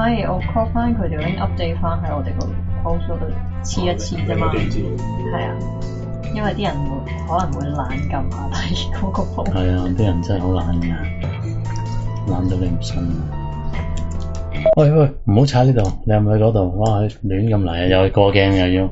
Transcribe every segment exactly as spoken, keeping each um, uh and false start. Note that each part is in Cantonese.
係我 call 翻佢哋已經 update 翻喺我哋個 post 嗰度黐一黐啫嘛。係啊，因為啲人會可能會懶撳下睇嗰個 post。 係啊，啲人真係好懶㗎，懶到你唔信啊！喂喂，唔好踩呢度，你係咪去嗰度？哇，亂咁嚟啊！又去過鏡又要，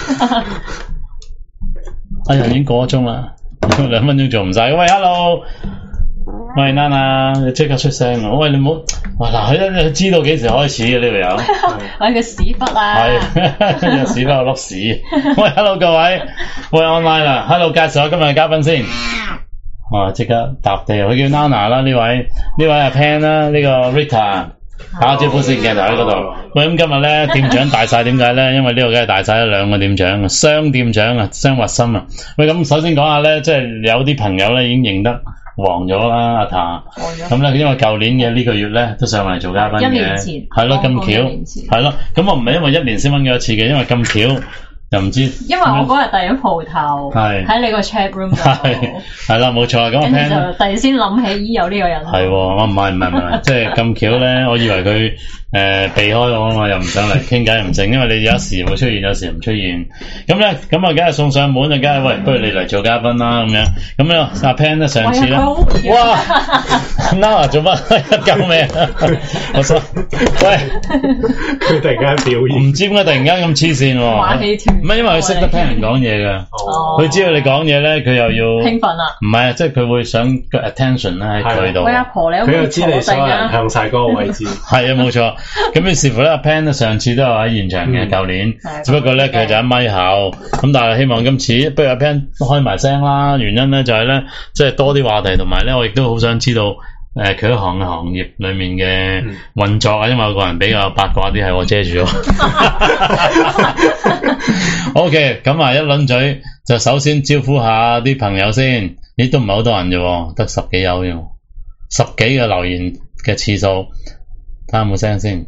哎呀，已經過咗鐘啦，兩分鐘做唔晒。喂 ，hello， 喂 ，Nana， 你即刻出聲喎！喂，你唔好，哇嗱，佢佢知道幾時開始嘅呢度有， 我係個屎忽啊！ 係，有屎忽有粒屎。喂 ，hello 各位，喂 online 啦 ，hello 介紹下今日嘅嘉賓先。哇！即刻搭地，佢叫 Nana 啦，呢位呢位阿 Pan 啦，呢個 Rita。打下招呼先，鏡頭喺嗰度。喂，咁今日咧店長大晒，點解咧？因為呢度梗係大晒咗兩個店長，雙店長啊，雙核心啊。喂，咁首先講下咧，即係有啲朋友咧已經認得黃咗啦，阿塔。咁咧，因為舊年嘅呢個月咧都上嚟做嘉賓嘅。一年前。係咯，咁巧。係咯，咁我唔係因為一年先揾佢一次嘅，因為咁巧。又唔知，因為我嗰日第一鋪頭喺你個 chat room 度， 係係啦冇錯，咁我 Pan 就突然先諗起咦有呢個人， 係我唔係唔係唔係，即係咁巧咧，我以為佢誒、呃、避開我啊嘛，又唔上嚟傾偈又唔成，因為你有時會出現，有時唔出現，咁咧咁啊，梗係送上門啊，梗係喂，不如你嚟做嘉賓啦咁樣，咁咧阿 Pan 咧上次咧，哇 ，Nana 做乜？救命！我想喂， 佢突然間表演， 唔知點解突然間咁黐線喎， 馬戲團。 唔係因為佢識得聽人講嘢㗎，佢、哦、知道你講嘢咧，佢又要興奮啊！ 唔係啊，即係佢會想個 attention 咧喺佢度。 喂阿婆，你佢又知你所有人向晒嗰個位置。 係啊，冇錯。咁於是乎咧，阿 Pan 咧上次都有喺現場嘅，舊、嗯、年，只不過咧佢就一咪口。咁但係希望今次不如阿 Pan 開埋聲啦。原因咧就係、是、咧，即係多啲話題，同埋咧我亦都好想知道。誒，佢一行嘅行業裏面嘅運作啊，因為我個人比較八卦啲，係我遮住咗。O K， 咁啊一輪嘴就首先招呼下啲朋友先，咦都唔係好多人啫，得十幾友啫，十幾個留言嘅次數，睇下有冇聲先。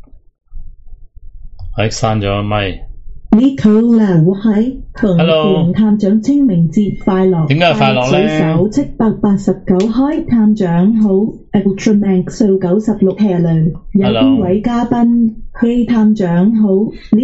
喺閂咗咪。 Nicola 係同黃探長清明節快樂， 點解快樂咧？ 小手七百八十九開探長好 ，Ultraman 數九十六 Hello， 有邊位嘉賓？嘿探長好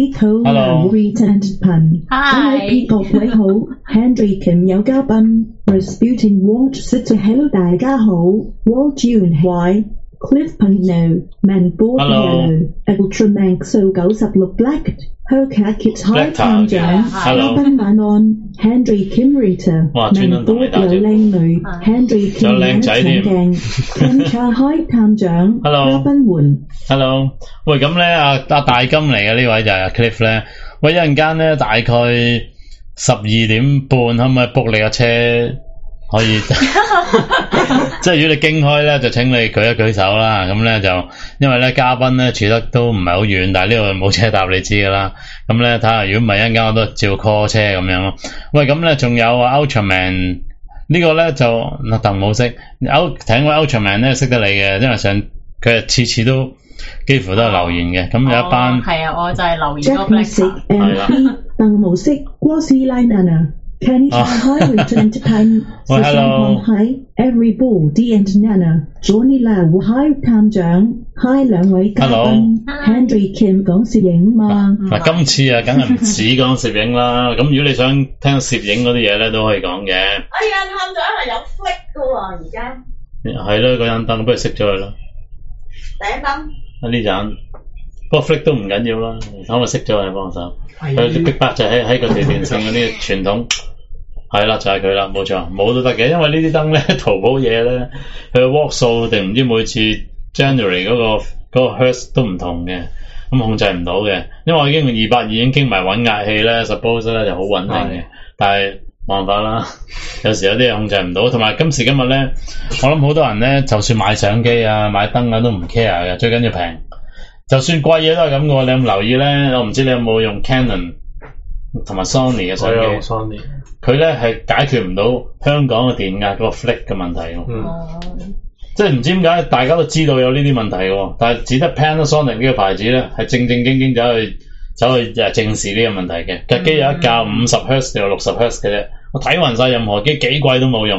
，Nicola Return 頻，各位各位好 ，Henry Kim 有嘉賓 ，Rasputin Walt City Hello 大家好 ，Walt June Why。Cliff Pino, Manboard Yellow, Ultraman 數九十六 Black。Hercat High 探長，嘉賓晚安 ，Henry Kim Rita， Manboard 有靚女 ，Henry Kim 有靚仔添 ，Concha High 探長，嘉賓換 ，Hello， 喂咁咧阿阿大金嚟嘅呢位就係阿 Cliff 咧，喂一陣間咧大概十二點半可唔可以 book 你架車？可以，即係如果你經開咧，就請你舉一舉手啦。咁咧就，因為咧嘉賓咧住得都唔係好遠，但係呢度冇車搭，你知噶啦。咁咧睇下，如果唔係一陣間我都照 call 車咁樣咯。喂，咁咧仲有啊 Ultraman 呢個咧就嗱鄧冇識 ，Out 聽位 Ultraman 咧識得你嘅，因為上佢係次次都幾乎都係留言嘅。咁、哦、有一班係、哦、啊，我就係留言嗰 Black 係啦。鄧冇識，郭士拉娜。Can you hi return to time? Hello. Hi everybody and Nana. Johnny Lau hi 探長 hi 兩位嘉賓 Henry Kim 講攝影嘛？ 嗱，今次啊，梗係唔止講攝影啦。咁如果你想聽攝影嗰啲嘢咧，都可以講嘅。 哎呀，探長係有 flick 噶喎，而家係咯，嗰盞燈不如熄咗佢咯。 第一燈啊呢盞，不過 flick 都唔緊要啦，可唔可以熄咗佢幫手？佢啲逼白就喺喺個地電線嗰啲傳統。係啦，就係佢啦，冇錯，冇都得嘅，因為呢啲燈咧，淘寶嘢咧，佢嘅 watt 數定唔知每次 January 嗰、嗰個、嗰個 hertz 都唔同嘅，咁控制唔到嘅。因為我已經二百二已經經埋穩壓器咧 ，suppose 咧就好穩定嘅，但係冇辦法啦，有時有啲嘢控制唔到。同埋今時今日咧，我諗好多人咧，就算買相機啊、買燈啊都唔 care 嘅，最緊要平。就算貴嘢都係咁嘅，你有冇留意咧？我唔知你有冇用 Canon 同埋 Sony 嘅相機。 Sony。佢咧係解決唔到香港嘅電壓嗰個 flick 嘅問題喎，嗯、即係唔知點解大家都知道有呢啲問題嘅，但係只得 Panasonic 呢個牌子咧係正正經經走去走去誒正視呢個問題嘅。架機有一架五十赫茲定六十赫茲嘅啫，我睇勻晒任何機幾貴都冇用，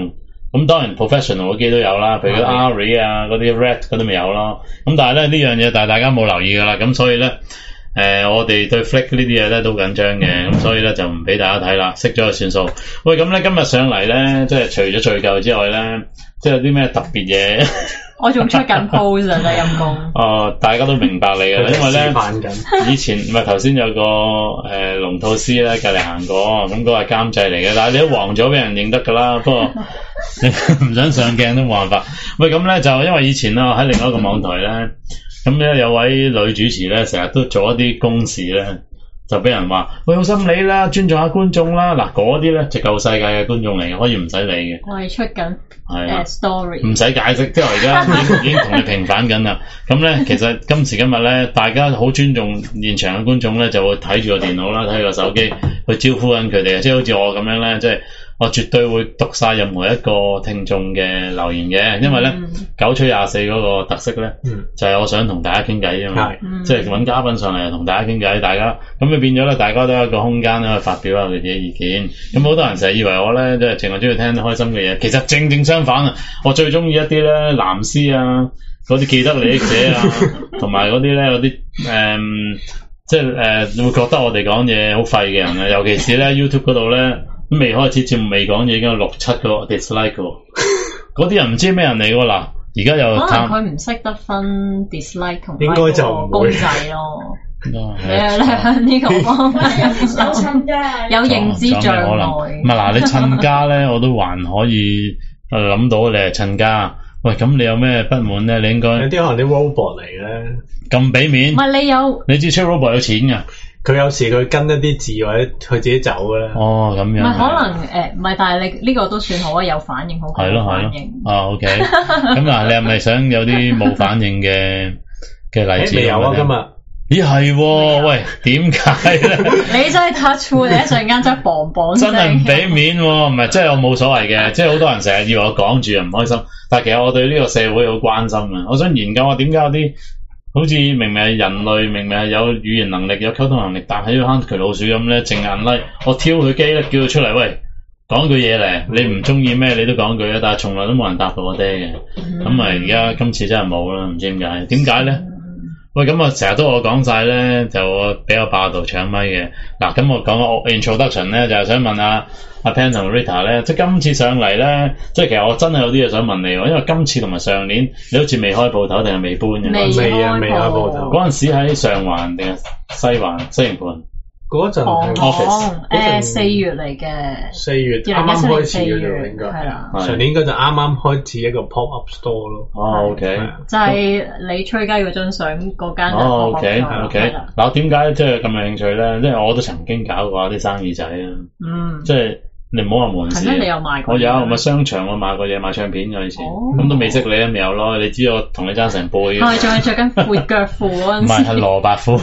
咁當然 professional 嘅機都有啦，譬如嗰啲 Arri 啊、嗰啲 Red 嗰啲咪有咯。咁但係咧呢樣嘢，但係大家冇留意㗎啦。咁所以咧，誒、呃、我哋對 Flick 呢啲嘢咧都緊張嘅，咁所以咧就唔俾大家睇啦，熄咗就算數。喂，咁咧今日上嚟咧，即係除咗敘舊之外咧，即係有啲咩特別嘢？ 我仲出緊 pose 啊，真係陰公。 哦，大家都明白你嘅啦，因為咧以前唔係頭先有個誒龍吐司咧隔離行過，咁嗰個係監製嚟嘅，但係你都黃咗俾人認得㗎啦。不過你唔想上鏡都冇辦法。喂，咁咧就因為以前啦喺另外一個網台咧，咁咧有位女主持咧成日都做一啲公事咧。就俾人話，喂，好心理啦，尊重下觀眾啦。嗱，嗰啲咧就舊世界嘅觀眾嚟嘅，可以唔使理嘅。 我係出緊係啊 story， 唔使解釋，即係我而家已經已經同你平反緊啦。咁咧，其實今時今日咧，大家好尊重現場嘅觀眾咧，就會睇住個電腦啦，睇住個手機去招呼緊佢哋，即係好似我咁樣咧，即係我絕對會讀晒任何一個聽眾嘅留言嘅，因為咧、嗯、九取廿四嗰個特色咧，嗯、就係我想同大家傾偈啊嘛，嗯、即係揾嘉賓上嚟同大家傾偈，大家咁就變咗咧，大家都有一個空間咧去發表下佢哋嘅意見。咁好多人成日以為我咧即係淨係中意聽開心嘅嘢，其實正正相反啊！我最中意一啲咧藍絲啊，嗰啲既得利益者啊，同埋嗰啲咧嗰啲誒，即係誒、呃、會覺得我哋講嘢好廢嘅人啊，尤其是咧 YouTube 嗰度咧。都未開始節目未講嘢，已經有六七個 dislike 喎。嗰啲人唔知咩人嚟喎嗱，而家又可能佢唔識得分 dislike 同應該就公仔咯。你啊你向呢個方面有親家，有認知障礙。 唔係嗱，你親家咧，我都還可以誒諗到你係親家。喂，咁你有咩不滿咧？你應該有啲可能啲 robot 嚟咧， 咁俾面。 唔係你有， 你知出 robot 有錢㗎。 佢有時佢跟一啲字或者佢自己走嘅咧。 哦，咁樣。 唔係可能誒，唔係，但係你呢個都算好啊，有反應好快。係咯係咯。啊 ，OK。咁嗱，你係咪想有啲冇反應嘅嘅例子？ 未有啊，今日。 咦係喎，喂，點解咧？ 你真係 touch wood，你一陣間真係磅磅聲。 真係唔俾面喎，唔係，即係我冇所謂嘅，即係好多人成日以為我講住又唔開心，但係其實我對呢個社會好關心啊！我想研究下點解有啲。好似明明係人類，明明係有語言能力、有溝通能力，但係要坑渠老鼠咁咧，靜眼拉我挑佢機咧，叫佢出嚟，喂，講句嘢嚟，你唔中意咩，你都講句啊，但係從來都冇人答到我爹嘅，咁咪而家今次真係冇啦，唔知點解？點解咧？喂，咁啊，成日都我講晒咧，就我比較霸道搶咪嘅。嗱，咁我講個 introduction 咧，就係想問下阿 Pan 同 Rita 咧，即係今次上嚟咧，即係其實我真係有啲嘢想問你喎，因為今次同埋上年，你好似未開鋪頭定係未搬嘅？ 未啊，未開鋪頭。 嗰陣時喺上環定係西環西營盤？ 嗰陣係 office，誒四月嚟嘅， 四月啱啱開始嘅啫，應該係啦。 上年嗰陣啱啱開始一個 pop up store 咯。 哦 ，OK， 就係你吹雞嗰張相嗰間。 哦，OK，OK。嗱，點解即係咁有興趣咧？因為我都曾經搞過啲生意仔啊。嗯。即係你唔好話門市。 係咩？你有賣過？ 我有，咪商場我賣過嘢，賣唱片嘅以前。咁都未識你啊，未有咯。你知我同你爭成倍。 係，仲係着緊闊腳褲嗰陣時。 唔係，係蘿蔔褲。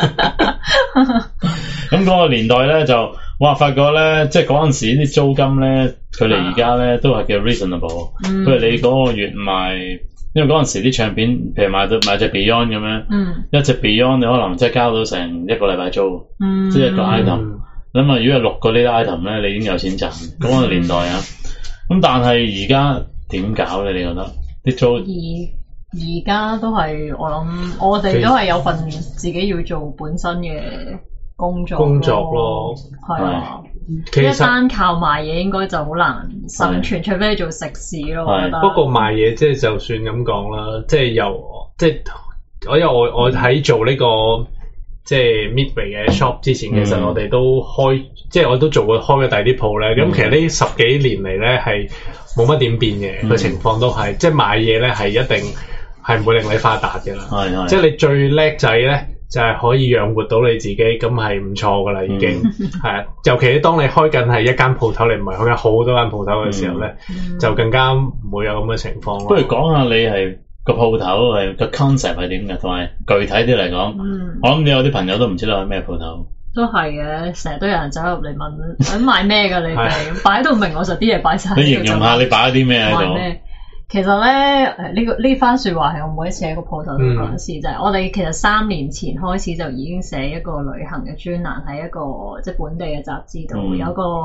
咁嗰個年代咧就，哇！發覺咧，即係嗰陣時啲租金咧，佢哋而家咧都係叫 reasonable。譬如你嗰個月賣，因為嗰陣時啲唱片，譬如賣到買隻 Beyond 咁樣，嗯、一隻 Beyond 你可能即係交到成一個禮拜租，嗯、即係一個 item。咁啊，如果係六個呢啲 item 咧，你已經有錢賺。嗰、嗰個年代啊，咁但係而家點搞咧？你覺得啲租？ 而而家都係我諗，我哋都係有份自己要做本身嘅。工作工作咯， 係啊，其實單靠賣嘢應該就好難生存，除非你做食肆咯。我覺得。不過賣嘢即係就算咁講啦，即係由即係我因為我我喺做呢個即係 Midway 嘅 shop 之前，其實我哋都開即係我都做過開嘅第二啲鋪咧。咁其實呢十幾年嚟咧係冇乜點變嘅個情況都係，即係賣嘢咧係一定係唔會令你發達嘅啦。係係，即係你最叻仔咧。就係可以養活到你自己，咁係唔錯噶啦，已經係啊、嗯。尤其當你開緊係一間鋪頭，你唔係開緊好多間鋪頭嘅時候咧，嗯、就更加唔會有咁嘅情況。 不如講下你係個鋪頭係個 concept 係點嘅，同埋具體啲嚟講，嗯、我諗你有啲朋友都唔知道係咩鋪頭。 都係嘅，成日都有人走入嚟問想賣咩㗎你哋，擺到明我實啲嘢擺晒。 你形容下你擺啲咩喺度？ 其實咧，誒、這、呢個呢番説話係我每一次喺個鋪頭度講事，嗯、就係我哋其實三年前開始就已經寫一個旅行嘅專欄喺一個即係本地嘅雜誌度，嗯、有個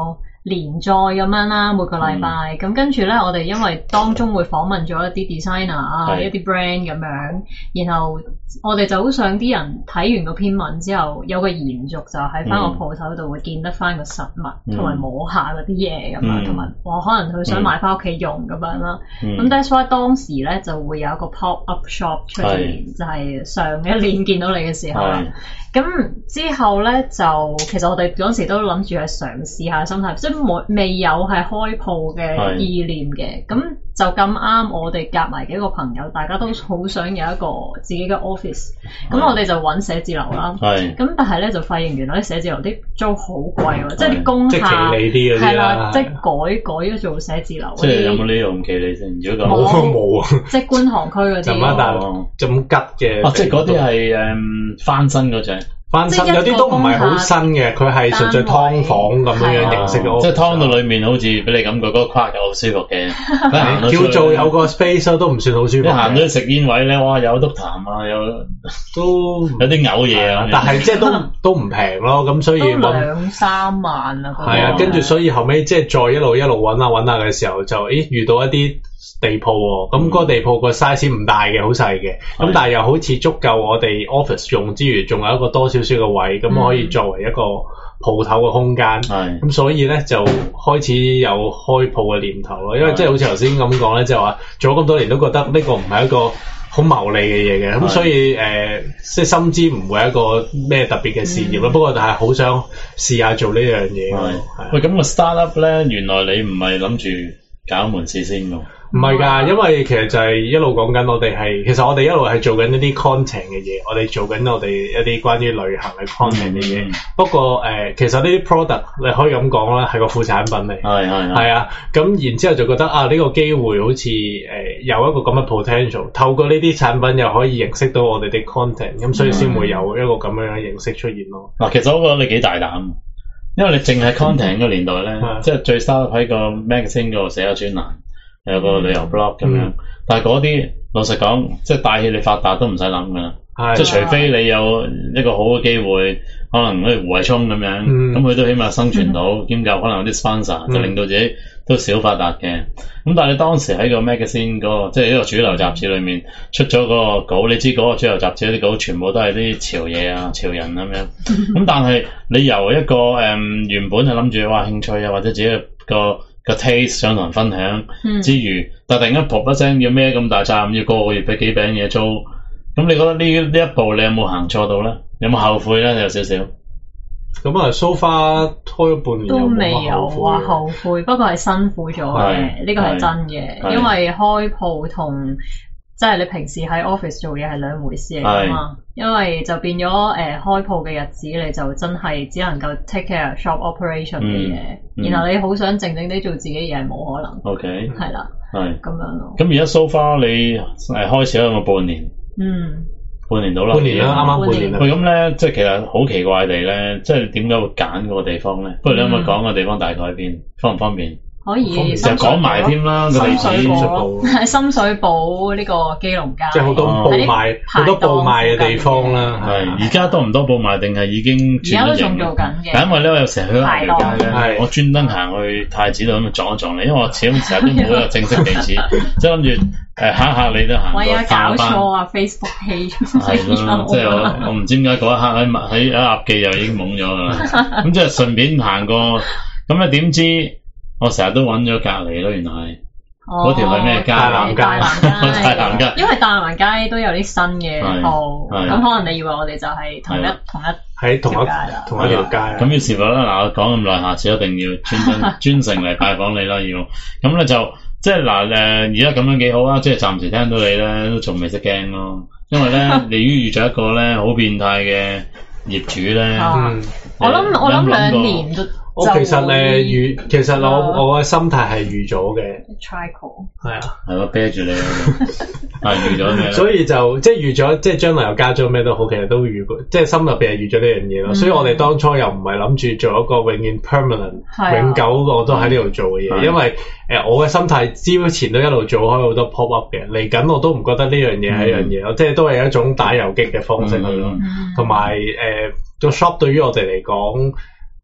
連載咁樣啦，每個禮拜。咁、嗯、跟住咧，我哋因為當中會訪問咗一啲 designer 啊，一啲 brand 咁樣，然後我哋就好想啲人睇完個篇文之後有個延續，就喺翻個鋪頭度會見得翻個實物，同埋、嗯、摸下嗰啲嘢咁樣，同埋我可能佢想買翻屋企用咁樣啦。咁、嗯、that's why 當時咧就會有一個 pop up shop 出現，是就係上一年見到你嘅時候啦。咁之後咧就其實我哋嗰時都諗住係嘗試下心態，即係冇未有係開鋪嘅意念嘅。咁是就咁啱我哋夾埋幾個朋友，大家都好想有一個自己嘅 office。咁是我哋就揾寫字樓啦。咁是但係咧就發現原來啲寫字樓啲租好貴喎，是即係啲工廈係啦，即係改改咗做寫字樓。 即係有冇呢樣企理先？如果咁冇冇啊， 即係觀塘區嗰啲。就乜但就咁吉嘅。 啊，即係嗰啲係誒翻新嗰隻。 翻新有啲都唔係好新嘅，佢係純粹劏房咁樣樣形式嘅， 即係劏到裡面好似俾你感覺嗰個框又好舒服嘅， 叫做有個 space 都唔算好舒服。 你行到去食煙位咧，哇有篤痰啊，有都有啲嘔嘢啊， 但係即係都都唔平咯，咁所以都兩三萬啊。 係啊，跟住所以後尾即係再一路一路揾下揾下嘅時候，就咦遇到一啲地鋪喎，咁嗰個地鋪個 size 唔大嘅，好細嘅，咁但係又好似足夠我哋 office 用之餘，仲有一個多少少嘅位，咁可以作為一個鋪頭嘅空間。係，咁所以咧就開始有開鋪嘅念頭咯。因為即係好似頭先咁講咧，就係話做咗咁多年都覺得呢個唔係一個好牟利嘅嘢嘅，咁所以誒即係深知唔會係一個咩特別嘅事業咯。不過但係好想試下做呢樣嘢。係， 喂，咁個 startup 咧，原來你唔係諗住搞門市先㗎？ 唔係㗎，因為其實就係一路講緊我哋係，其實我哋一路係做緊一啲 content 嘅嘢，我哋做緊我哋一啲關於旅行嘅 content 嘅嘢。嗯、不過誒、呃，其實呢啲 product 你可以咁講啦，係個副產品嚟。係係係啊，咁然之後就覺得啊，呢、呢個機會好似誒、呃、有一個咁嘅 potential，透過呢啲產品又可以認識到我哋啲 content，咁所以先會有一個咁樣嘅形式出現咯。嗱、 嗯，其實我覺得你幾大膽，因為你淨係 content 個年代咧，嗯、即係最 start 喺個 magazine 嗰度寫咗專欄。有個旅遊 blog 咁樣，嗯、但係嗰啲老實講，即係帶起你發達都唔使諗噶啦，的即係除非你有一個好嘅機會，可能好似胡偉聰咁樣，咁佢、嗯、都起碼生存到，兼夠、嗯、可能有啲 sponsor、嗯、就令到自己都少發達嘅。咁但係你當時喺個 magazine 嗰、嗰個，即係呢個主流雜誌裏面出咗嗰個稿，你知嗰個主流雜誌啲稿全部都係啲潮嘢啊、潮人咁樣。咁但係你由一個誒、嗯、原本係諗住話興趣啊，或者自己個個 taste 想同人分享之餘，嗯、但係突然間噗一聲要孭咁大責任，要個個月俾幾餅嘢租，咁你覺得呢呢一步你有冇行錯到咧？有冇後悔咧？有少少。 咁啊 so far 開咗半年都未有話後悔，不過係辛苦咗嘅，呢個係真嘅，因為開鋪同即係你平時喺 office 做嘢係兩回事嚟㗎嘛。因為就變咗誒、呃、開鋪嘅日子，你就真係只能夠 take care shop operation 嘅嘢，嗯嗯、然後你好想靜靜地做自己嘢係冇可能。OK，係啦，係咁樣咯。 咁而家 so far 你誒開始咗個半年，嗯，半年到啦， 半年啦，啱啱半年啦。 喂，咁咧即係其實好奇怪地咧，即係點解會揀嗰個地方咧？不如你可唔可以講個地方大概喺邊？方唔方便？ 可以， 成日講埋添啦，個地址深水埗喺深水埗呢個基隆街， 即係好多布賣好多布賣嘅地方啦。 係而家多唔多布賣定係已經轉咗型？ 而家都仲做緊嘅。 但因為咧，我有成日去鴨寮街咧，我專登行去太子度咁撞一撞你，因為我始終成日都冇一個正式地址，即係諗住誒嚇嚇你都行過探班。 搞錯啊 ！Facebook page 係咯，即係我我唔知點解嗰一刻喺喺喺鴨記又已經懵咗啦。咁即係順便行過，咁咧點知？我成日都揾咗隔離咯，原來係嗰條係咩街？ 大南街， 大南街。 因為大南街都有啲新嘅鋪，咁可能你以為我哋就係同一同一喺同一同一條街。 咁於是乎咧，嗱我講咁耐，下次一定要專登專程嚟拜訪你啦，要咁咧就即係嗱誒，而家咁樣幾好啊！即係暫時聽到你咧，都仲未識驚咯，因為咧你遇咗一個咧好變態嘅業主咧。 我諗我諗兩年都。 我其實咧預，其實我我嘅心態係預咗嘅。 Tricle 係啊， 係我啤住你，係預咗咩？ 所以就即係預咗，即係將來又加咗咩都好，其實都預過，即係心入邊係預咗呢樣嘢咯。嗯、所以我哋當初又唔係諗住做一個永遠 permanent、啊、永久我都喺呢度做嘅嘢，啊、因為誒、呃、我嘅心態之前都一路做開好多 pop up 嘅，嚟緊我都唔覺得呢樣嘢係一樣嘢咯，嗯、即係都係一種打遊擊嘅方式去咯，同埋誒個 shop 對於我哋嚟講。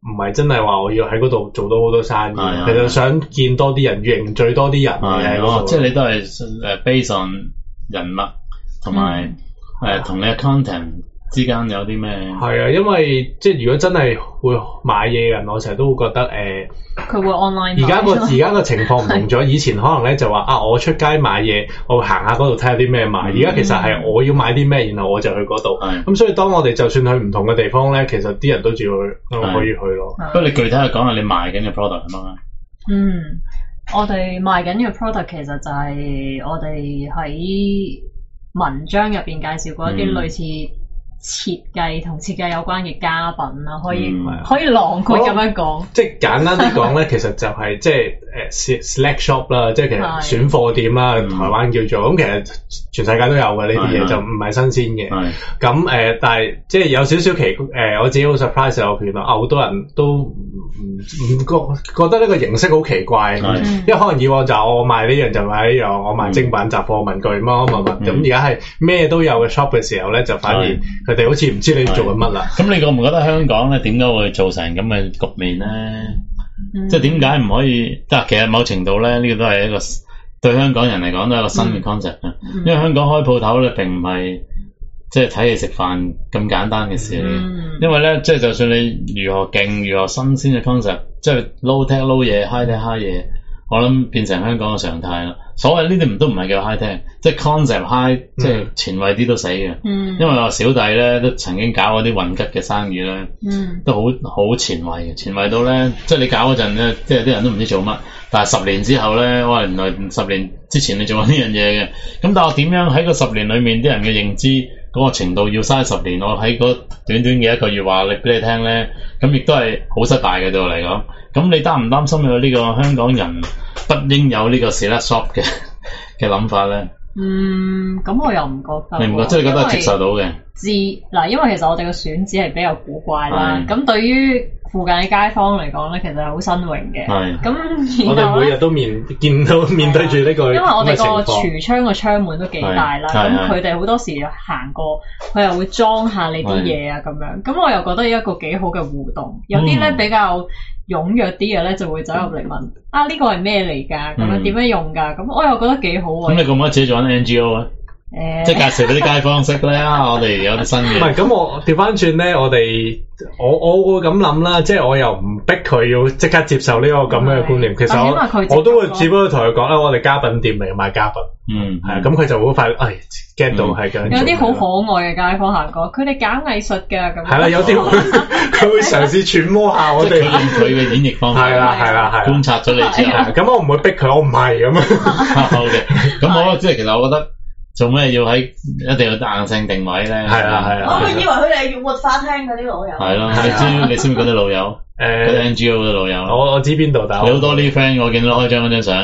唔係真係話我要喺嗰度做到好多生意， 係其實想見多啲人，凝聚多啲人嘅喺嗰度。 即係你都係誒 based on 人物同埋誒同你嘅 content 之間有啲咩？ 係啊，因為即係如果真係會買嘢嘅人，我成日都會覺得誒， 佢、呃、會 online。 而家個而家個情況唔同咗，以前可能咧就話啊，我出街買嘢，我會行下嗰度睇下啲咩賣。而家、嗯、其實係我要買啲咩，然後我就去嗰度。咁、嗯、所以當我哋就算去唔同嘅地方咧，其實啲人都照去，可以去咯。 不過你具體去講下你賣緊嘅 product 係乜啊？ 嗯，我哋賣緊嘅 product 其實就係我哋喺文章入邊介紹過一啲類似設計同設計有關嘅家品啦，可以、嗯、可以囊括咁樣講。即係簡單啲講咧，其實就係即係誒 select shop 啦，即係其實選貨店啦，台灣叫做咁，其實全世界都有嘅呢啲嘢，就唔係新鮮嘅。咁誒、呃，但係即係有少少奇誒、呃，我自己好 surprise 有原來好多人都唔唔覺覺得呢個形式好奇怪，因為可能以往就我賣呢樣就賣呢樣，我賣精品雜貨文具乜乜乜，咁而家係咩都有嘅 shop 嘅時候咧，就反而佢哋好似唔知你做緊乜啦。 咁你覺唔覺得香港咧點解會造成咁嘅局面咧？嗯、即係點解唔可以？但係其實某程度咧，呢、這個都係一個對香港人嚟講都係一個新嘅 concept 啊。嗯、因為香港開鋪頭咧並唔係即係睇戲食飯咁簡單嘅事嚟。嗯、因為咧，即係就算你如何勁，如何新鮮嘅 concept， 即係 low tech low 嘢 high tech high 嘢，我諗變成香港嘅常態啦。所謂呢啲唔都唔係叫 high tech， 即係 concept high，、嗯、即係前衛啲都死嘅。嗯、因為我小弟咧都曾經搞嗰啲運吉嘅生意咧，嗯、都好好前衛嘅，前衛到咧，即係你搞嗰陣咧，即係啲人都唔知做乜。但係十年之後咧，哇！原來十年之前你做緊呢樣嘢嘅。咁但係我點樣喺個十年裏面啲人嘅認知嗰個程度要嘥十年？我喺嗰短短嘅一個月話你俾你聽咧，咁亦都係好失敗嘅對我嚟講。咁你擔唔擔心有呢個香港人不應有呢個 select shop 嘅嘅諗法咧？嗯， 咁我又唔覺得。 你唔覺得？即係你覺得接受到嘅？ 知嗱，因為其實我哋嘅選址係比較古怪啦。咁對於附近嘅街坊嚟講咧，其實係好新穎嘅。係。咁我哋每日都面見到面對住呢個， 因為我哋個櫥窗個窗門都幾大啦。咁佢哋好多時行過，佢又會裝下你啲嘢啊咁樣。咁我又覺得一個幾好嘅互動。有啲咧比較踴躍啲嘅咧，就會走入嚟問啊呢個係咩嚟㗎？咁樣點樣用㗎？咁我又覺得幾好啊。 咁你覺唔覺得自己做緊 N G O 啊？誒，即係介紹俾啲街坊識咧，我哋有啲新嘅。唔係， 咁我調翻轉咧，我哋我我會咁諗啦，即係我又唔逼佢要即刻接受呢個咁樣嘅觀念。其實我我都會只不過同佢講啦，我哋家品店嚟賣家品。嗯，係啊，咁佢就好快，哎 get 到係咁。 有啲好可愛嘅街坊行過，佢哋搞藝術㗎咁。 係啦，有啲佢會嘗試揣摩下我哋。 用佢嘅演繹方法。 係啦，係啦，係。 觀察咗你之後， 咁我唔會逼佢，我唔係咁樣。 好嘅，咁好啦，即係其實我覺得。做咩要喺一定要硬性定位咧？係啊係啊！ 我以為佢哋係活化廳嗰啲老友。 係咯，你知你知唔知嗰啲老友？誒，嗰啲 N G O 嗰啲老友。 我我知邊度，但你好多呢啲 friend， 我見到開張嗰張相。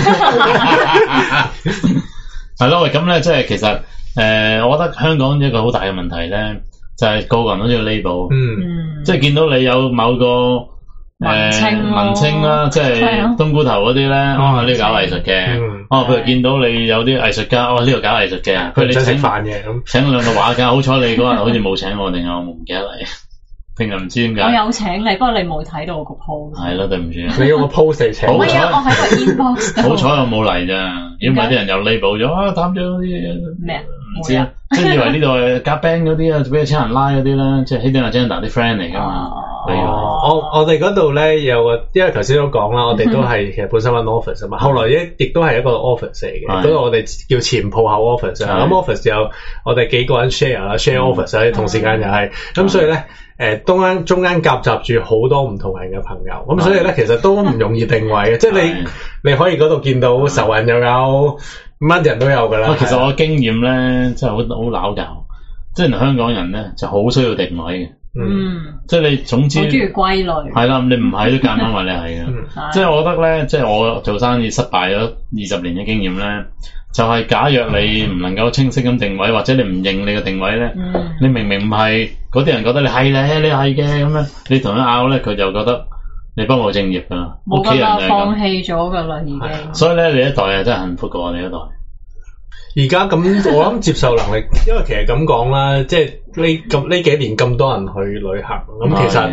係咯，喂，咁咧即係其實誒、呃，我覺得香港一個好大嘅問題咧，就係、是、個個人都要 label。嗯。即係見到你有某個。誒，文青啦，即係冬菇頭嗰啲咧，哦呢個搞藝術嘅，哦譬如見到你有啲藝術家，哦呢個搞藝術嘅，譬如你請飯嘅咁， 請兩個畫家，好彩你嗰日好似冇請我，定係我唔記得嚟，定係唔知點解？ 我有請你，不過你冇睇到個 post。係咯，對唔住。 你用個 post 嚟請。 唔係啊，我喺個 inbox。 好彩我冇嚟咋，如果唔係啲人又 label 咗啊，擔咗啲咩啊？ 唔知啊，即係以為呢度係夾 band 嗰啲啊，俾佢請人拉嗰啲啦，即係 Hidden Agenda 啲 friend 嚟噶嘛。 哦，我我哋嗰度咧有個，因為頭先都講啦，我哋都係其實本身揾 office 啊嘛，後來亦亦都係一個 office 嚟嘅，嗰度我哋叫前鋪後 office 啊，咁 office 有我哋幾個人 share 啦 ，share office 喺同時間又係，咁所以咧誒中間中間夾雜住好多唔同人嘅朋友，咁所以咧其實都唔容易定位嘅，即係你你可以嗰度見到仇人又有乜人都有噶啦。 其實我經驗咧真係好好拗教，即係香港人咧就好需要定位嘅。嗯，即係你總之， 好中意歸類。 係啦，你唔係都夾硬話你係嘅。嗯、即係我覺得咧，即係我做生意失敗咗二十年嘅經驗咧，就係、是、假若你唔能夠清晰咁定位，或者你唔認你嘅定位咧，嗯、你明明唔係，嗰啲人覺得你係咧，你係嘅咁樣，你同佢拗咧，佢就覺得你不務正業噶啦，屋企人就係咁。 放棄咗噶啦，已經。 所以咧，你一代啊真係幸福過我哋一代。 而家咁，我諗接受能力，因為其實咁講啦，即係呢咁呢幾年咁多人去旅行，咁其實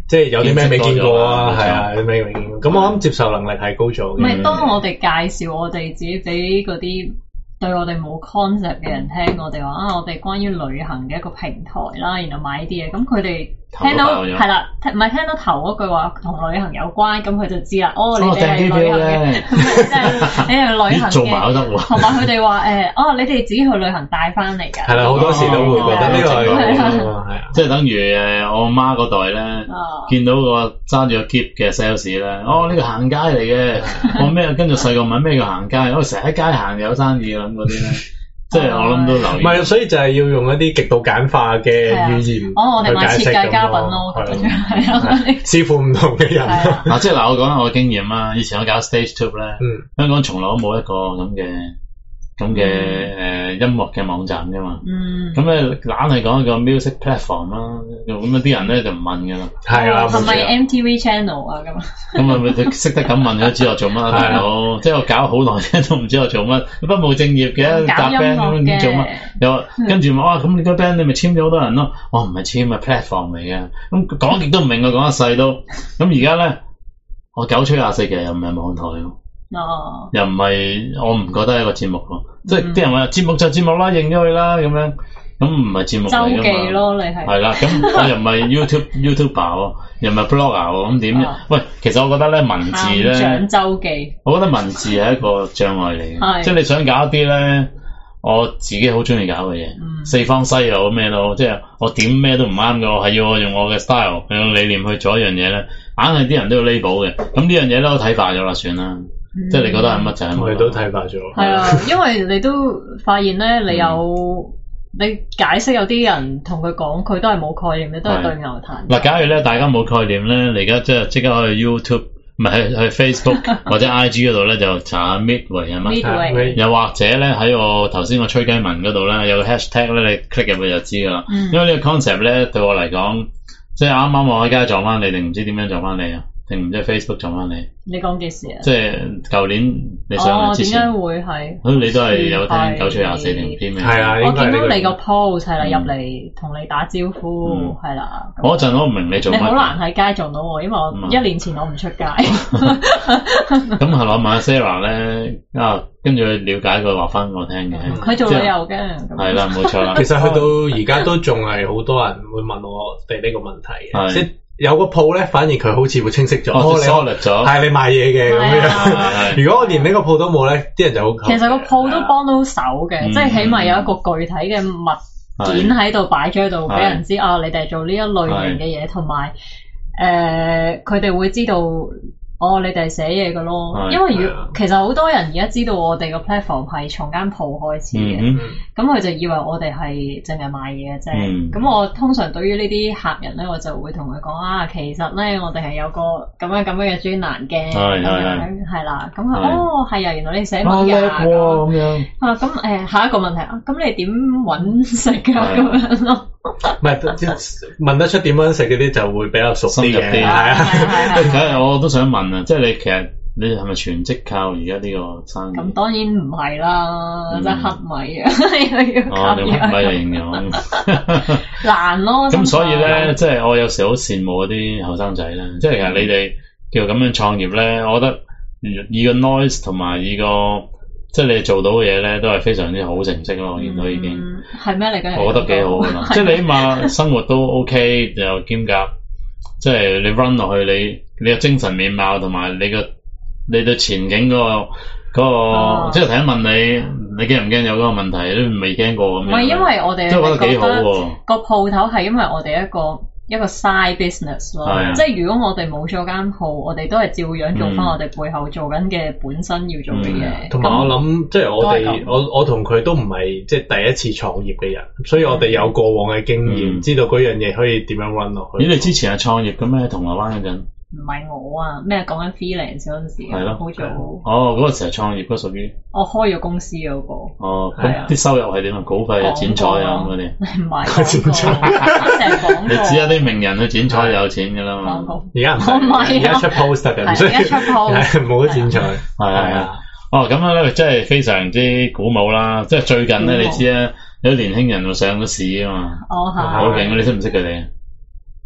即係有啲咩未見過啊， 見識多咗係啊，有啲咩未見過。咁我諗接受能力係高咗嘅。 唔係，當我哋介紹我哋自己俾嗰啲對我哋冇 concept 嘅人聽，我哋話啊，我哋關於旅行嘅一個平台啦，然後買啲嘢，咁佢哋聽到係啦，唔係聽到頭嗰句話同旅行有關，咁佢就知啦。哦，你哋係旅行嘅，即係你係旅行嘅， 做埋都得喎。 同埋佢哋話誒，哦，你哋自己去旅行帶翻嚟㗎。 係啦，好多時都會覺得呢個係係啊， 即係等於誒我媽嗰代咧，見到個揸住個篋嘅 sales 咧，哦呢個行街嚟嘅，我咩跟住細個問咩叫行街，我成日喺街行有生意咁嗰啲咧。即係我諗都留意。 唔係，所以就係要用一啲極度簡化嘅語言。 哦，我哋買設計家品咯，咁樣係啊。 視乎唔同嘅人。 嗱，即係嗱，我講下我經驗啦。以前我搞 stage tube 咧，香港從來都冇一個咁嘅咁嘅誒音樂嘅網站㗎嘛。咁咧懶係講一個 music platform 啦，咁啊啲人咧就唔問㗎啦。 係啊。 係咪 M T V channel 啊咁啊？ 咁啊，佢識得咁問，佢知我做乜大佬？即係我搞好耐都唔知我做乜，不務正業嘅夾 band 咁做乜？又跟住話哇，咁你個 band 你咪簽咗好多人咯？我唔係簽啊 platform 嚟嘅。咁講極都唔明，我講一世都。咁而家咧，我九吹廿四其實又唔係網台咯。 哦， 又唔係，我唔覺得係一個節目咯，即係啲人話節目就節目啦，認咗佢啦咁樣，咁唔係節目嚟㗎嘛。 週記咯，你係係啦，咁我又唔係 YouTube YouTuber 喎，又唔係 blogger 喎，咁點啫？喂，其實我覺得咧文字咧， 探長週記， 我覺得文字係一個障礙嚟嘅，即係你想搞一啲咧，我自己好中意搞嘅嘢，四方西又咩咯，即係我點咩都唔啱嘅，我係要我用我嘅 style 用理念去做一樣嘢咧，硬係啲人都要 label 嘅，咁呢樣嘢咧我睇化咗啦，算啦。即係你覺得係乜就係乜， 我哋都睇化咗。 係啊，因為你都發現咧，你有你解釋有啲人同佢講，佢都係冇概念，你都係對牛彈。 嗱，假如咧大家冇概念咧，你而家即係即刻去 YouTube，唔係去去 Facebook 或者 I G 嗰度咧，就查下 Midway 係乜？Midway 又或者咧喺我頭先個吹雞文嗰度咧，有個 hashtag 咧，你 click 入去就知噶啦。因為呢個 concept 咧對我嚟講，即係啱啱我喺街撞翻你，定唔知點樣撞翻你啊？定唔知 Facebook 撞翻你？你講幾時啊？ 即係舊年你上去之前。 哦，點解會係？ 咁你都係有聽九吹廿四定唔知咩？ 係啊， 我見到你個 post 係啦，入嚟同你打招呼係啦。 嗰陣我唔明你做乜。 你好難喺街撞到我，因為我一年前我唔出街。 咁係我問阿 Sarah 咧啊，跟住去了解佢話翻我聽嘅。 佢做旅遊嘅。 係啦，冇錯啦。 其實去到而家都仲係好多人會問我哋呢個問題嘅。 係。 有個鋪咧，反而佢好似會清晰咗， 哦，solid 咗， 係你賣嘢嘅咁樣。如果我連呢個鋪都冇咧，啲人就好。 其實個鋪都幫到手嘅，即係起碼有一個具體嘅物件喺度擺咗喺度，俾人知啊，你哋係做呢一類型嘅嘢，同埋誒佢哋會知道。哦，你哋係寫嘢嘅咯，因為如其實好多人而家知道我哋個 platform 係從間鋪開始嘅，咁佢就以為我哋係淨係賣嘢嘅啫。咁我通常對於呢啲客人咧，我就會同佢講啊，其實咧我哋係有個咁樣咁樣嘅專欄嘅，咁樣係啦。咁佢哦係啊，原來你寫文嘅咁樣啊。咁誒下一個問題啊，咁你點揾食啊？咁樣咯。 唔係問得出點樣食嗰啲就會比較熟啲嘅，係啊。 咁我都想問啊，即係你其實你係咪全職靠而家呢個生意？ 咁當然唔係啦，真係黑米啊！ 哦，你黑米嚟形容難咯。 咁所以咧，即係我有時好羨慕嗰啲後生仔咧，即係其實你哋叫咁樣創業咧，我覺得以個 noise 同埋以個。即係你做到嘅嘢咧，都係非常之好成績咯，我見到已經。 係咩嚟嘅？ 我覺得幾好㗎啦，即係你起碼生活都 OK，又兼夾，即係你 run 落去，你你嘅精神面貌同埋你個你對前景嗰個嗰個，即係頭先問你，你驚唔驚有嗰個問題？都未驚過咁樣。唔係因為我哋即係覺得幾好喎。個鋪頭係因為我哋一個。一個 side business 咯，即係如果我哋冇咗間鋪，我哋都係照樣做翻我哋背後做緊嘅本身要做嘅嘢。 同埋我諗，即係我哋我我同佢都唔係即係第一次創業嘅人，所以我哋有過往嘅經驗，知道嗰樣嘢可以點樣 run 落去。 咦？你之前係創業嘅咩？銅鑼灣嗰陣？ 唔係我啊，咩講緊 freelance 嗰陣時，係咯，好早。 哦，嗰個時候創業，嗰屬於我開咗公司嗰個。 哦，咁啲收入係點啊？稿費、剪彩啊咁嗰啲。 唔係剪彩，成日講。 你知有啲名人去剪彩有錢噶啦嘛？ 而家唔係，而家出 post 嘅，唔需要出 post，冇得剪彩。 係啊，哦咁樣咧，真係非常之鼓舞啦！即係最近咧，你知啊，有啲年輕人就上咗市啊嘛。 哦係。 好勁啊！你識唔識佢哋？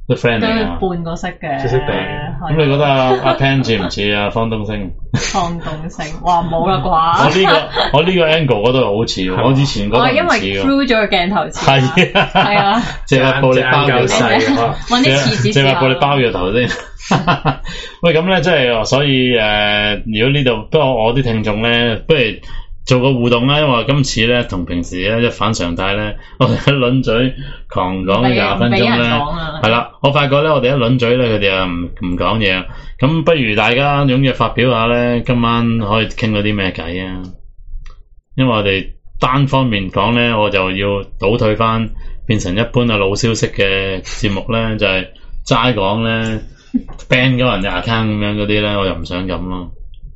都 friend 嚟㗎。 都半個色嘅。 識識地。 咁你覺得阿阿 Pan 似唔似阿方東升？ 方東升，哇冇啦我啩！ 呢個我呢個 angle 嗰度好似喎，我以前覺得我係因為唔似喎。 through 咗個鏡頭似。 係啊， 係啊， 借塊布你包夠咗細啊！ 揾啲廁紙借塊布你試包咗頭先。喂，咁咧即係所以誒、呃，如果呢度不過我啲聽眾咧，不如做個互動啦，因為今次咧同平時咧一反常態咧，我哋一輪嘴狂講廿分鐘咧，係啦，我發覺咧我哋一輪嘴咧，佢哋又唔唔講嘢，咁不如大家踴躍發表下咧，今晚可以傾到啲咩偈啊？因為我哋單方面講咧，我就要倒退翻，變成一般嘅老消息嘅節目咧，就係齋講咧 ban 咗人哋 account 咁樣嗰啲咧，我又唔想咁咯。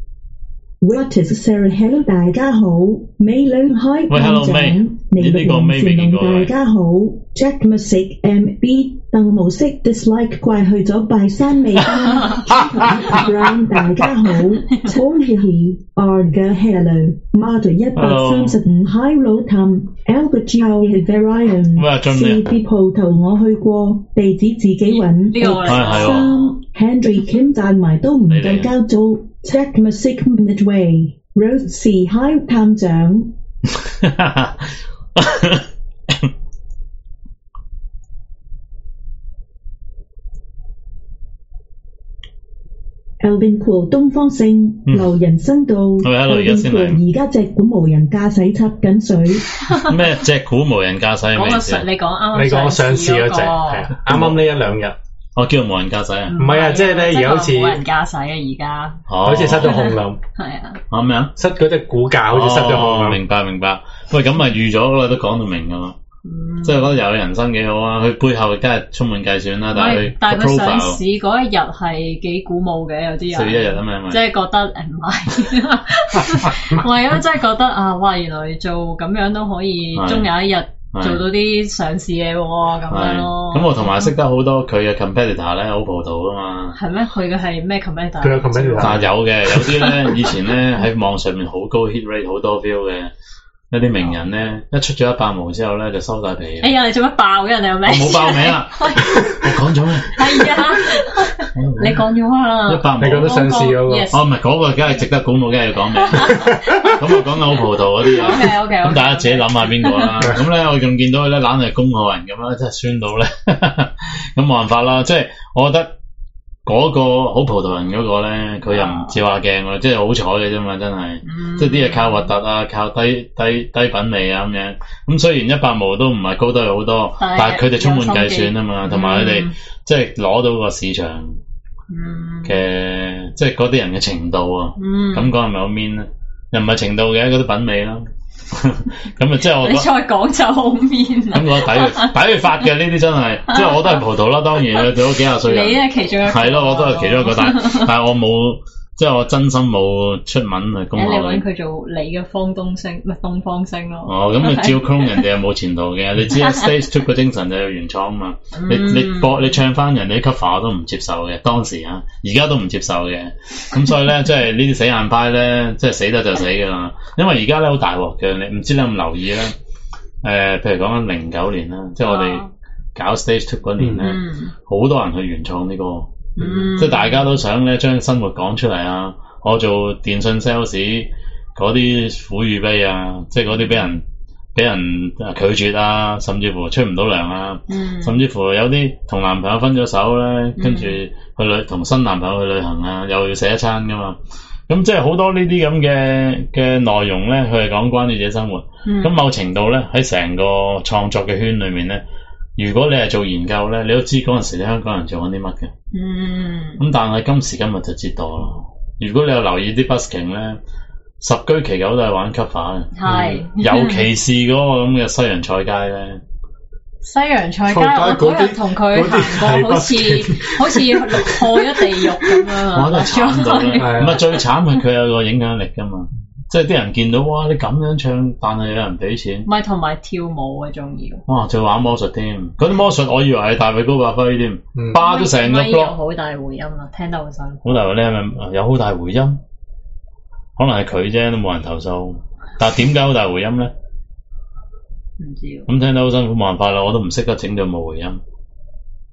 What is Sarah？Hello， 大家好，美女開喂，Hello 長， May， 你呢個嘅 May 未見過大家好 ，Jack Music M B， 鄧無色 dislike 怪去咗拜山未啊 ？Brown 大家好 ，Tom Hihi R 嘅 Hello，Mother 一百三十五 Hi 老氹 ，Albert Joe 係 Varian， 喂阿俊四你 B 鋪頭我去過，地址自己揾。 呢個我嚟係三喎 Henry Kim 賺埋都唔夠交租。Check Music Midway Rose C Hi 探長。Elvin Cool 東方星留人生道。 喂，hello，而家先嚟 Elvin Cool 而家隻股無人駕駛插緊水。 咩隻股無人駕駛係講個咩意思啊？ 上，你講啱你講上市嗰嗰隻係啊，啱啱呢一兩日， 我叫無人駕駛啊？ 唔係啊即係咧而家好似冇人駕駛啊，而家哦好似失咗控咁， 係啊， 啊咩啊？ 失嗰隻股價好似失咗控哦， 咁。 明白明白。喂，咁咪預咗啦，都講到明噶嘛。 嗯即係覺得有人生幾好啊！佢背後梗係充滿計算啦，但係佢個但係佢上 profile 市嗰一日係幾鼓舞嘅，有啲四月一人日啊嘛，係咪即係覺得誒唔係，唔係啊！真係覺得啊，哇！原來做咁樣都可以， 係終有一日係做到啲上市嘢喎，咁樣咯。 咁我同埋識得好多佢嘅 competitor 咧，好葡萄噶嘛。 係咩？佢嘅係咩 competitor？ 佢有 competitor 但係有嘅，有啲咧以前咧喺網上面好高 hit rate，好多 view 嘅。一啲名人咧，一出咗一百毛之後咧，就收晒皮。 哎呀，你做乜爆嘅人哋有名？ 我冇爆名啊！我講咗咩？ 係啊，你講咗啊！ 一百毛。 你覺得上市嗰個？ Yes 哦，唔係嗰個，梗係值得鼓舞，梗係要講名。咁我講緊好葡萄嗰啲啊。 OK OK。 咁大家自己諗下邊個啦。咁咧，我仲見到佢咧，懶係公害人咁啦，真係酸到咧。咁冇辦法啦，即係我覺得。嗰個好葡萄人嗰個咧，佢又唔照下鏡喎，即係好彩嘅啫嘛，真係， 嗯、 即係啲嘢靠核突啊，靠低低低品味啊咁樣。咁雖然一百毛都唔係高得佢好多，但係佢哋充滿計算啊嘛，同埋佢哋即係攞到個市場嘅，嗯、即係嗰啲人嘅程度啊，咁講係咪好 mean 咧？又唔係程度嘅，嗰啲品味咯。咁啊，即係我你再講就好面啦。 咁我抵佢抵佢發嘅呢啲真係，即係我都係葡萄啦，當然啦，做咗幾廿歲人。 你係其中一個。 係咯，我都係其中一個，但係但係我冇，即係我真心冇出文去公開。 你揾佢做你嘅方東星，唔係東方星咯。 哦，咁你照 clone 人哋又冇前途嘅，你知啦 ，Stage Two 個精神就係原創啊嘛。你你播你唱翻人哋啲 cover 我都唔接受嘅，當時啊，而家都唔接受嘅。咁所以咧，即係呢啲死硬派咧，即係死得就死噶啦。因為而家咧好大鑊嘅，你唔知你有冇留意咧？誒、呃，譬如講緊零九年啦，即係我哋搞 Stage Two 嗰年咧，好、嗯、多人去原創呢、這個， 嗯、 即係大家都想咧將生活講出嚟啊！我做電信 sales 嗰啲苦與悲啊，即係嗰啲俾人俾人拒絕啊，甚至乎出唔到糧啊， 嗯、 甚至乎有啲同男朋友分咗手咧，跟住去旅同新男朋友去旅行啊，又要食一餐噶嘛。咁即係好多呢啲咁嘅嘅內容咧，佢係講關於自己生活。咁、嗯、某程度咧，喺成個創作嘅圈裏面咧，如果你係做研究咧，你都知嗰陣時啲香港人做緊啲乜嘅。 嗯。咁但係今時今日就知道咯。如果你有留意啲 busking 咧，十居其九都係玩 cover 嘅。係是、嗯。尤其是嗰個咁嘅西洋菜街咧。 西洋菜街，我嗰日同佢行過，好似好似破咗地獄咁樣啊！ 我覺得慘到咧，唔係最慘係佢有個影響力噶嘛，即係啲人見到哇，你咁樣唱，但係有人俾錢， 唔係同埋跳舞啊，仲要哇，仲玩魔術添，嗰啲魔術我以為係大衛高柏輝添，霸咗成個 block， 好大回音啊，聽得好辛苦。 好大回音，咪有好大回音？可能係佢啫，都冇人投訴。但係點解好大回音咧？ 唔知。 咁聽得好辛苦，冇辦法啦，我都唔識得整就冇回音。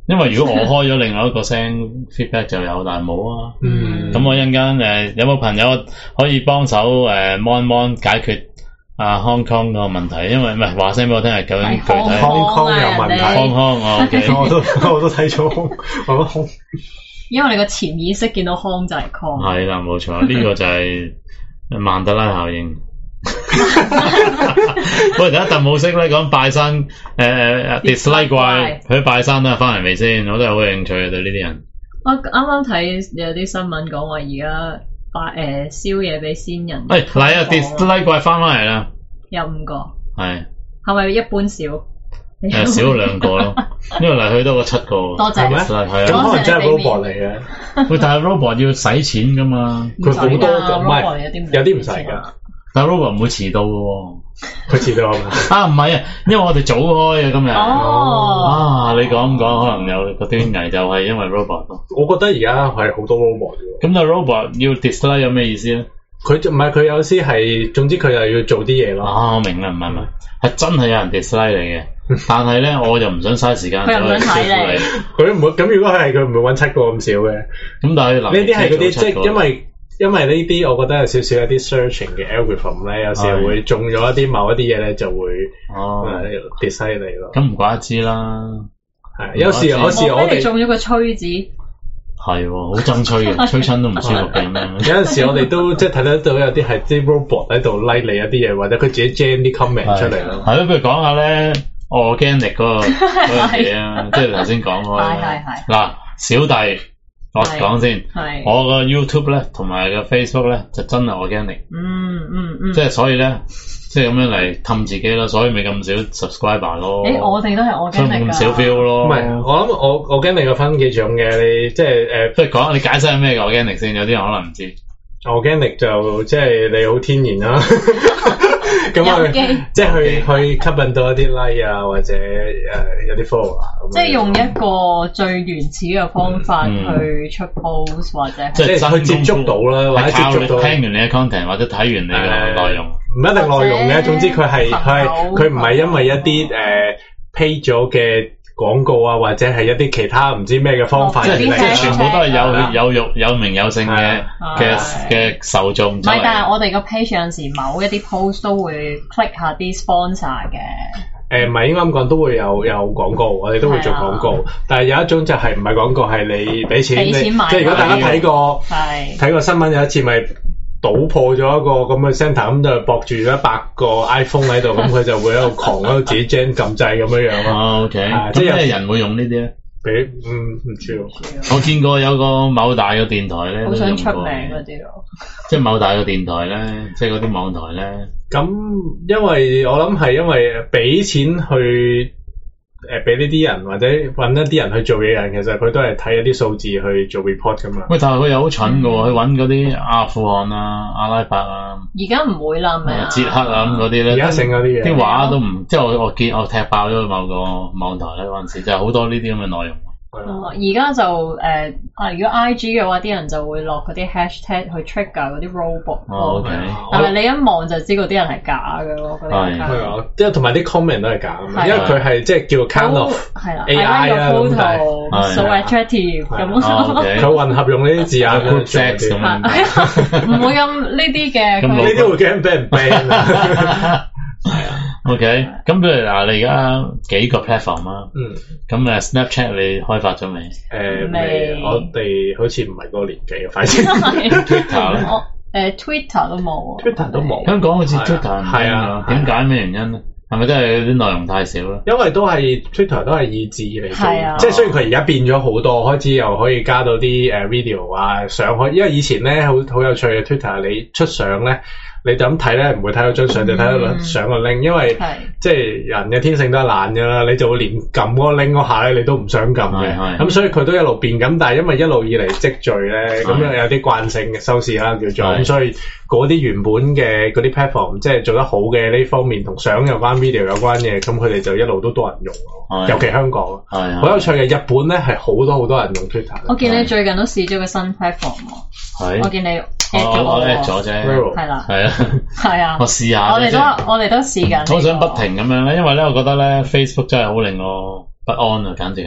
因為如果我開咗另外一個聲 feedback 就有，但係冇啊。 嗯。 咁我一陣間誒有冇朋友可以幫手誒 mon mon 解決啊 Hong Kong 個問題？因為唔係話聲俾我聽係究竟具體 Hong Kong 有問題。 Hong Kong 我 OK， 我都我都睇咗空，我覺得空。 因為你個潛意識見到康就係康。 係啦，冇錯，呢、這個就係曼德拉效應。喂，第一鄧武式咧講拜山，誒誒 dislike 怪，佢拜山都係翻嚟未先？我都係好有興趣嘅對呢啲人。 我啱啱睇有啲新聞講話而家拜誒燒嘢俾先人。 誒嚟啊 dislike 怪翻翻嚟啦， 有五個。 係。 係咪一般少？ 誒少咗兩個咯，因為嚟去多過七個。 多謝。 咩？ 係啊。 咁可能真係 robot 嚟嘅。 喂，但係 robot 要使錢噶嘛？ 佢好多唔係，有啲唔使㗎。 但係 robot 唔會遲到嘅喎， 佢遲到係嘛？ 啊唔係啊，因為我哋早開啊今日。 哦。 啊，你講講可能有個端倪就係因為 robot 咯。 我覺得而家係好多 robot 嘅。 咁但係 robot 要 dislike 有咩意思咧？ 佢就唔係佢有時係，總之佢又要做啲嘢咯。 啊，我明啦，唔係唔係，係真係有人 dislike 你嘅，但係咧我就唔想嘥時間再佢唔想睇你。 佢唔會咁，如果係佢唔會揾七個咁少嘅。 咁但係呢啲係嗰啲即係因為。因為呢啲我覺得有少少一啲 searching 嘅 algorithm 咧，有時候會中咗一啲某一啲嘢咧，就會哦跌犀利咯。 咁唔怪得知啦。 係有時有時我哋中咗個吹字。 係喎，好憎吹嘅，吹親都唔舒服嘅咁樣。 有陣時我哋都即係睇得到有啲係啲 robot 喺度 like 你一啲嘢，或者佢自己 jam 啲 comment 出嚟咯。 係咯，不如講下咧 organic 嗰個嗰樣嘢啊，即係頭先講開。 係係係。 嗱，小弟。我講先，我個 YouTube 咧同埋個 Facebook 咧就真係 organic， 嗯嗯嗯， 即係所以咧，即係咁樣嚟氹自己咯，所以咪咁少 subscriber 咯。 誒，我哋都係 organic 咁少 feel 咯。 唔係，我諗我 organic 個分幾種嘅，你即係誒， 不如講你解釋下咩嘅 organic 先，有啲人可能唔知。 organic 就即係你好天然啦。咁啊，即係去去吸引到一啲 like 啊，或者誒有啲 follow 啊， 即係用一個最原始嘅方法去出 post 或者即係去接觸到啦，或者接觸到聽完你嘅 content 或者睇完你嘅內容， 唔一定內容嘅，總之佢係佢係佢唔係因為一啲誒 pay 咗嘅廣告啊，或者係一啲其他唔知咩嘅方法， 即係即係全部都係有有肉有名有姓嘅嘅嘅受眾。唔係，但係我哋個 page 有陣時某一啲 post 都會 click 下啲 sponsor 嘅。 誒唔係應該咁講，都會有有廣告，我哋都會做廣告。但係有一種就係唔係廣告，係你俾錢， 俾錢買。 即係如果大家睇過睇過新聞，有一次咪搗破咗一個咁嘅 centre，咁就駁住咗一百個 iPhone 喺度，咁佢就會喺度狂喺度自己 jam 撳掣咁樣樣咯。 哦 OK，即係咩人會用呢啲咧？ 俾嗯唔知喎。 我見過有個某大嘅電台咧， 好想出名嗰啲咯。 即係某大嘅電台咧，即係嗰啲網台咧。 咁因為我諗係因為俾錢去。誒，俾呢啲人或者搵一啲人去做嘢人，其實佢都係睇一啲數字去做 report 噶嘛。喂， 但係佢又好蠢噶喎，去搵嗰啲阿富汗啊、阿拉伯啊。 而家唔會啦，咪捷克啊咁嗰啲咧。 而家剩嗰啲嘢， 啲畫都唔，即係我我見我踢爆咗某個網台咧嗰陣時，就係好多呢啲咁嘅內容。 哦，而家就誒啊，如果 I G 嘅話，啲人就會落嗰啲 hashtag 去 trigger 嗰啲 robot。 哦 OK。 但係你一望就知嗰啲人係假嘅咯，嗰啲。 係啊，即係同埋啲 comment 都係假嘅，因為佢係即係叫 kind of 係啦 A I 啊咁，但係 so attractive 咁。 佢混合用呢啲字眼 ，group sex 咁樣。 唔會咁呢啲嘅。 咁呢啲會驚俾人 ban 啊。 係啊。OK，咁譬如嗱，你而家幾個 platform 啊？ 嗯。 咁誒 Snapchat 你開發咗未？ 誒未，我哋好似唔係嗰個年紀嘅，反正 Twitter 咧。 我誒 Twitter 都冇。 Twitter 都冇。 香港好似 Twitter 唔係啊？ 點解咩原因咧？係咪真係啲內容太少咧？ 因為都係 Twitter 都係以字嚟做， 係啊， 即係雖然佢而家變咗好多，開始又可以加到啲誒 video 啊上去，因為以前咧好好有趣嘅 Twitter，你出相咧。你就咁睇咧，唔會睇到張相，就睇到相個 link，因為即係人嘅天性都係懶㗎啦，你就會連撳嗰個 link 嗰下咧，你都唔想撳嘅。咁所以佢都一路變緊，但係因為一路以嚟積聚咧，咁樣有啲慣性嘅收視啦叫做，咁所以嗰啲原本嘅嗰啲 platform 即係做得好嘅呢方面，同相有關、video 有關嘅，咁佢哋就一路都多人用咯。尤其香港，好有趣嘅。日本咧係好多好多人用 Twitter。 我見你最近都試咗個新 platform 喎。我見你。 我 at 咗啫， 係啦， 係啊， 係啊， 我試下。 我哋都我哋都試緊。 我想不停咁樣咧，因為咧，我覺得咧 Facebook 真係好令我不安啊，簡直係。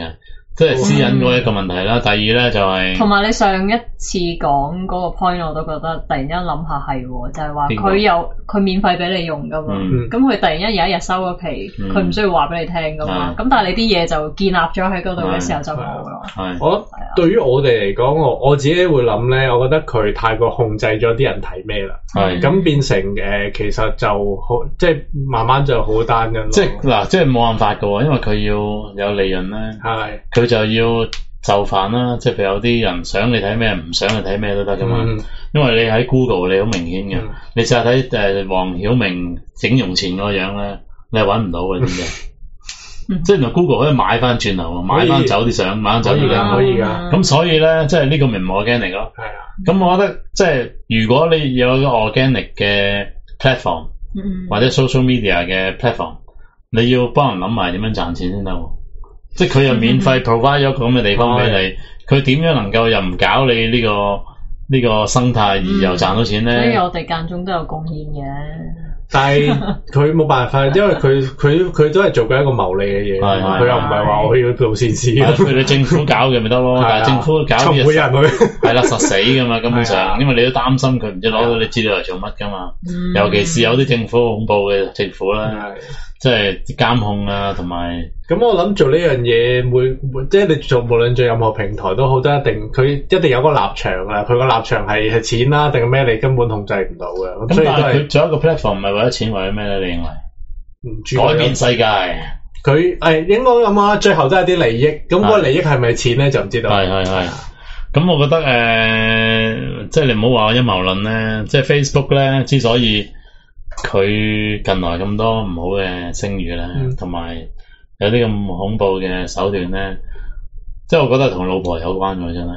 即係私隱嗰一個問題啦。第二咧就係同埋你上一次講嗰個 point 我都覺得突然間諗下係喎，就係話佢有佢免費俾你用噶嘛，咁佢、嗯、突然間有一日收咗皮，佢唔、嗯、需要話俾你聽噶嘛，咁、嗯、但係你啲嘢就建立咗喺嗰度嘅時候就冇咯。 我對於我哋嚟講，我我自己會諗咧，我覺得佢太過控制咗啲人睇咩啦，咁、嗯、變成誒、呃、其實就好即係慢慢就好單一咯。即係嗱，即係冇辦法噶喎，因為佢要有利潤咧，佢就要就範啦。即係譬如有啲人想你睇咩，唔想你睇咩都得噶嘛。嗯、因為你喺 Google 你好明顯嘅，嗯、你試下睇誒黃曉明整容前個樣咧，你係揾唔到嘅啲嘢。即係原來 Google 可以買翻轉頭，買翻走啲相，買翻走啲嘅， 可以噶。 咁所以咧，即係呢個咪唔 organic 咯。係啊。咁我覺得即係如果你有個 organic 嘅 platform、嗯、或者 social media 嘅 platform， 你要幫人諗埋點樣賺錢先得。即係佢又免費 provide 咗個咁嘅地方俾你，佢點樣能夠又唔搞你呢、這個呢、這個生態而又賺到錢咧、嗯？所以我哋間中都有貢獻嘅。 但係佢冇辦法，因為佢佢佢都係做緊一個牟利嘅嘢，佢又唔係話我要做善事。 譬如你政府搞嘅咪得咯，但係政府搞嘅冇人去， 係啦，實死噶嘛，根本上，因為你都擔心佢唔知攞到你資料嚟做乜噶嘛。尤其是有啲政府好恐怖嘅政府啦，即係監控啊，同埋。 咁我諗做呢樣嘢，每即係你做無論做任何平台都好，都一定佢一定有個立場啊。佢個立場係係錢啦，定係咩？你根本控制唔到嘅。咁所以都係佢做一個 platform 唔係為咗錢，為咗咩咧？你認為？改變世界。 佢係應該咁啊，最後都係啲利益。咁嗰個利益係咪錢咧？就唔知道。 係係係。咁我覺得誒、呃，即係你唔好話陰謀論咧，即係 Facebook 咧，之所以佢近來咁多唔好嘅聲譽咧，同埋、嗯。有啲咁恐怖嘅手段咧，即係我覺得同老婆有關喎，真係。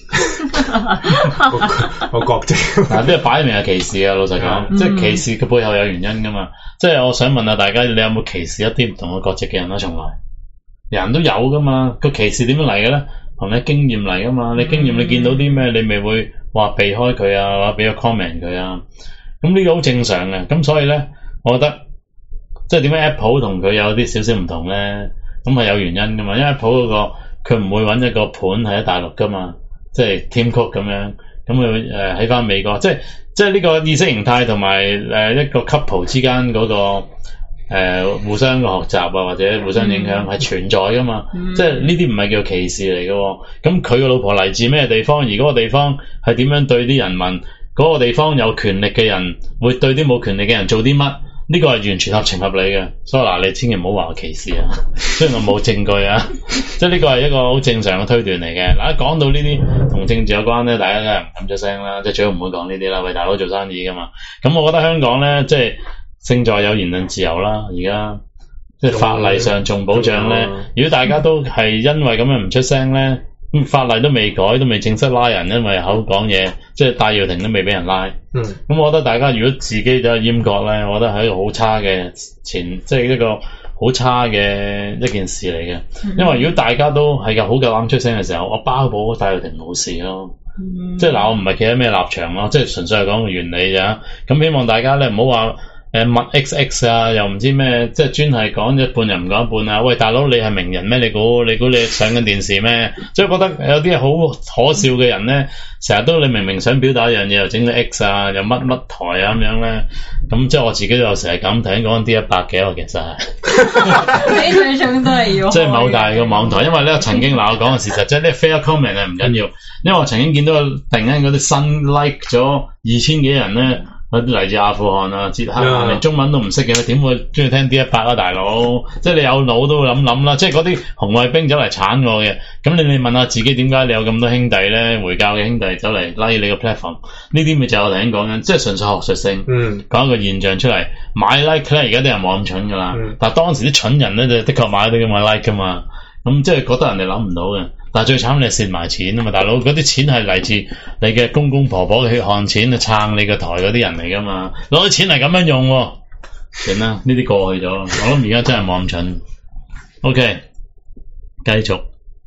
我覺啫， 嗱，呢個擺明係歧視啊！老實講，嗯、即係歧視嘅背後有原因噶嘛。即係我想問下大家，你有冇歧視一啲唔同嘅國籍嘅人啊？從來人都有噶嘛。個歧視點樣嚟嘅咧？同你經驗嚟噶嘛。你經驗你見到啲咩，你咪會話避開佢啊，或者俾個 comment 佢啊。咁呢個好正常嘅。咁所以咧，我覺得。即係點解 Apple 同佢有啲少少唔同咧？咁係有原因噶嘛？因為 Apple 嗰個佢唔會揾一個盤喺大陸噶嘛，即係 Tim Cook 咁樣，咁佢誒喺翻美國，即係即係呢個意識形態同埋誒一個 couple 之間嗰、嗰個誒、呃、互相嘅學習啊，或者互相影響係存在噶嘛？嗯、即係呢啲唔係叫歧視嚟噶。咁佢個老婆嚟自咩地方？而嗰個地方係點樣對啲人民？嗰、嗰個地方有權力嘅人會對啲冇權力嘅人做啲乜？呢個係完全合情合理嘅，所以嗱，你千祈唔好話我歧視啊！雖然我冇證據啊，即係呢個係一個好正常嘅推斷嚟嘅。嗱，一講到呢啲同政治有關咧，大家梗係唔敢出聲啦，即係最好唔好講呢啲啦。喂，大佬做生意噶嘛，咁我覺得香港咧，即係勝在有言論自由啦。而家即係法例上仲保障咧，如果大家都係因為咁樣唔出聲咧。咁法例都未改，都未正式拉人，因為口講嘢，即係戴耀廷都未俾人拉。嗯，咁我覺得大家如果自己都係閹割咧，我覺得係一個好差嘅前，即係一個好差嘅一件事嚟嘅。嗯、因為如果大家都係嘅好夠膽出聲嘅時候，我包保戴耀廷冇事咯。嗯、即係嗱，我唔係企喺咩立場咯，即係純粹係講個原理咋。咁希望大家咧唔好話。誒，密 X X 啊，又唔知咩，即係專係講一半又唔講一半啊！喂，大佬，你係名人咩？你估你估你上緊電視咩？即係覺得有啲好可笑嘅人咧，成日都你明明想表達一樣嘢，又整咗 X 啊，又乜乜台啊咁樣咧，咁即係我自己都有成日咁睇講 D 一百嘅，我其實係你最終都係要， 即係某大個網台，因為咧曾經嗱我講嘅事實，即係呢 fair comment 係唔緊要，因為我曾經見到突然間嗰啲新 like 咗二千幾人咧。嗰啲嚟自阿富汗啊、捷克啊，連中文都唔識嘅，點會中意聽 D 一百啊，大佬？即係你有腦都會諗諗啦。即係嗰啲紅衛兵走嚟鏟我嘅，咁你你問下自己點解你有咁多兄弟咧？回教嘅兄弟走嚟拉你個 platform， 呢啲咪就係我頭先講緊，即係純粹學術性，嗯，講一個現象出嚟。買 like 咧，而家啲人冇咁蠢噶啦，嗯、但係當時啲蠢人咧就的確買啲咁嘅 like 噶嘛，咁即係覺得人哋諗唔到嘅。但係最慘你係蝕埋錢啊嘛，大佬，嗰啲錢係嚟自你嘅公公婆婆嘅血汗錢，去撐你個台嗰啲人嚟噶嘛，攞啲錢嚟咁樣用，算啦，呢啲過去咗，我諗而家真係冇咁蠢。OK，繼續，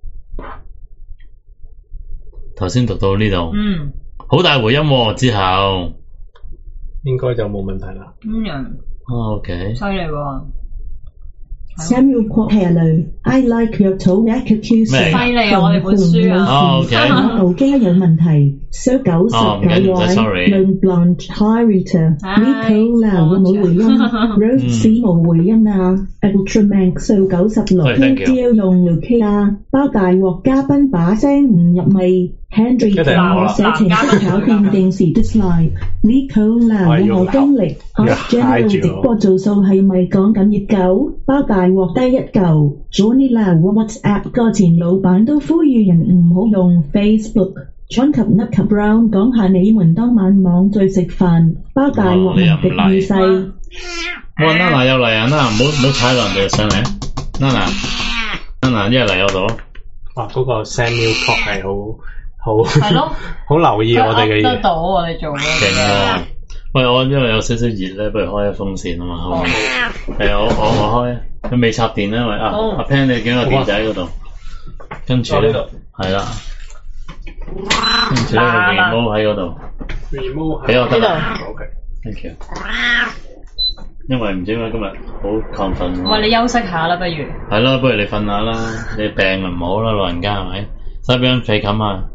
頭先讀到呢度，嗯，好大回音、哦、之後， 應該就冇問題啦。 咁樣， 哦 OK， 犀利喎。 Samuel Quayle, I like your tall accusation。 犀利啊！我哋本書啊。 哦 ，OK。 我腦機有問題。So 九十九位 Lone Blonde Pirate Nicola 會冇回音 ，Rose 冇回音啊 ，Ultraman So 九十六 T 用 Lucia 包大鑊嘉賓把聲唔入味 ，Henry 我寫程式炒電定時 dislike Nicola 有冇經歷 ？General 直播做數係咪講緊熱狗？包大鑊低一嚿 ，Johnny Lau WhatsApp 個前老闆都呼籲人唔好用 Facebook。John 及 Nut 及 Brown 講下你們當晚網聚食飯，包大鑊無敵意勢。 哇 ，Nana 又嚟啊 ！Nana 唔好唔好踩落人哋上嚟 ，Nana，Nana 一嚟我度。 哇！嗰個 Samuel Cock 係好好係咯， 好留意我哋嘅嘢。 得到我哋做嘅。 勁喎！喂，我因為有少少熱咧，不如開下風扇啊嘛，後面。係我我我開，佢未插電咧，因為啊阿 Pan 你見個電仔喺嗰度，跟住咧係啦。跟住咧個 remote 喺嗰度 ，remote 俾我得啦 ，OK，thank you。因為唔知點解今日好亢奮。 喂，你休息下啦，不如。係咯，不如你瞓下啦，你病就唔好啦，老人家係咪？使唔使張被冚啊？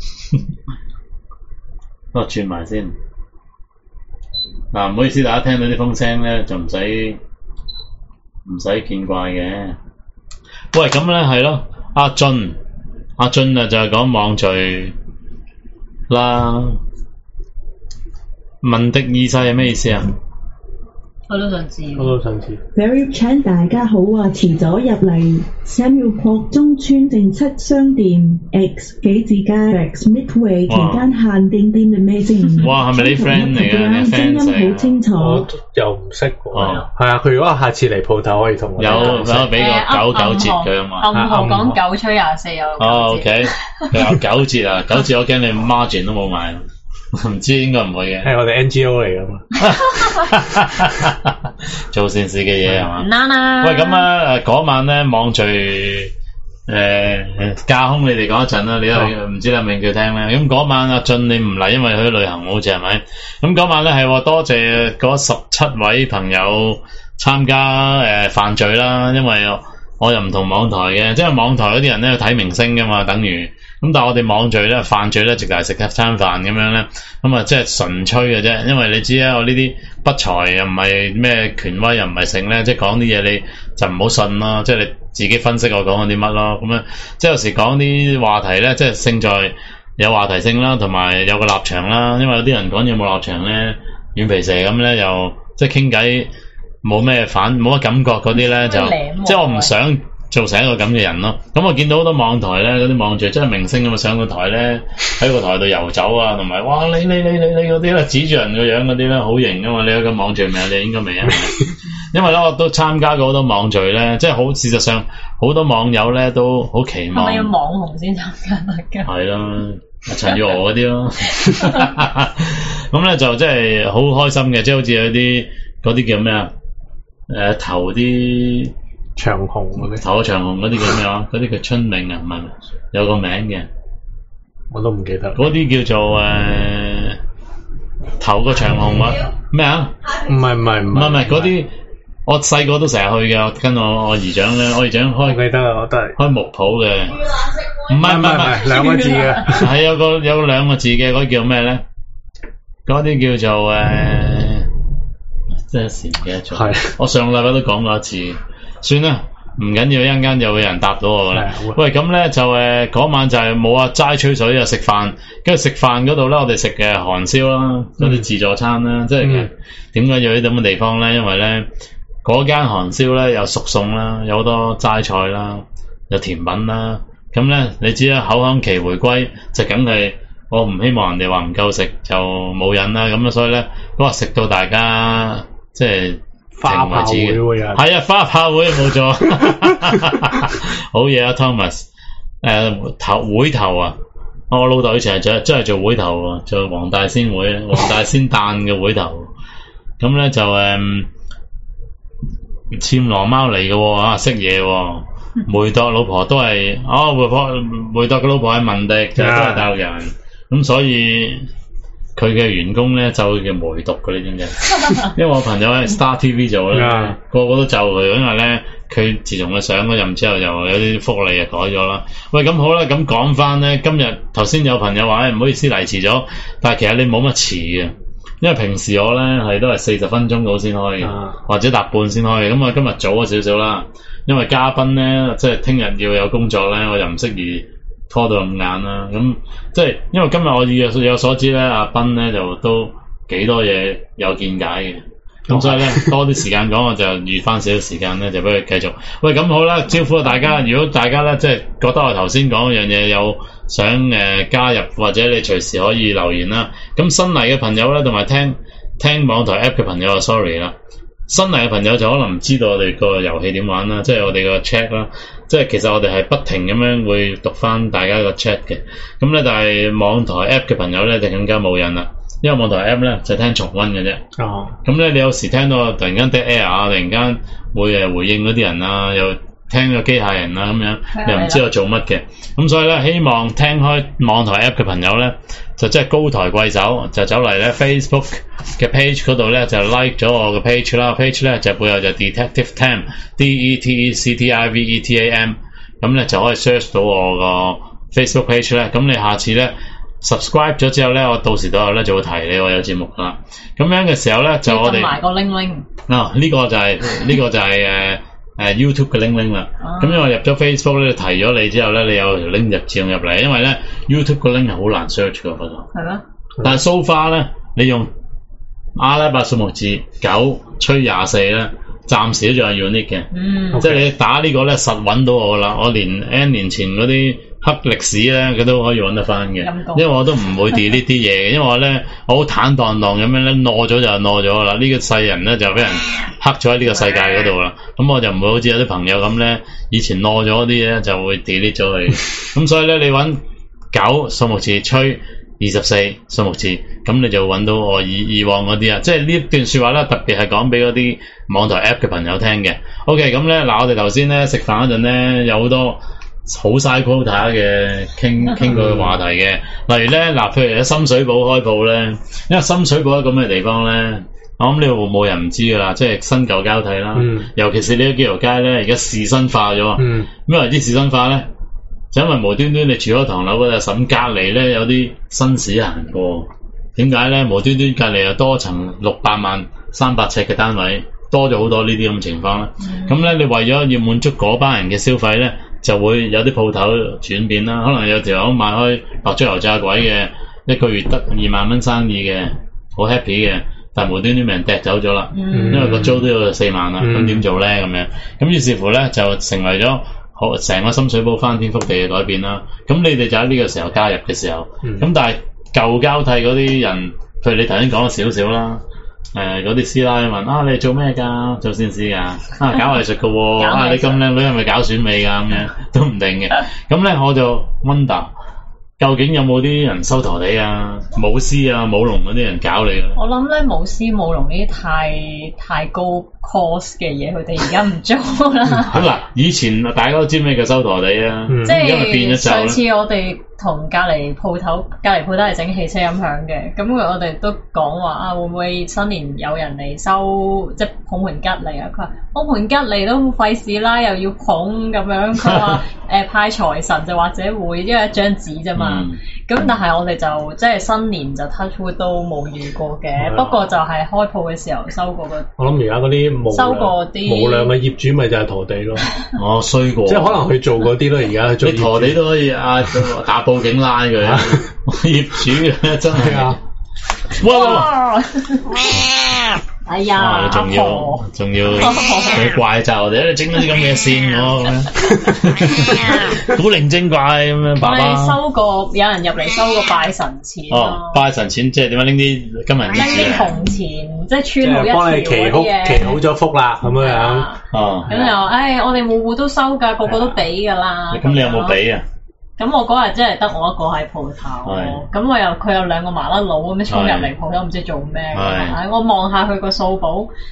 不過轉埋先。嗱，唔好意思，大家聽到啲風聲咧，就唔使唔使見怪嘅。喂，咁咧係咯，阿俊。阿俊啊，就係講網聚啦。文迪二世係咩意思啊？ 我都想知。 我都想知。 Very Chan 大家好啊，遲咗入嚟。Samuel 擴中村正七商店 X 幾字街 X Midway 期間限定店嘅咩先？ 哇，係咪你 friend 嚟嘅？ 聲音好清楚。 我又唔識喎。係啊，佢如果下次嚟鋪頭可以同我。 有有俾個九九折嘅嘛？ 暗號講九吹廿四有。 哦 ，OK， 佢有九折啊！九折我驚你 margin 都冇買。唔知應該唔會嘅， 係我哋 N G O 嚟噶嘛， 做善事嘅嘢係嘛？ 嘛？ 喂，咁啊，嗰晚咧網聚誒架空，你哋講一陣啦，你都唔知你係咪叫聽咧？咁嗰晚阿俊你唔嚟，因為佢去旅行好似係咪？咁嗰晚咧係多謝嗰十七位朋友參加誒飯聚啦，因為我又唔同網台嘅，即係網台嗰啲人咧睇明星噶嘛，等於。咁但係我哋網聚咧飯聚咧，直係食一餐飯咁樣咧，咁啊即係純吹嘅啫。因為你知啊，我呢啲不才又唔係咩權威又唔係性咧，即係講啲嘢你就唔好信咯，即係你自己分析我講緊啲乜咯。咁樣即係有時講啲話題咧，即係勝在有話題性啦，同埋有個立場啦。因為有啲人講嘢冇立場咧，軟皮蛇咁咧，又即係傾偈冇咩反冇乜感覺嗰啲咧，就即係我唔想做成一個咁嘅人咯，咁我見到好多網台咧，嗰啲網聚真係明星咁啊，上個台咧喺個台度遊走啊，同埋哇你你你你你嗰啲咧指住人個樣嗰啲咧好型噶嘛，你有個網聚未啊？你應該未啊？因為咧我都參加過好多網聚咧，即係好事實上好多網友咧都好期望。係咪要網紅先參加得㗎？係啦，陳玉娥嗰啲咯，咁咧就真係好開心嘅，即係好似有啲嗰啲叫咩啊？誒、呃、投啲。 長紅嗰啲， 投長紅嗰啲叫咩話？嗰啲叫春茗啊，唔係有個名嘅， 我都唔記得。 嗰啲叫做誒、呃、投個長紅啊咩啊？ 唔係唔係唔係唔係嗰啲，我細個都成日去嘅，跟我我姨丈咧，我姨丈開， 我記得啦，我都係開木鋪嘅，唔係唔係唔係兩個字嘅， 係有個有兩個字嘅，嗰啲叫咩咧？嗰啲叫做誒，真係時唔記得咗。係，我上個禮拜都講過一次。算啦，唔緊要，一陣間就有人答到我啦。喂，咁咧就誒嗰、呃、晚就係冇啊齋吹水啊食飯，跟住食飯嗰度咧，我哋食嘅韓燒啦，嗰啲自助餐啦，嗯、即係點解要喺啲咁嘅地方咧？因為咧嗰間韓燒咧有熟餸啦，有好多齋菜啦，有甜品啦。咁咧你知啦，口腔期回歸就梗係我唔希望人哋話唔夠食就冇癮啦。咁啊，所以咧嗰日食到大家即係。 花炮會會啊， 係啊，花炮會冇錯，好嘢啊 ，Thomas， 誒、呃、頭會頭啊，我老豆以前係做真係做會頭啊，做黃大仙會，黃大仙誕嘅會頭，咁咧就誒暹羅貓嚟嘅啊，識嘢喎，梅鐸老婆都係，哦梅婆梅鐸嘅老婆係文迪，就係、是、都係大陸人，咁所以佢嘅員工咧就叫梅毒嘅，你知唔知？因為我朋友喺 Star T V 做咧，個個都就佢，因為咧佢自從佢上咗任之後，又有啲福利又改咗啦。喂，咁好啦，咁講翻咧，今日頭先有朋友話，誒唔好意思嚟遲咗，但係其實你冇乜遲嘅，因為平時我咧係都係四十分鐘到先開嘅，啊、或者搭半先開嘅。咁我今日早咗少少啦，因為嘉賓咧即係聽日要有工作咧，我又唔適宜拖到咁晏啦。咁即係因為今日我以有所知咧，阿斌咧就都幾多嘢有見解嘅。咁所以咧多啲時間講，我就預翻少少時間咧，就俾佢繼續。喂，咁好啦，招呼大家。如果大家咧即係覺得我頭先講嗰樣嘢有想誒、呃、加入，或者你隨時可以留言啦。咁新嚟嘅朋友咧，同埋聽聽網台 app 嘅朋友啊 ，sorry 啦。新嚟嘅朋友就可能唔知道我哋個遊戲點玩啦，即係我哋個 chat 啦。即係其實我哋係不停咁樣會讀翻大家個 chat 嘅。咁咧，但係網台 app 嘅朋友咧就更加冇癮啦。因為網台 app 咧就係、聽重溫嘅啫。哦。咁咧，你有時聽到突然間 dead air 啊，突然間會誒回應嗰啲人啊，又聽個機械人啊咁樣，你又唔知我做乜嘅。咁所以咧，希望聽開網台 app 嘅朋友咧，就即係高抬貴手，就走嚟咧 Facebook 嘅 page 嗰度咧就 like 咗我嘅 page 啦。page 咧就背後就 Detective Tam，D E T E C T I V E T A M， 咁咧就可以 search 到我個 Facebook page 咧。咁你下次咧 subscribe 咗之後咧，我到時到候咧就會提你我有節目啦。咁樣嘅時候咧就我哋埋個 link link。 啊，呢、這個就係、是、呢個就係、是、誒。Uh, 誒、uh, YouTube 嘅 link link 啦，咁、啊、因為入咗 Facebook 咧，提咗你之後咧，你有條 link 入自動入嚟，因為咧 YouTube 個 link 係好難 search 嘅，我覺得。係咩？但係 so far 咧，你用阿拉伯數目字九吹廿四咧，暫時都仲係 unique 嘅。嗯。即係你打個呢個咧，實揾到我啦。我連 N 年前嗰啲黑歷史咧，佢都可以揾得翻嘅。因為我都唔會 delete 啲嘢嘅，因為我咧我好坦蕩蕩咁樣咧，攞咗就攞咗啦。呢、這個世人咧就俾人黑咗喺呢個世界嗰度啦。咁我就唔會好似有啲朋友咁咧，以前攞咗啲咧就會 delete 咗佢。咁所以咧，你揾九數目字吹二十四數目字，咁你就揾到我以以往嗰啲啊。即係呢段説話咧，特別係講俾嗰啲網台 app 嘅朋友聽嘅。OK，咁咧嗱，我哋頭先咧食飯嗰陣咧有好多好嘥 quota 嘅傾傾過嘅話題嘅，例如咧嗱，譬如喺深水埗開鋪咧，因為深水埗喺咁嘅地方咧。我諗呢度冇人唔知噶啦，即係新舊交替啦。嗯、尤其是呢幾條街咧，而家士紳化咗。嗯、咩為之士紳化咧？就因為無端端你住咗唐樓嗰隻嬸隔離咧，有啲紳士行過。點解咧？無端端隔離又多層六百萬三百尺嘅單位，多咗好多呢啲咁嘅情況啦。咁咧、嗯，你為咗要滿足嗰班人嘅消費咧，就會有啲鋪頭轉變啦。可能有條友賣開白豬油炸鬼嘅，一個月得二萬蚊生意嘅，好 happy 嘅。但係無端端俾人掟走咗啦，嗯、因為個租都要四萬啦，咁點、嗯、做咧咁樣？咁於是乎咧就成為咗好成個深水埗翻天覆地嘅改變啦。咁你哋就喺呢個時候加入嘅時候，咁、嗯、但係舊交替嗰啲人，譬如你頭先講咗少少啦，誒嗰啲師奶問啊，你係做咩㗎？做善事㗎？啊搞藝術㗎喎？啊你咁靚女係咪搞選美㗎？咁樣都唔定嘅。咁咧我就 wonder。究竟有冇啲人收陀地啊、舞獅啊、舞龍嗰啲人搞你咧？ 我諗咧舞獅舞龍呢啲太太高 cost 嘅嘢，佢哋而家唔做啦。 咁嗱，以前大家都知咩叫收陀地啊？ 即係上次我哋同隔離鋪頭，隔離鋪頭係整汽車音響嘅，咁我哋都講話啊，會唔會新年有人嚟收即係捧盤吉利啊？佢話捧盤吉利都費事啦，又要捧咁樣。佢話誒派財神就或者會，因為一張紙啫嘛。咁、嗯、但係我哋就即係新年就 touch wood 都冇遇過嘅，的不過就係開鋪嘅時候收過個。我諗而家嗰啲收過啲無良嘅業主咪就係陀地咯。 我衰過， 即係可能佢做嗰啲咯。而家做你陀地都可以啊，打報警拉佢。業主真係啊！哇！ 哎呀， 仲要仲要佢怪責我哋，你整咗啲咁嘅線我咁樣，古靈精怪咁樣。爸爸收過有人入嚟收過拜神錢。 哦，拜神錢即係點樣拎啲金銀衣紙啊？ 拎啲銅錢，即係穿好一條嗰啲嘢。 祈好咗福啦，咁樣樣。 哦。 咁又，唉，我哋戶戶都收㗎，個個都俾㗎啦。 咁你有冇俾啊？ 咁我嗰日真係得我一個喺鋪頭，咁我又佢有兩個麻甩佬咁樣衝入嚟鋪頭，唔知做咩。我望下佢個數簿，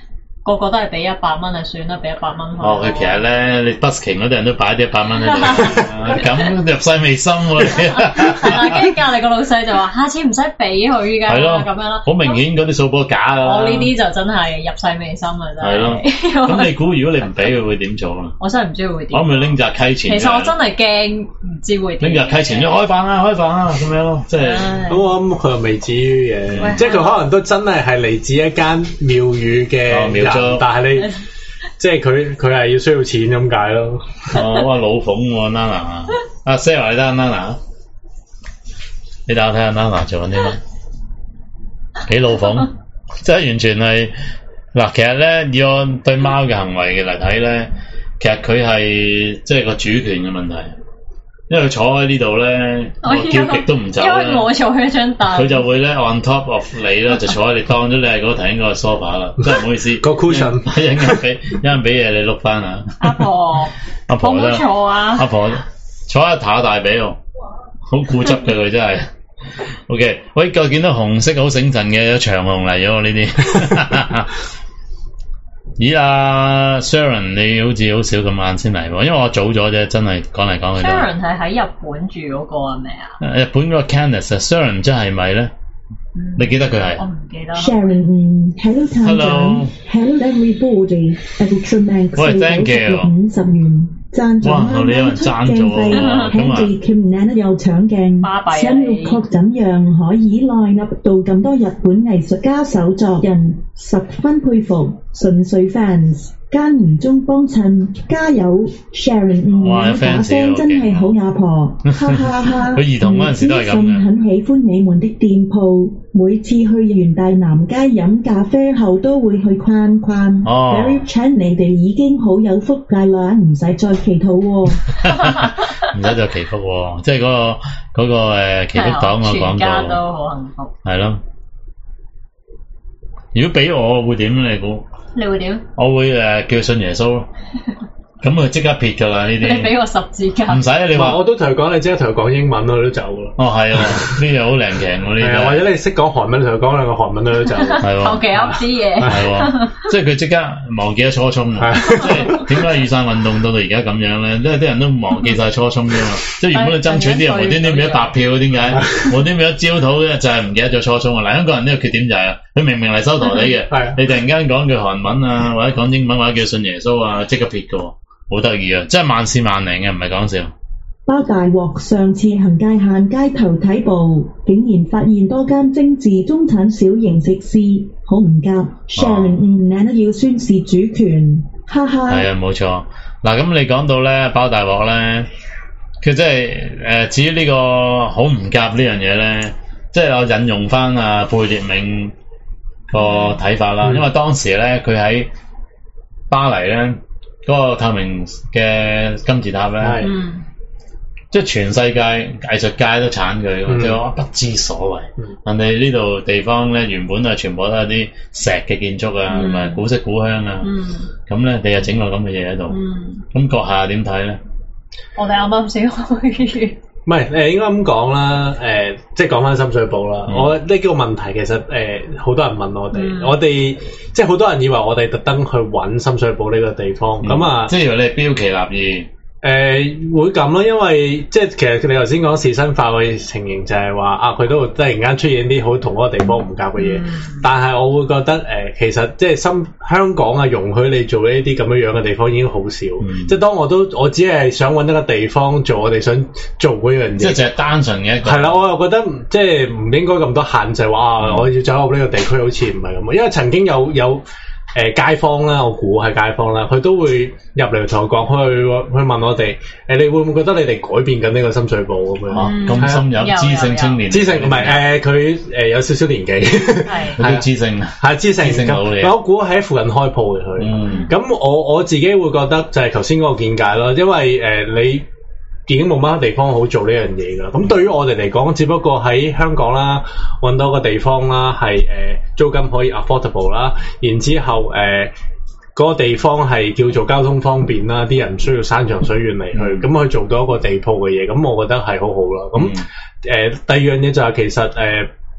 個個都係俾一百蚊就算啦，俾一百蚊。 哦，佢其實咧，你 busking 嗰啲人都擺啲一百蚊喺度，咁入世未深喎。 係啦，跟住隔離個老細就話：下次唔使俾佢㗎， 係咯， 咁樣咯。 好明顯嗰啲數波假㗎啦。 我呢啲就真係入世未深啊，真係。 係咯。咁你估如果你唔俾佢會點做啊？ 我真係唔知佢會點。 我咪拎扎溪錢。 其實我真係驚唔知會點。 拎扎溪錢，一開飯啦，開飯啦，咁樣咯，即係。 咁我諗佢又未至於嘅，即係佢可能都真係係嚟自一間廟宇嘅人，但係你。即係佢佢係要需要錢咁解咯。 哦，哇老馮喎 Nana， 阿 Sarah 你睇下 Nana， 你等我睇下 Nana 做緊啲乜？幾老馮，即係完全係嗱。其實咧，以我對貓嘅行為嘅嚟睇咧，其實佢係即係個主權嘅問題。因為佢坐喺呢度咧，我叫極都唔走咧。因為我坐喺張凳，佢就會咧 on top of 你咧，就坐喺你當咗你係嗰頭應該係 sofa 啦。真係唔好意思， 個 cushion 一陣間俾一陣俾嘢你碌翻啊！ 阿婆， 阿婆咧， 坐啊！ 阿婆坐喺塔大髀喎，好固執嘅佢真係。OK， 喂，我見到紅色好醒神嘅，有長紅嚟咗喎呢啲。咦啊 Sharon 你好似好少咁晏先嚟喎，因為我早咗啫，真係講嚟講去。 Sharon 係喺日本住嗰個係咪啊？ 日本嗰個 Candice Sharon 真係咪咧？你記得佢係？ 我唔記得。 Sharon hello 探長 hello everybody Ultraman 喂 thank you 五十元贊助哇你有人贊助喎 ，Handy Kim 又搶鏡，想要確怎樣可以內納到咁多日本藝術家手作人，十分佩服，純粹 fans。間唔中幫襯，加油 Sharon 你把聲真係好阿婆，哈哈哈！ 佢兒童嗰陣時都係咁嘅。 很喜歡你們的店鋪，每次去元大南街飲咖啡後都會去逛逛。 哦 Very Chan 你哋已經好有福界啦，唔使再祈禱喎。 唔使再祈福喎，即係嗰個嗰個誒祈福黨個廣告。全家都好幸福。係咯。如果俾我會點咧？你估？ 你會點？ 我會誒、呃、叫佢信耶穌咯，咁佢即刻撇㗎啦呢啲。 你俾我十字架。 唔使啊！你話我都同佢講，你即刻同佢講英文咯，佢都走咯。 哦，係啊，呢樣好靈勁喎呢啲。 或者你識講韓文，同佢講兩個韓文，佢都走。 係喎。 求其噏啲嘢。 係喎，即係佢即刻忘記咗初衷啊！即係點解雨傘運動到到而家咁樣咧？因為啲人都忘記晒初衷啫嘛。即係原本你爭取啲人無端端變咗白票，點解？無端端變咗焦土咧？就係唔記得咗初衷啊！嗱，香港人呢個缺點就係、是。佢明明嚟收陀地嘅，你突然間講句韓文啊，或者講英文，或者叫信耶穌啊，即刻撇嘅，好得意啊！真係萬事萬靈嘅，唔係講笑。 包大鑊！上次行街限街頭睇步，竟然發現多間精緻中產小型食肆，好唔夾。Sharon 唔難得要宣示主權，哈哈。 係啊，冇錯。嗱，咁你講到咧包大鑊咧，佢真係誒，至於呢個好唔夾呢樣嘢咧，即係我引用翻阿貝聿銘個睇法啦，因為當時咧佢喺巴黎咧嗰、那個透明嘅金字塔咧， 嗯、 即係全世界藝術界都鏟佢，嗯、即係話不知所謂。嗯、人哋呢度地方咧原本係全部都係啲石嘅建築啊，同埋、嗯、古色古香啊，咁咧、嗯、你又整個咁嘅嘢喺度，咁閣、嗯、下點睇咧？ 我哋啱啱先開。 唔係誒，應該咁講啦。誒、呃，即係講翻深水埗啦。嗯、我呢幾個問題其實誒，好、呃、多人問我哋，嗯、我哋即係好多人以為我哋特登去揾深水埗呢個地方。咁、嗯、啊， 即係以為你係標奇立異。 誒、呃、會咁咯，因為即係其實你頭先講仕紳化嘅情形就係話啊，佢都會突然間出現啲好同嗰個地方唔夾嘅嘢。嗯、但係我會覺得誒、呃，其實即係深香港啊，容許你做呢啲咁樣樣嘅地方已經好少。嗯、即係當我都我只係想揾一個地方做我哋想做嗰樣嘢。即係就係單純嘅一個。 係啦，我又覺得即係唔應該咁多限制話、啊嗯、我要走入呢個地區，好似唔係咁。因為曾經有有。誒、呃、街坊啦，我估係街坊啦，佢都會入嚟同我講，去去問我哋，誒、呃、你會唔會覺得你哋改變緊呢個深水埗咁樣？ 咁、嗯、深入知性青年， 知性唔係誒佢誒有少少年紀，係佢都知性啊， 係知性老嚟。我估喺附近開鋪嘅佢，咁、嗯、我我自己會覺得就係頭先嗰個見解咯，因為誒、呃、你。已經冇乜地方好做呢樣嘢㗎，咁對於我哋嚟講，只不過喺香港啦，揾到個地方啦，係誒、呃、租金可以 affordable 啦，然之後誒嗰、呃那個地方係叫做交通方便啦，啲人唔需要山長水遠嚟去，咁佢、嗯、做到一個地鋪嘅嘢，咁我覺得係好好啦。咁誒、嗯呃、第二樣嘢就係其實誒。呃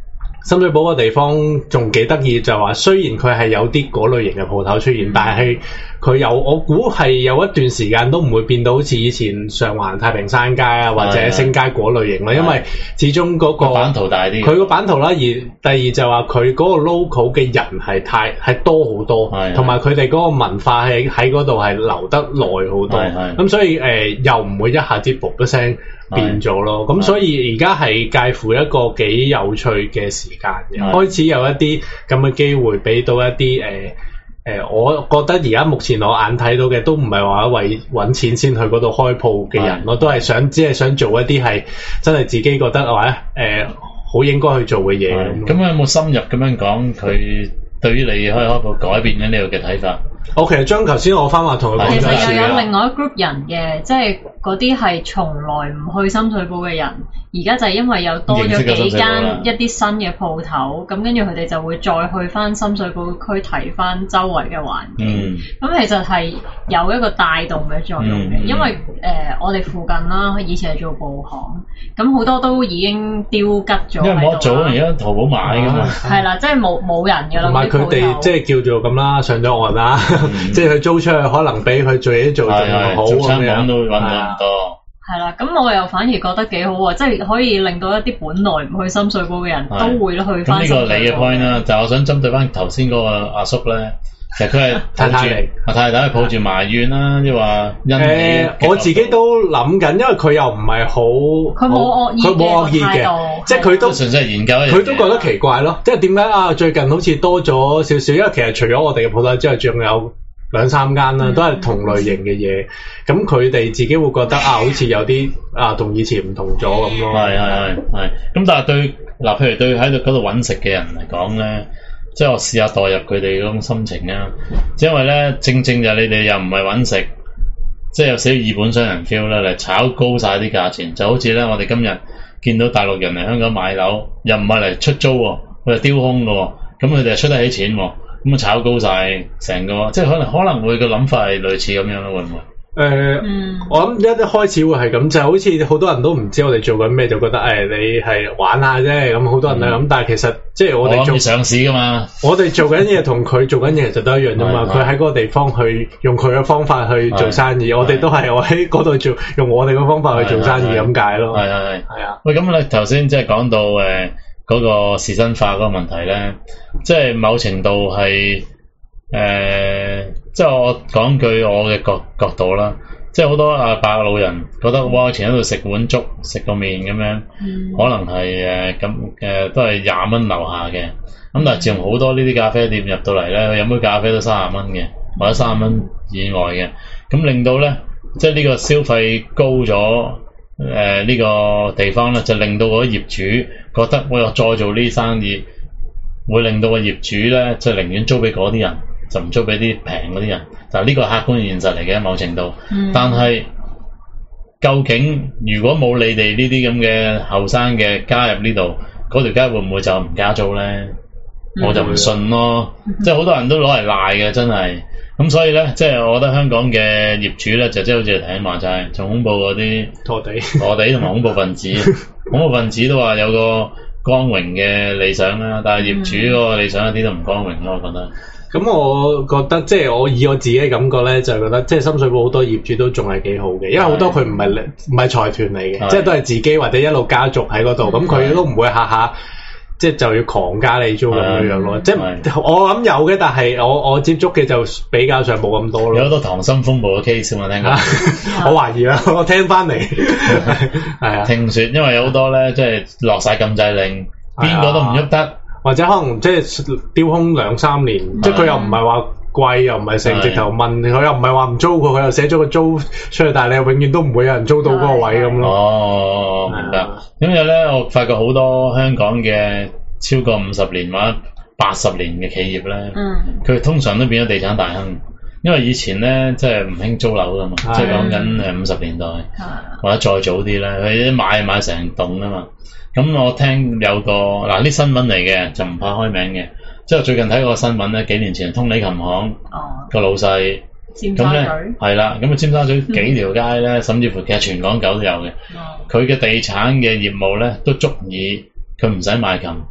深水埗個地方仲幾得意，就話雖然佢係有啲嗰類型嘅鋪頭出現，嗯、但係佢有我估係有一段時間都唔會變到好似以前上環太平山街啊或者星街嗰類型啦，因為始終嗰、嗰個版圖大啲， 佢個版圖啦，而第二就話佢嗰個 local 嘅人係太係多好多，同埋佢哋嗰個文化係喺嗰度係留得耐好多，咁所以誒、呃、又唔會一下子噗一聲變咗咯，咁所以而家係介乎一個幾有趣嘅時間嘅，開始有一啲咁嘅機會俾到一啲誒誒，我覺得而家目前我眼睇到嘅都唔係話為揾錢先去嗰度開鋪嘅人咯，都係想只係想做一啲係真係自己覺得或者誒好應該去做嘅嘢咁。 咁有冇深入咁樣講佢對於你開開鋪改變緊呢個嘅睇法？ 我其實將頭先我翻話同佢講咗一次， 其實又有另外一 group 人嘅，即係嗰啲係從來唔去深水埗嘅人，而家就係因為有多咗幾間一啲新嘅鋪頭，咁跟住佢哋就會再去翻深水埗區睇翻周圍嘅環境。咁、嗯、其實係有一個帶動嘅作用嘅，嗯、因為誒、呃、我哋附近啦，以前係做布行，咁好多都已經丟吉咗。 因為冇做，而家淘寶買㗎嘛。係啦、啊， 即係冇冇人㗎啦。 同埋佢哋即係叫做咁啦，上咗岸啦。嗯、即係佢租出去，可能比佢做嘢做仲好做餐館都揾到咁多。 係啦，咁我又反而覺得幾好喎，即係可以令到一啲本來唔去深水埗嘅人都會去翻。咁呢個你嘅 point 啦，就我想針對翻頭先嗰個阿叔咧，其實佢係抱住阿太太係抱住埋怨啦，即係話因誒，我自己都諗緊，因為佢又唔係好， 佢冇惡意佢冇惡意嘅，即係佢都純粹係研究， 佢都覺得奇怪咯，即係點解啊？最近好似多咗少少，因為其實除咗我哋嘅鋪頭之外，仲有兩三間啦，都係同類型嘅嘢，咁佢哋自己會覺得啊，好似有啲啊，同以前唔同咗咁咯。 係係係係。咁但係對嗱，譬如對喺度嗰度揾食嘅人嚟講咧，即係我試下代入佢哋嗰種心情啊。因為咧，正正就你哋又唔係揾食，即係有少少以本傷人 feel 啦，嚟炒高晒啲價錢，就好似咧我哋今日見到大陸人嚟香港買樓，又唔係嚟出租喎，佢係丟空嘅喎，咁佢哋係出得起錢喎。咁啊炒高晒成個，即係可能可能會個諗法係類似咁樣咯，會唔會？誒、 呃，嗯、我諗一啲開始會係咁，就好似好多人都唔知我哋做緊咩，就覺得誒、哎、你係玩下啫，咁好多人都係咁，嗯、但係其實即係我哋做上市噶嘛， 我哋做緊嘢同佢做緊嘢其實都一樣啫嘛，佢喺嗰個地方去用佢嘅方法去做生意，我哋都係我喺嗰度做用我哋嘅方法去做生意咁解咯。 係係係係啊！喂，咁你頭先即係講到誒。呃嗰個仕紳化嗰個問題咧，即係某程度係誒、呃，即係我講句我嘅角角度啦，即係好多阿伯老人覺得哇，前喺度食碗粥食個麵咁樣，嗯、可能係誒咁誒都係廿蚊樓下嘅，咁但係自從好多呢啲咖啡店入到嚟咧，佢飲杯咖啡都三十蚊嘅，或者三十蚊以外嘅，咁令到咧即係呢個消費高咗。誒，呢、呃這個地方咧就令到嗰啲業主覺得我又再做呢啲生意，會令到個業主咧就寧願租俾嗰啲人，就唔租俾啲平嗰啲人。但係呢個係客觀現實嚟嘅，某程度。嗯、但係究竟如果冇你哋呢啲咁嘅後生嘅加入呢度，嗰條街會唔會就唔加租咧？嗯、我就唔信咯。嗯、即係好多人都攞嚟賴嘅，真係。咁所以咧，即係我覺得香港嘅業主咧，就即係好似頭先話齋，仲恐怖嗰啲陀地、 陀地同埋恐怖分子，恐怖分子都話有個光榮嘅理想啦，但係業主嗰個理想一啲都唔光榮咯，我覺得。 咁我覺得即係我以我自己嘅感覺咧，就係覺得即係深水埗好多業主都仲係幾好嘅，因為好多佢唔係唔係財團嚟嘅，即係都係自己或者一路家族喺嗰度，咁佢都唔會下下。即係就要狂加你租咁樣樣咯，即係我諗有嘅，但係我我接觸嘅就比較上冇咁多咯。 有好多溏心風暴嘅 case 我聽過， 我懷疑啦，我聽翻嚟係啊。 聽說因為有好多咧，即係落晒禁制令，邊個都唔喐得， 或者可能即係丟空兩三年，即係佢又唔係話貴，又唔係成直頭問佢，又唔係話唔租佢，佢又寫咗個租出去，但係你永遠都唔會有人租到嗰個位咁咯。 哦，明白。咁有咧，我發覺好多香港嘅超過五十年或者八十年嘅企業咧，佢、嗯、通常都變咗地產大亨，因為以前咧即係唔興租樓噶嘛，即係講緊誒五十年代、嗯、或者再早啲咧，佢一買買成棟啊嘛。咁我聽有個嗱啲新聞嚟嘅，就唔怕開名嘅，即係最近睇過個新聞咧，幾年前通利琴行個老細，咁咧係啦，咁啊尖沙咀幾條街咧，嗯、甚至乎其實全港九都有嘅，佢嘅、嗯、地產嘅業務咧都足以佢唔使賣琴，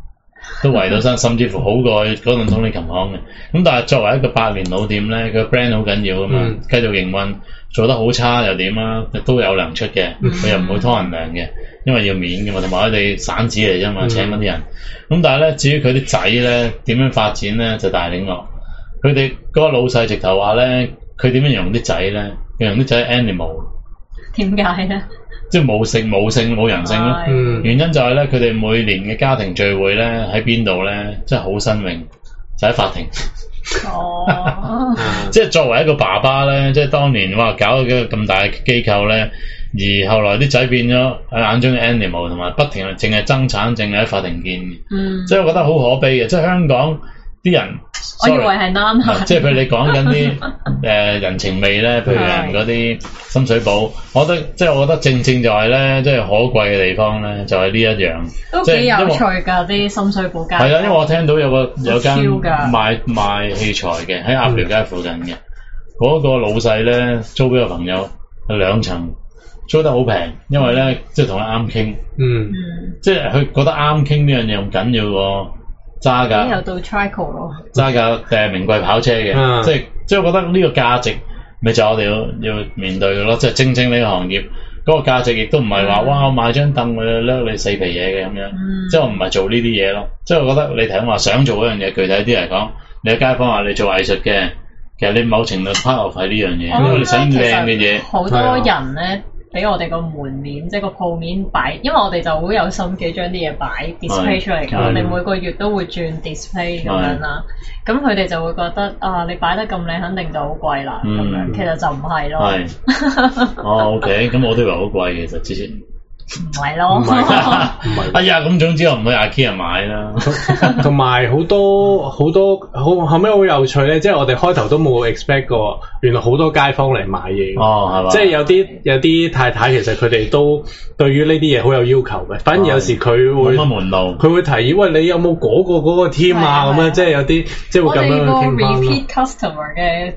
都圍到身，甚至乎好過嗰棟通利琴行嘅。咁但係作為一個百年老店咧，佢 brand 好緊要啊嘛，嗯、繼續營運做得好差又點啊？都有糧出嘅，佢又唔會拖人糧嘅，因為要面嘅嘛，同埋佢哋散紙嚟啫嘛，請嗰啲人。咁但係咧，至於佢啲仔咧點樣發展咧，就大領落。佢哋嗰個老細直頭話咧，佢點樣形容啲仔咧？形容啲仔 animal。點解咧？即係冇性冇性冇人性咯。嗯、原因就係咧，佢哋每年嘅家庭聚會咧喺邊度咧，真係好新穎，就喺法庭。哦，即係作為一個爸爸咧，即係當年哇搞咗個咁大嘅機構咧，而後來啲仔變咗喺眼中嘅 animal， 同埋不停淨係爭產，淨係喺法庭見嘅。嗯，即係我覺得好可悲嘅，即係香港啲人。 我以為係啱， 即係譬如你講緊啲誒人情味咧，譬如人嗰啲深水埗，我覺得即係我覺得正正就係咧，即係可貴嘅地方咧，就係呢一樣。 都幾有趣㗎啲深水埗街。 係啊，因為我聽到有個有間賣賣器材嘅喺鴨寮街附近嘅，嗰、嗯、個老細咧租俾個朋友兩層，租得好平，因為咧即係同佢啱傾。嗯，即係佢覺得啱傾呢樣嘢咁緊要喎。揸架， 又到 Trico 咯， 揸架誒名貴跑車嘅、嗯，即係即係我覺得呢個價值，咪就係我哋要要面對嘅咯。即係正正呢個行業嗰、嗰個價值，亦都唔係話哇我買張凳去掠你四皮嘢嘅咁樣，嗯、即係我唔係做呢啲嘢咯。即係我覺得你頭先話想做嗰樣嘢，具體啲嚟講，你嘅街坊話你做藝術嘅，其實你某程度 part of 係呢樣嘢，因為你想靚嘅嘢， 好多人咧。俾我哋個門面，即係個鋪面擺，因為我哋就好有心機將啲嘢擺 display 出嚟㗎。我哋每個月都會轉 display 咁樣啦。咁佢哋就會覺得啊，你擺得咁靚，肯定就好貴啦。咁、嗯、樣其實就唔係咯。 係。哦 ，OK，咁我都以為好貴其實之前。 唔係咯，唔係， 唔係。哎呀，咁總之我唔去 IKEA 買啦。 同埋好多好多好後尾好有趣咧，即係我哋開頭都冇 expect 過，原來好多街坊嚟買嘢。哦，係嘛？即係有啲有啲太太，其實佢哋都對於呢啲嘢好有要求嘅。反而有時佢會冇乜門路， 佢會提議喂，你有冇嗰個嗰個 team 啊？咁樣即係有啲即係會咁樣去傾翻咯。 repeat customer 嘅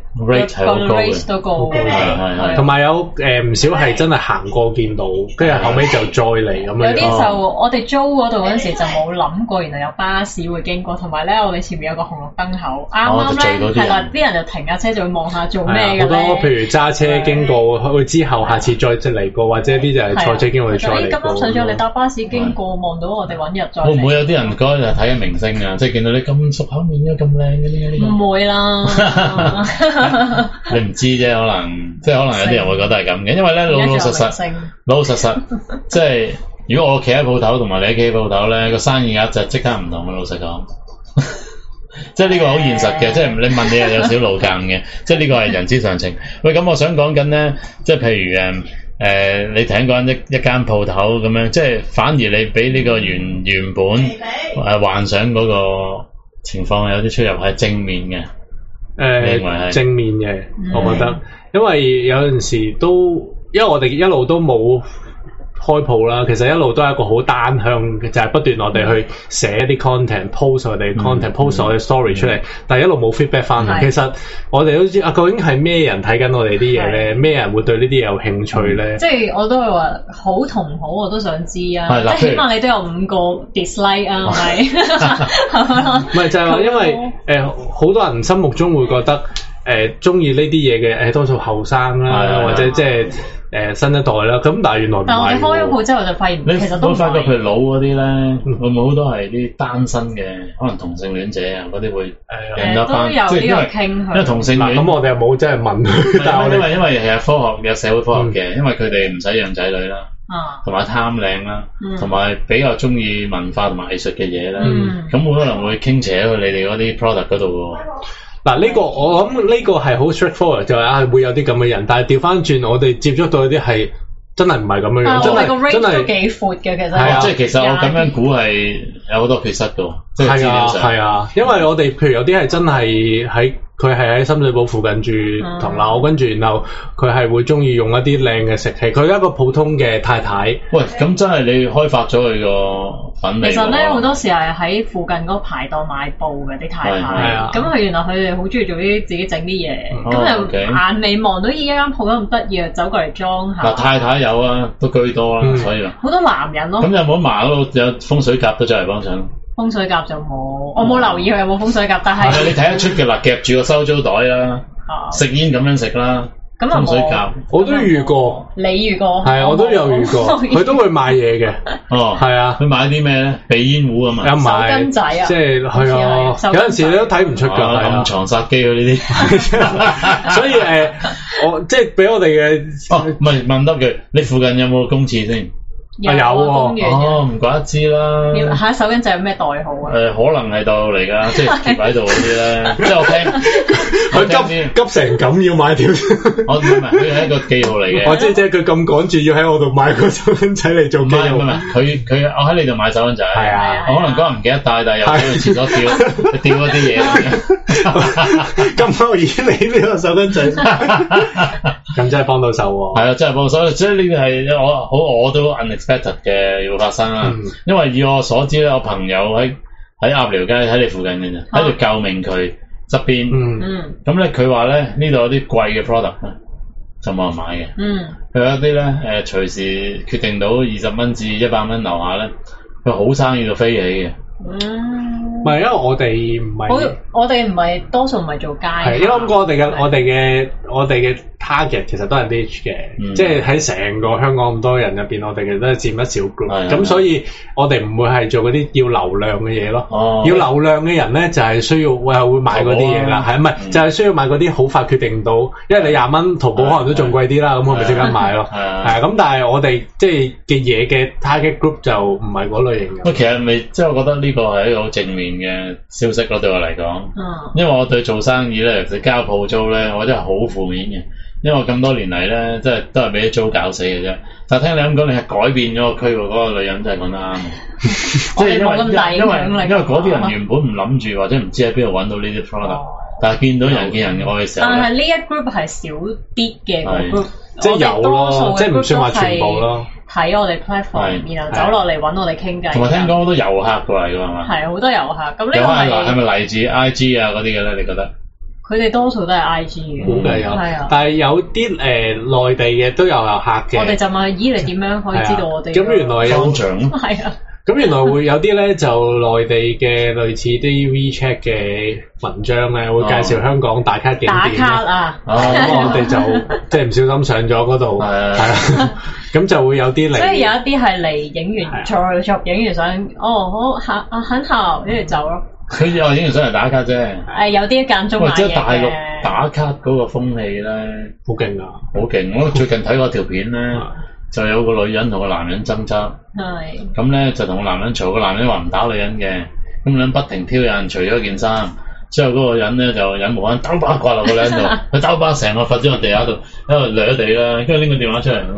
rate 都高嘅， 係係。 同埋有誒唔少係真係行過見到，跟住後尾就再嚟咁樣。 有啲就我哋租嗰度嗰陣時就冇諗過，原來有巴士會經過，同埋咧我哋前面有個紅綠燈口，啱啱咧係啦，啲人就停架車就會望下做咩嘅咧。 好多譬如揸車經過，去之後下次再即嚟過，或者啲就係賽車經過再嚟過。 咁啱上咗你搭巴士經過，望到我哋揾日再。 會唔會有啲人嗰日睇緊明星啊？即係見到你咁熟口面嘅咁靚嘅呢個？ 唔會啦， 你唔知啫，可能即係可能有啲人會覺得係咁嘅，因為咧老老實實，老老實實即係。如果我企喺鋪頭同埋你企喺鋪頭咧，個生意額就即刻唔同嘅。老實講，即係呢個好現實嘅，即係你問你又有少路徑嘅，即係呢個係人之常情。喂，咁我想講緊咧，即係譬如誒誒、呃，你睇緊一一間鋪頭咁樣，即係反而你俾呢個原原本誒、呃、幻想嗰個情況有啲出入係正面嘅。誒、呃，你認為係正面嘅，我覺得，嗯、因為有陣時都，因為我哋一路都冇。開鋪啦，其實一路都係一個好單向嘅，就係、是、不斷我哋去寫一啲 content，post 我哋 content，post 我哋 story 出嚟，但係一路冇 feedback 翻嚟。其實我哋都知啊，究竟係咩人睇緊我哋啲嘢咧？咩人會對呢啲嘢有興趣咧？即係我都係話好同唔好，我都想知啊！即係起碼你都有五個 dislike 啊，係咪？ 唔係就係話，因為誒好、呃、多人心目中會覺得誒中意呢啲嘢嘅誒多數後生啦，或者即係。誒、呃、新一代啦，咁但係原來唔係。 但係我哋開咗鋪之後就發現， 你其實都唔係。 會發覺佢老嗰啲咧，會唔會好多係啲單身嘅，可能同性戀者啊嗰啲會誒都有呢個傾向。 因為同性戀， 咁我哋又冇真係問佢。 但係因為因為其實科學有社會科學嘅，嗯、因為佢哋唔使養仔女啦，同埋、啊、貪靚啦，同埋、嗯、比較中意文化同埋藝術嘅嘢啦，咁會、嗯、可能會傾斜去你哋嗰啲 product 嗰度喎。 嗱呢、這個我諗呢個係好 straightforward，就係啊會有啲咁嘅人，但係調翻轉我哋接觸到啲係真係唔係咁樣樣，真係真係都幾闊嘅其實。 係啊，即係其實我咁樣估係有好多缺失嘅，即係資料上。 係啊，因為我哋譬如有啲係真係喺。佢係喺深水埗附近住唐樓，跟住、嗯、然後佢係會中意用一啲靚嘅食器。佢一個普通嘅太太。 喂，咁真係你開發咗佢個品味。 其實咧好多時係喺附近嗰個排檔買布嘅啲太太。咁佢原來佢哋好中意做啲自己整啲嘢。咁、哦、就眼尾望到依一間鋪咁得意啊，走過嚟裝下。 嗱，太太有啊，都居多啦，嗯、所以。 好多男人咯。 咁有冇麻嗰度有風水甲都走嚟幫襯？ 風水甲就冇，我冇留意佢有冇風水甲，但係係你睇得出嘅啦，夾住個收租袋啦，食煙咁樣食啦。 咁風水甲我都遇過， 你遇過？ 係啊，我都有遇過，佢都會買嘢嘅。 哦，係啊，佢買啲咩咧？避煙壺咁啊， 有買手巾仔啊， 即係係啊，有陣時你都睇唔出㗎， 暗藏殺機啊呢啲。所以誒，我即係俾我哋嘅哦，唔係問得佢，你附近有冇公廁先？ 有啊，公園哦，唔怪得知啦。 下手巾仔有咩代號啊？ 誒，可能係代號嚟㗎，即係貼喺度嗰啲咧。即係我聽， 佢急急成咁要買條。 我唔係，佢係一個記號嚟嘅。 我知即係佢咁趕住要喺我度買個手巾仔嚟做記號。 唔係唔係，佢佢我喺你度買手巾仔。係啊。我可能嗰日唔記得帶，但係又喺去廁所掉，掉嗰啲嘢。 咁多而你呢個手巾仔，咁真係幫到手喎。係啊，真係幫到手，即係呢個係我好我都 expected 嘅要發生啦，嗯、因為以我所知咧，我朋友喺喺鴨寮街喺你附近嘅啫，喺條舊明渠側邊。嗯，咁咧佢話咧呢度有啲貴嘅 product 咧，就冇人買嘅。嗯，佢有啲咧誒隨時決定到二十蚊至一百蚊樓下咧，佢好生意到飛起嘅。 嗯，唔係因為我哋唔係， 我哋唔係多數唔係做街。係， 因為咁我哋嘅我哋嘅我哋嘅 target 其實都係 niche 嘅，嗯、即係喺成個香港咁多人入邊，我哋其實都係佔一小 group。咁所以我哋唔會係做嗰啲要流量嘅嘢咯。哦，要流量嘅人咧就係、是、需要會係會買嗰啲嘢啦，係唔係就係、是、需要買嗰啲好快決定到，因為你廿蚊淘寶可能都仲貴啲啦，咁我咪即刻買咯。係啊，係啊，咁但係我哋即係嘅嘢嘅 target group 就唔係嗰類型嘅。 喂，其實咪即係我覺得呢個係一個好正面嘅消息咯，對我嚟講。嗯。因為我對做生意咧，尤其交鋪租咧，我真係好負面嘅。因為我咁多年嚟咧，即係都係俾啲租搞死嘅啫。但係聽你咁講，你係改變咗個區喎，嗰、那個女人真係講得啱。即係因為因為因為嗰啲人原本唔諗住或者唔知喺邊度揾到呢啲 product，、哦、但係見到人見人愛嘅時候， 但係呢一 group 係少啲嘅個 group， 即係有咯，即係唔算話全部咯。 睇我哋 platform，然後走落嚟揾我哋傾偈。 同埋聽講好多遊客過嚟㗎嘛。係好多遊客，咁呢個係係咪嚟自 I G 啊嗰啲嘅咧？你覺得？ 佢哋多數都係 I G 嘅， 估計有，但係有啲誒內地嘅都有遊客嘅。 我哋就問咦，你點樣可以知道我哋？ 咁原來有獎， 係啊。 咁原來會有啲咧，就內地嘅類似啲 WeChat 嘅文章咧，會介紹香港打卡景點。打卡啊！ 咁我哋就即係唔小心上咗嗰度，係啊，咁就會有啲嚟。 即係有一啲係嚟影完再再影完相，哦好嚇啊很好，跟住走咯。 佢又影完相嚟打卡啫。 誒有啲間中買嘢嘅。 即係大陸打卡嗰個風氣咧， 好勁啊！ 好勁！我最近睇過條片咧。就有個女人同個男人爭執，咁咧就同個男人嘈，個男人話唔打女人嘅，咁兩不停挑釁，除咗件衫，之後嗰個人咧就忍無可忍，兜巴刮落個女人度，佢兜巴成個瞓咗落地下度，喺度掠地啦，跟住拎個電話出嚟，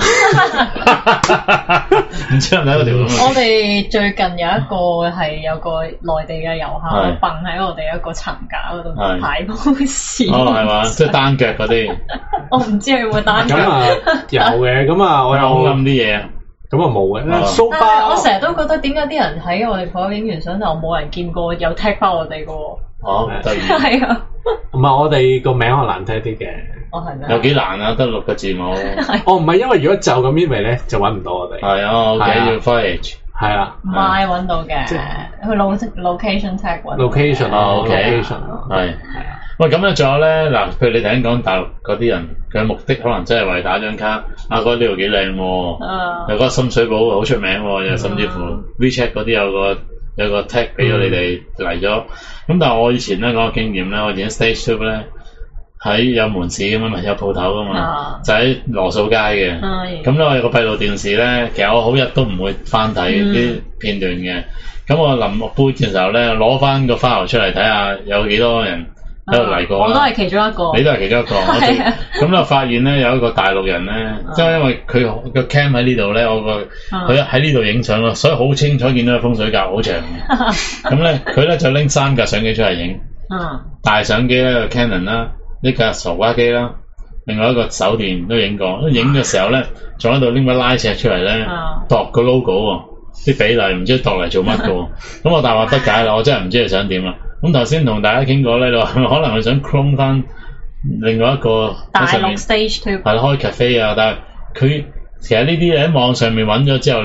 唔知係咪一個條咁。 我哋最近有一個係有個內地嘅遊客蹦喺我哋一個層架嗰度排 pose。 哦，係嘛，即係單腳嗰啲。 我唔知佢有冇單腳。 咁啊有嘅，咁啊我有暗啲嘢啊。 咁啊冇嘅。 So far，我成日都覺得點解啲人喺我哋鋪影完相就冇人見過有 tag 翻我哋嘅喎。 哦，得意。 係啊。 唔係我哋個名可能難聽啲嘅。 哦係咩？ 有幾難啊？得六個字母。 哦唔係，因為如果就咁 email 咧，就揾唔到我哋。 係啊 ，OK 要 file。 係啊。 唔係揾到嘅，去 location tag 揾。 location 啊 ，location 係。係啊。喂，咁咧仲有咧嗱，譬如你頭先講大陸嗰啲人，佢嘅目的可能真係為打張卡，啊覺得呢度幾靚喎，有個深水埗好出名喎，又甚至乎 WeChat 嗰啲有個有個 tag 俾咗你哋嚟咗，咁、嗯、但係我以前咧講個經驗咧，我以前 Stage Two 咧喺有門市咁啊嘛，有鋪頭噶嘛，啊、就喺羅素街嘅，咁咧、啊、我有個閉路電視咧，其實我好日都唔會翻睇啲片段嘅，咁、嗯、我臨落杯嘅時候咧，攞翻個 file 出嚟睇下有幾多人。喺度嚟過， 我都係其中一個， 你都係其中一個。咁就發現咧有一個大陸人咧，即係因為佢個 cam 喺呢度咧，我個佢喺呢度影相咯，所以好清楚見到個風水甲好長嘅。咁咧佢咧就拎三架相機出嚟影，大相機咧個 Canon 啦，呢架傻瓜機啦，另外一個手電都影過。影嘅時候咧，仲喺度拎把拉尺出嚟咧，度個 logo 喎，啲比例唔知度嚟做乜嘅喎。咁我大話得解啦，我真係唔知佢想點啦。咁頭先同大家傾過咧，你話可能佢想 clone 翻另外一個大陸 stage two 係開 cafe 啊，但係佢其實呢啲嘢喺網上面揾咗之後，你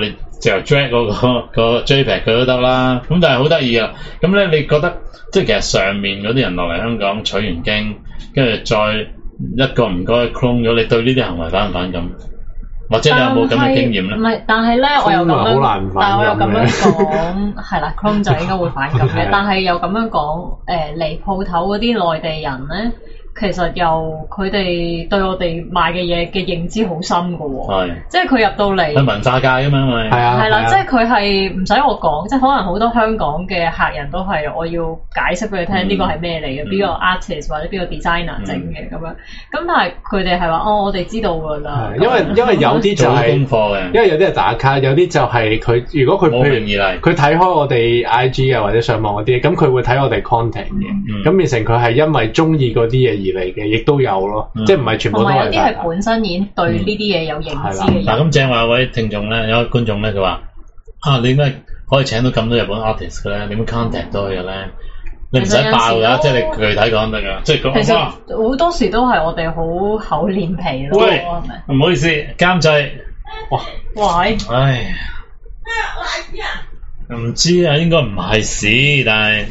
直頭 drag 嗰、那個個 JPEG 佢都得啦。咁但係好得意啊！咁咧，你覺得即係其實上面嗰啲人落嚟香港取完經，跟住再一個唔該 clone 咗，你對呢啲行為反唔反感？或者你有冇咁嘅經驗咧？ 唔係，但係咧，我又咁樣，但係我又咁樣講，係啦，clone 就應該會反感嘅。但係又咁樣講，誒嚟鋪頭嗰啲內地人咧。其實又佢哋對我哋賣嘅嘢嘅認知好深㗎喎，係即係佢入到嚟係文化界㗎嘛，因為係啊， 係啦，即係佢係唔使我講，即係可能好多香港嘅客人都係我要解釋俾佢聽呢個係咩嚟嘅，邊個 artist 或者邊個 designer 整嘅咁樣，咁但係佢哋係話哦，我哋知道㗎啦， 因為因為有啲就係功課嘅， 因為有啲係打卡，有啲就係佢如果佢譬如佢睇開我哋 I G 啊或者上網嗰啲，咁佢會睇我哋 content 嘅，咁變成佢係因為中意嗰啲嘢而嚟嘅，亦都有咯，嗯、即係唔係全部都係。同埋有啲係本身已經對呢啲嘢有認知嘅。 嗱咁正話有位聽眾咧，有位觀眾咧，佢話：啊，你點解可以請到咁多日本 artist 嘅咧？點樣 contact 到佢嘅咧？你唔使爆㗎，即係你具體講得㗎。即係講。其實好多時都係我哋好厚臉皮咯。 喂，唔好意思，監製。哇！ 喂。 唉。唔知啊，應該唔係屎，但係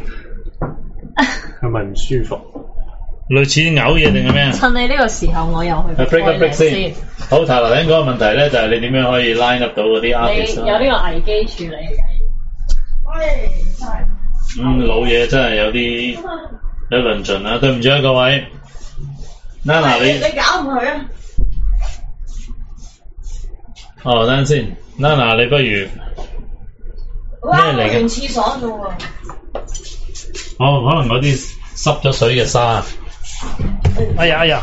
係咪唔舒服？ 類似嘔嘢定係咩啊？ 趁你呢個時候，我又去 break up break 先。好，頭頭先嗰個問題咧，就係你點樣可以 line up 到嗰啲 artist？ 你有呢個危機處理嘅。 喂，真係。 嗯，老嘢真係有啲有論盡啦，對唔住啊各位。Nana 你你搞唔佢啊？ 哦，等陣先 ，Nana 你不如咩嚟嘅？ 換廁所啫喎。 哦，可能嗰啲濕咗水嘅沙。哎呀哎呀！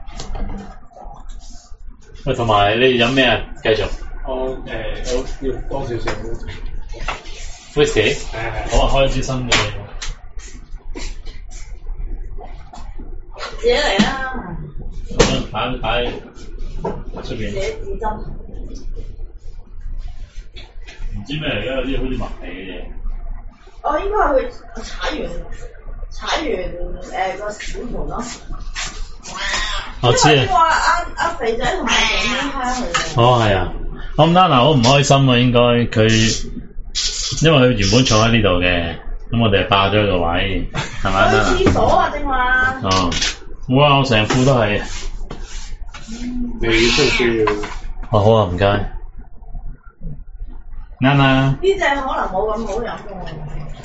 喂，同埋你飲咩啊？繼續。 我誒、呃，我要多少少 whisky。係係。好啊，開支新嘅。 自己嚟啦。 咁擺擺出邊。 自己自斟。 唔知咩嚟嘅，有啲好似麥皮嘅嘢。 我應該係去踩完踩完誒個小門咯。 我知啊。 話阿阿肥仔同埋鄭英開去。 哦，係啊。咁 Nana 好唔開心啊，應該佢因為佢原本坐喺呢度嘅，咁我哋霸咗佢個位，係咪？ 去廁所啊，正話。 哦，哇！我成副都係。 你需唔需要？ 哦，好啊，唔該。Nana。呢隻可能冇咁好飲喎。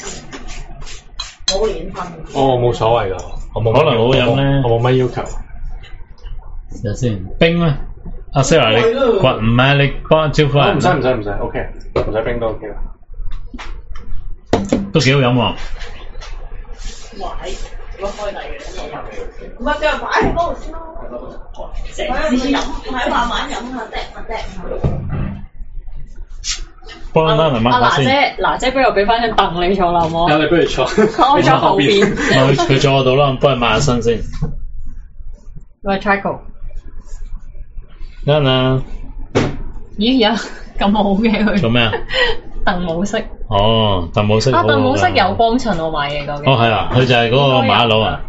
冇年份。 哦，冇所謂㗎，我冇可能好飲咧， 我冇乜要求。 睇下先，冰咧，阿 Sarah 你掘唔係你幫招呼人？ 唔使唔使唔使 ，OK，唔使冰都 OK 啦。 都幾好飲喎。 喂，我開第二樣嘢飲。唔係，佢話擺喺嗰度先咯。成支飲，係慢慢飲下，嗒下嗒下。 幫阿娜媽媽先。 阿娜姐，娜姐，不如俾翻張凳你坐啦，好唔好？ 有你不如坐， 我坐後邊。 佢佢坐我度啦，幫佢抹下身先。 喂 ，Trico。 Nana。 咦呀，咁好嘅佢。 做咩啊？ 鄧武飾。 哦，鄧武飾。 啊，鄧武飾有幫襯我買嘢究竟。 哦，係啊，佢就係嗰個馬佬啊。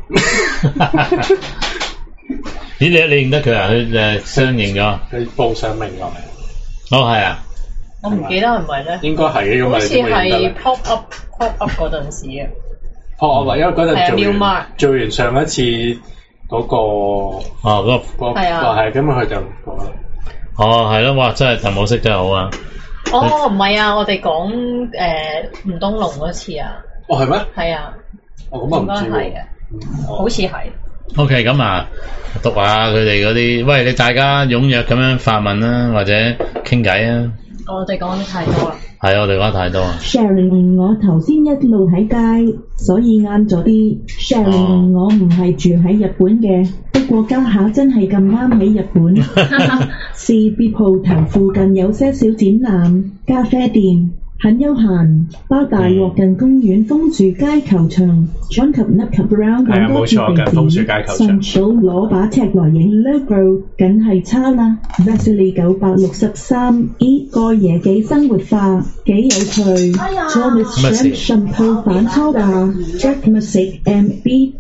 咦，你你認得佢啊？佢誒相認咗。 佢報上名落嚟。 哦，係啊。 我唔記得係咪咧？ 應該係嘅，咁好似係 pop up pop up 嗰陣時啊。 pop up 因為嗰陣做完做完上一次嗰個哦嗰個係啊， 係咁佢就講啦。 哦，係咯，哇！真係鄧武飾真係好啊。 哦，唔係啊，我哋講誒吳東龍嗰次啊。 哦，係咩？ 係啊。 哦，咁啊唔知喎。 好似係。 O K， 咁啊，讀下佢哋嗰啲，喂，你大家踴躍咁樣發問啦，或者傾偈啊。 我哋講得太多啦。 係啊，我哋講得太多啊。 Sharon，我頭先一路喺街，所以晏咗啲。Sharon，我唔係住喺日本嘅，不過家下真係咁啱喺日本。C B 鋪頭附近有些小展覽、咖啡店，很悠閒。包大鑊近公園楓樹街球場 ，John 及 Nut 及 Brown 咁多處地點，順手攞把尺來影 logo， 梗係差啦。Vasily 九百六十三，咦個嘢幾生活化，幾有趣。Thomas Shrimp 順鋪反差價 ，Jack Music M B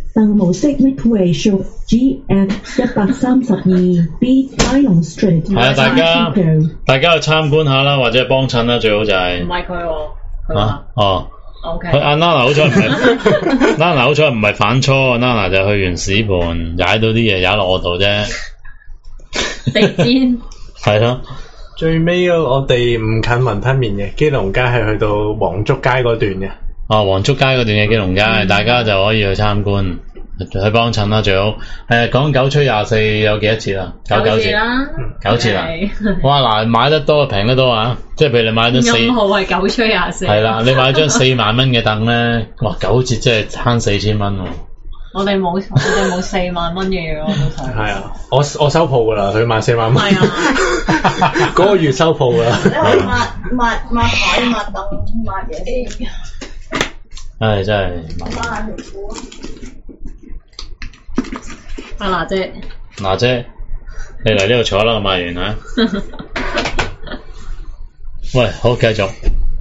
鄧模式 Midway Shop G F 一百三十二 B Dillon Street。 係啊，大家大家去參觀下啦，或者幫襯啦，最好就係、是。 唔係佢喎，佢啊話。 哦。 O K。 佢阿 Nana 好彩唔係，Nana 好彩唔係反初 ，Nana 就去完屎盤踩到啲嘢踩落我度啫。 地氈。 係咯。 最尾我哋唔近雲吞麵嘅，基隆街係去到黃竹街嗰段嘅。 哦，黃竹街嗰段嘅基隆街，嗯、大家就可以去參觀，去幫襯啦，最好。誒，講九吹廿四有幾多折啊？九九折啦，九折啊！哇，嗱，買得多平得多啊！即係譬如你買咗四， 五號係九吹廿四。係啦，你買張四萬蚊嘅凳咧，哇，九折即係慳四千蚊喎。 我哋冇，我哋冇四萬蚊嘅嘢，我都睇。係啊，我我收鋪噶啦，佢買四萬蚊。係啊，嗰個月收鋪噶啦。 你可以抹抹抹台、抹凳、抹嘢。 唉，真係。 抹下條褲。 阿娜姐。 娜姐，你嚟呢度坐啦，我賣完啦。喂，好，繼續。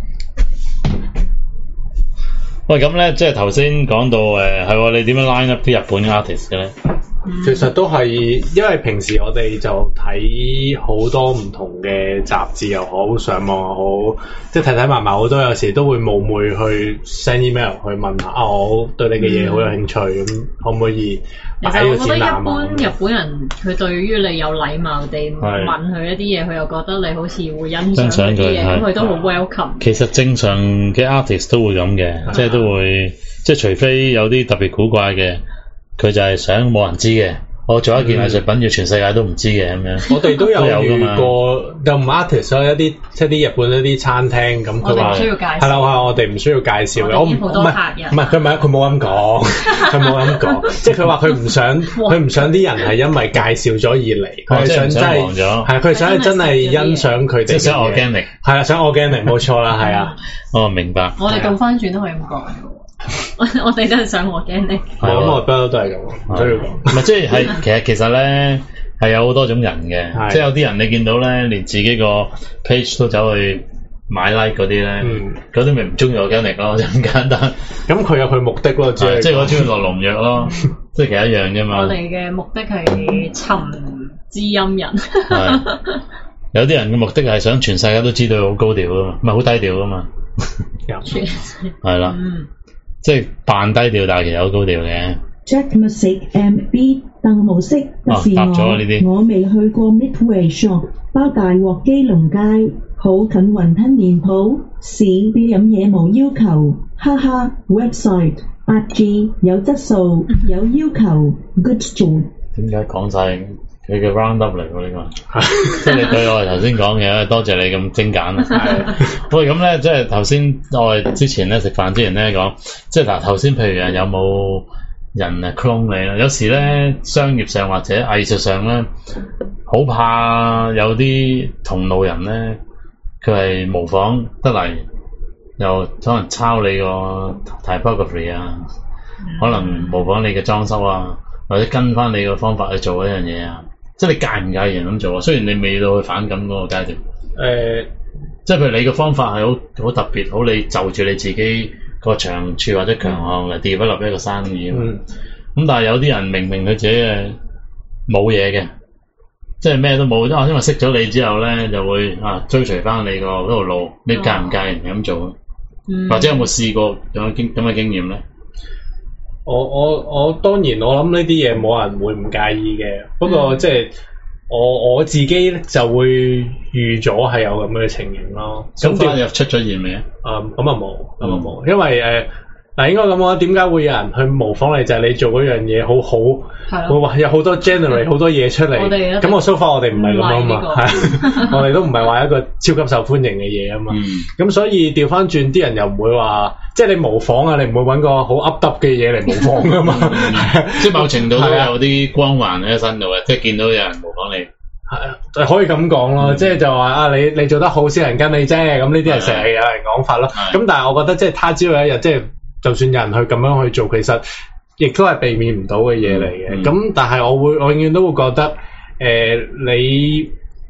喂，咁咧，即係頭先講到誒，係喎，你點樣 line up 啲日本 artist 嘅咧？ 其實都係，因為平時我哋就睇好多唔同嘅雜誌又好，上網又好，即係睇睇埋埋好多，有時都會冒昧去 send email 去問下啊，我對你嘅嘢好有興趣，咁、嗯、可唔可以擺個展覽啊？ 其實我覺得一般日本人佢對於你有禮貌地問佢一啲嘢，佢又覺得你好似會欣賞佢啲嘢，咁佢都好 welcome。其實正常嘅 artist 都會咁嘅，即係都會，即係除非有啲特別古怪嘅。佢就係想冇人知嘅，我做一件藝術品要全世界都唔知嘅咁樣。 我哋都有遇過，又唔 artist 有一啲即係啲日本一啲餐廳咁，佢話係啦，我我哋唔需要介紹嘅，我唔唔係唔係佢唔係佢冇咁講，佢冇咁講，即係佢話佢唔想佢唔想啲人係因為介紹咗而嚟，佢係想真係係佢想係真係欣賞佢哋， 即係想 organic， 係啦，想 organic 冇錯啦，係啊， 哦明白。 我哋倒翻轉都可以咁講。我我哋都係想我驚你， 我諗我不嬲都係咁，唔需要講。 唔係即係係其實其實咧係有好多種人嘅，即係有啲人你見到咧，連自己個 page 都走去買 like 嗰啲咧，嗰啲咪唔中意我驚你咯，就咁簡單。咁佢有佢目的咯，即係即係我中意落農藥咯，即係其實一樣啫嘛。我哋嘅目的係尋知音人。 有啲人嘅目的係想全世界都知道好高調啊嘛，唔係好低調啊嘛。係啦。即係扮低調，但係其實好高調嘅。 Jack Music M B 鄧模式不是我，我未去過 Midway Shop， 包大鑊基隆街，好近雲吞麵鋪，市必飲嘢冇要求，哈哈 website 八 G 有質素有要求 good job。 點解講晒佢嘅 round up 嚟喎呢個？即係你對我哋頭先講嘅，多謝你咁精簡啊！喂，咁咧即係頭先我哋之前咧食飯之前咧講，即係嗱頭先譬如有冇人啊 clone 你啦？有時咧商業上或者藝術上咧，好怕有啲同路人咧，佢係模仿得嚟，又可能抄你個 typography 啊，可能模仿你嘅裝修啊，或者跟翻你個方法去做一樣嘢啊。即係你介唔介意人咁做啊？雖然你未到去反感嗰個階段，誒、呃，即係譬如你個方法係好好特別，好你就住你自己個長處或者強項嚟 develop 一個生意。嗯。咁但係有啲人明明佢自己誒冇嘢嘅，即係咩都冇，因為識咗你之後咧，就會啊追隨翻你個嗰條路。你介唔介意人咁做？嗯。或者有冇試過有經咁嘅經驗咧？ 我我我當然我諗呢啲嘢冇人會唔介意嘅，不過即係我我自己就會預咗係有咁嘅情形咯。 咁翻入出咗現未啊？ 誒咁啊冇，咁啊冇，因為誒嗱、呃、應該咁講，點解會有人去模仿你？就係、是、你做嗰樣嘢好好，會話有好多 generate 好多嘢出嚟。咁我 so far 我哋唔係咁啊嘛，係我哋都唔係話一個超級受歡迎嘅嘢啊嘛。咁、嗯、所以調翻轉啲人又唔會話。即係你模仿啊，你唔會揾個好噏耷嘅嘢嚟模仿噶嘛？ 即係某程度都有啲光環喺身度嘅，即係見到有人模仿你， 係可以咁講咯。即係就話啊，你你做得好先人跟你啫。咁呢啲係成日有人講法咯。咁但係我覺得即係他朝有一日，即係就算有人去咁樣去做，其實亦都係避免唔到嘅嘢嚟嘅。咁、嗯、但係我會我永遠都會覺得，誒、呃、你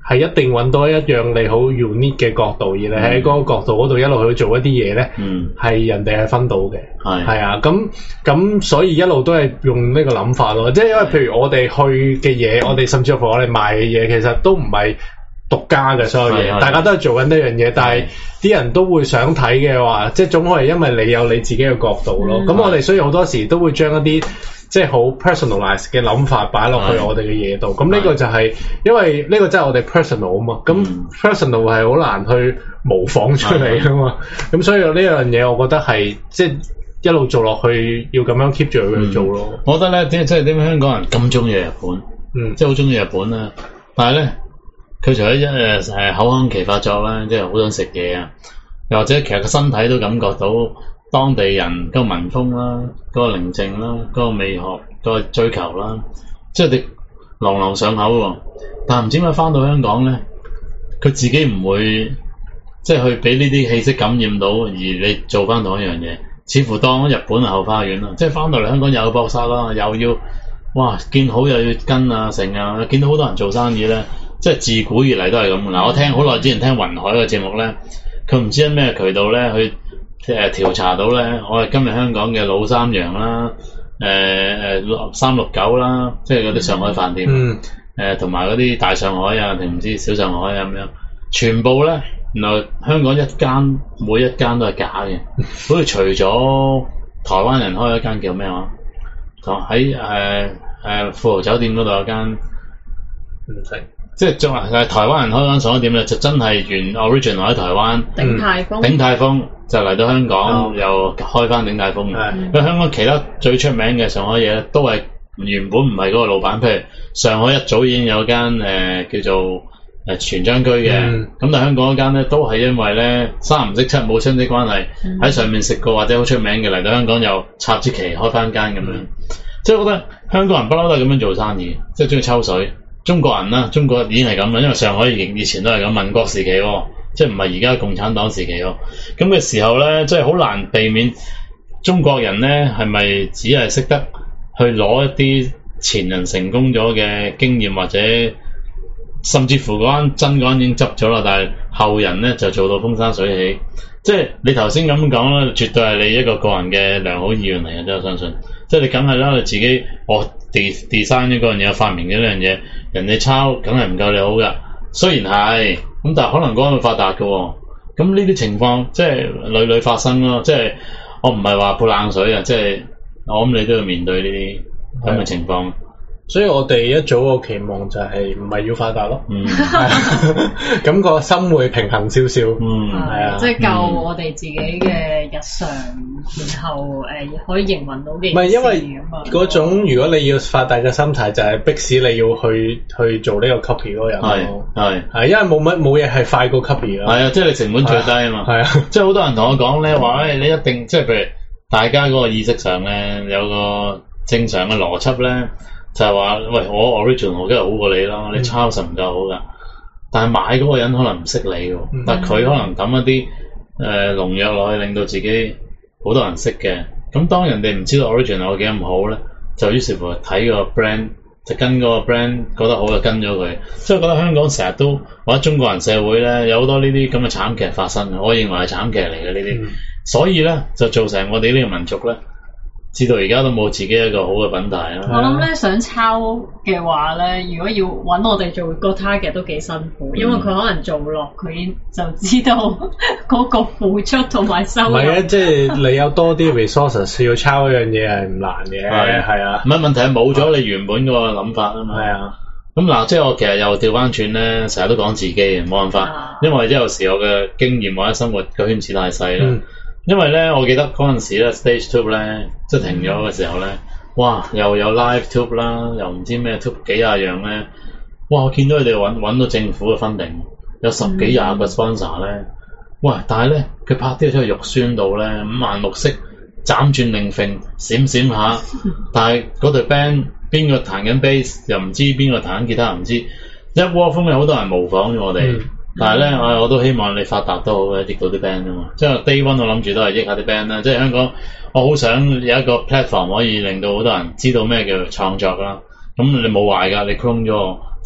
係一定揾到一樣你好 unique 嘅角度，而你喺嗰個角度嗰度一路去做一啲嘢咧，係、嗯、人哋係分到嘅，係係啊，咁咁所以一路都係用呢個諗法咯，即係因為譬如我哋去嘅嘢，我哋甚至乎我哋賣嘅嘢，其實都唔係獨家嘅所有嘢，大家都係做緊呢樣嘢，但係啲人都會想睇嘅話，即係總係因為你有你自己嘅角度咯。咁、嗯、我哋所以好多時都會將一啲即係好 personalize 嘅諗法擺落去我哋嘅嘢度。咁呢個就係、是、因為呢個真係我哋 personal 啊嘛。咁 personal 係好難去模仿出嚟噶嘛。咁所以呢樣嘢，我覺得係即係一路做落去，要咁樣 keep 住去做咯、嗯。 我覺得咧，即係即係點解香港人咁中意日本？嗯，即係好中意日本啦。但係咧。佢除咗一誒誒口腔期發作啦，即係好想食嘢啊，又或者其實個身體都感覺到當地人嗰個民風啦、嗰、嗰個寧靜啦、嗰、嗰個美學、嗰、嗰個追求啦，即係你朗朗上口喎。但係唔知點解翻到香港咧，佢自己唔會即係去俾呢啲氣息感染到，而你做翻同一樣嘢，似乎當日本係後花園啦。即係翻到嚟香港又有搏殺啦，又要哇見好又要跟啊成啊，見到好多人做生意咧。即係自古以嚟都係咁。嗱，我聽好耐之前聽雲海嘅節目咧，佢唔知因咩渠道咧去誒調查到咧，我哋今日香港嘅老三洋啦、誒誒三六九啦，即係嗰啲上海飯店，誒同埋嗰啲大上海啊，定唔知小上海啊咁樣，全部咧，原來香港一間每一間都係假嘅，好似除咗台灣人開一間叫咩話，喺誒誒富豪酒店嗰度有間唔識。即係仲係台灣人開間上海店咧，就真係原 original 喺台灣。鼎泰豐。鼎泰豐就嚟到香港、嗯、又開翻鼎泰豐嘅。因為香港其他最出名嘅上海嘢咧，都係原本唔係嗰個老闆。譬如上海一早已經有間誒、呃、叫做誒、呃、全張居嘅，咁、嗯、但係香港嗰間咧都係因為咧三唔識七冇親戚關係，喺、嗯、上面食過或者好出名嘅嚟到香港又插支旗開翻間咁樣。即係我覺得香港人不嬲都係咁樣做生意，即係中意抽水。中國人啦，中國已經係咁啦，因為上海以前都係咁，民國時期喎，即係唔係而家共產黨時期喎。咁嘅時候咧，即係好難避免中國人咧係咪只係識得去攞一啲前人成功咗嘅經驗，或者甚至乎嗰間真嗰間已經執咗啦，但係後人咧就做到風生水起。即係你頭先咁講啦，絕對係你一個個人嘅良好意願嚟嘅，即係我相信。即係你梗係啦，你自己我 design 咗嗰樣嘢，發明咗呢樣嘢，人哋抄梗係唔夠你好噶。雖然係咁，但係可能嗰個會發達嘅喎。咁呢啲情況即係屢屢發生咯。即係我唔係話潑冷水啊，即係我諗你都要面對呢啲咁嘅情況。 所以我哋一早個期望就係唔係要發達咯，嗯，咁個心會平衡少少，嗯，係啊， 即係夠我哋自己嘅日常，然後誒、呃、可以營運到嘅。 唔係因為嗰種如果你要發達嘅心態，就係迫使你要去去做呢個 copy 嗰個人咯，係係因為冇乜冇嘢係快過 copy 咯， 係啊，即係你成本最低啊嘛，係啊，即係好多人同我講咧話，誒你一定即係譬如大家嗰個意識上咧有個正常嘅邏輯咧。就係話，喂，我 original 梗係好過你啦，你抄實唔夠好噶。嗯、但係買嗰個人可能唔識你喎，嗯、但係佢可能抌一啲誒農藥落去，令到自己好多人識嘅。咁當人哋唔知道 original 有幾咁好咧，就於是乎睇個 brand，就跟嗰個 brand 覺得好就跟咗佢。所以我覺得香港成日都或者中國人社會咧有好多呢啲咁嘅慘劇發生嘅，我認為係慘劇嚟嘅呢啲。嗯、所以咧就造成我哋呢個民族咧。至到而家都冇自己一個好嘅品牌啦。 我諗咧想抄嘅話咧，如果要揾我哋做個 target 都幾辛苦，因為佢可能做落佢就知道嗰個付出同埋收入。唔係啊，即係你有多啲 resources 要抄一樣嘢係唔難嘅，係係啊。唔係問題係冇咗你原本嗰個諗法啊嘛。係啊。咁嗱，即係我其實又調翻轉咧，成日都講自己嘅，冇辦法，啊、因為即係有時我嘅經驗或者生活個圈子太細啦。嗯因為咧，我記得嗰陣時咧，Stage Tube 咧，即係停咗嘅時候咧，哇，又有 Live Tube 啦，又唔知咩 Tube 幾廿樣咧，哇！我見到佢哋揾揾到政府嘅分定，有十幾廿個 sponsor 咧，哇！但係咧，佢拍啲嘢出去肉酸到咧，五顏六色，斬轉令揈，閃閃下，但係嗰隊 band 邊個彈緊 bass 又唔知，邊個彈緊吉他又唔知，一窩蜂有好多人模仿咗我哋。嗯但係咧，我我都希望你發達都好嘅，益到啲 band 啊嘛。即係 Day One 我諗住都係益下啲 band 啦。即係香港，我好想有一個 platform 可以令到好多人知道咩叫創作啦。咁你冇壞㗎，你 clone 咗我，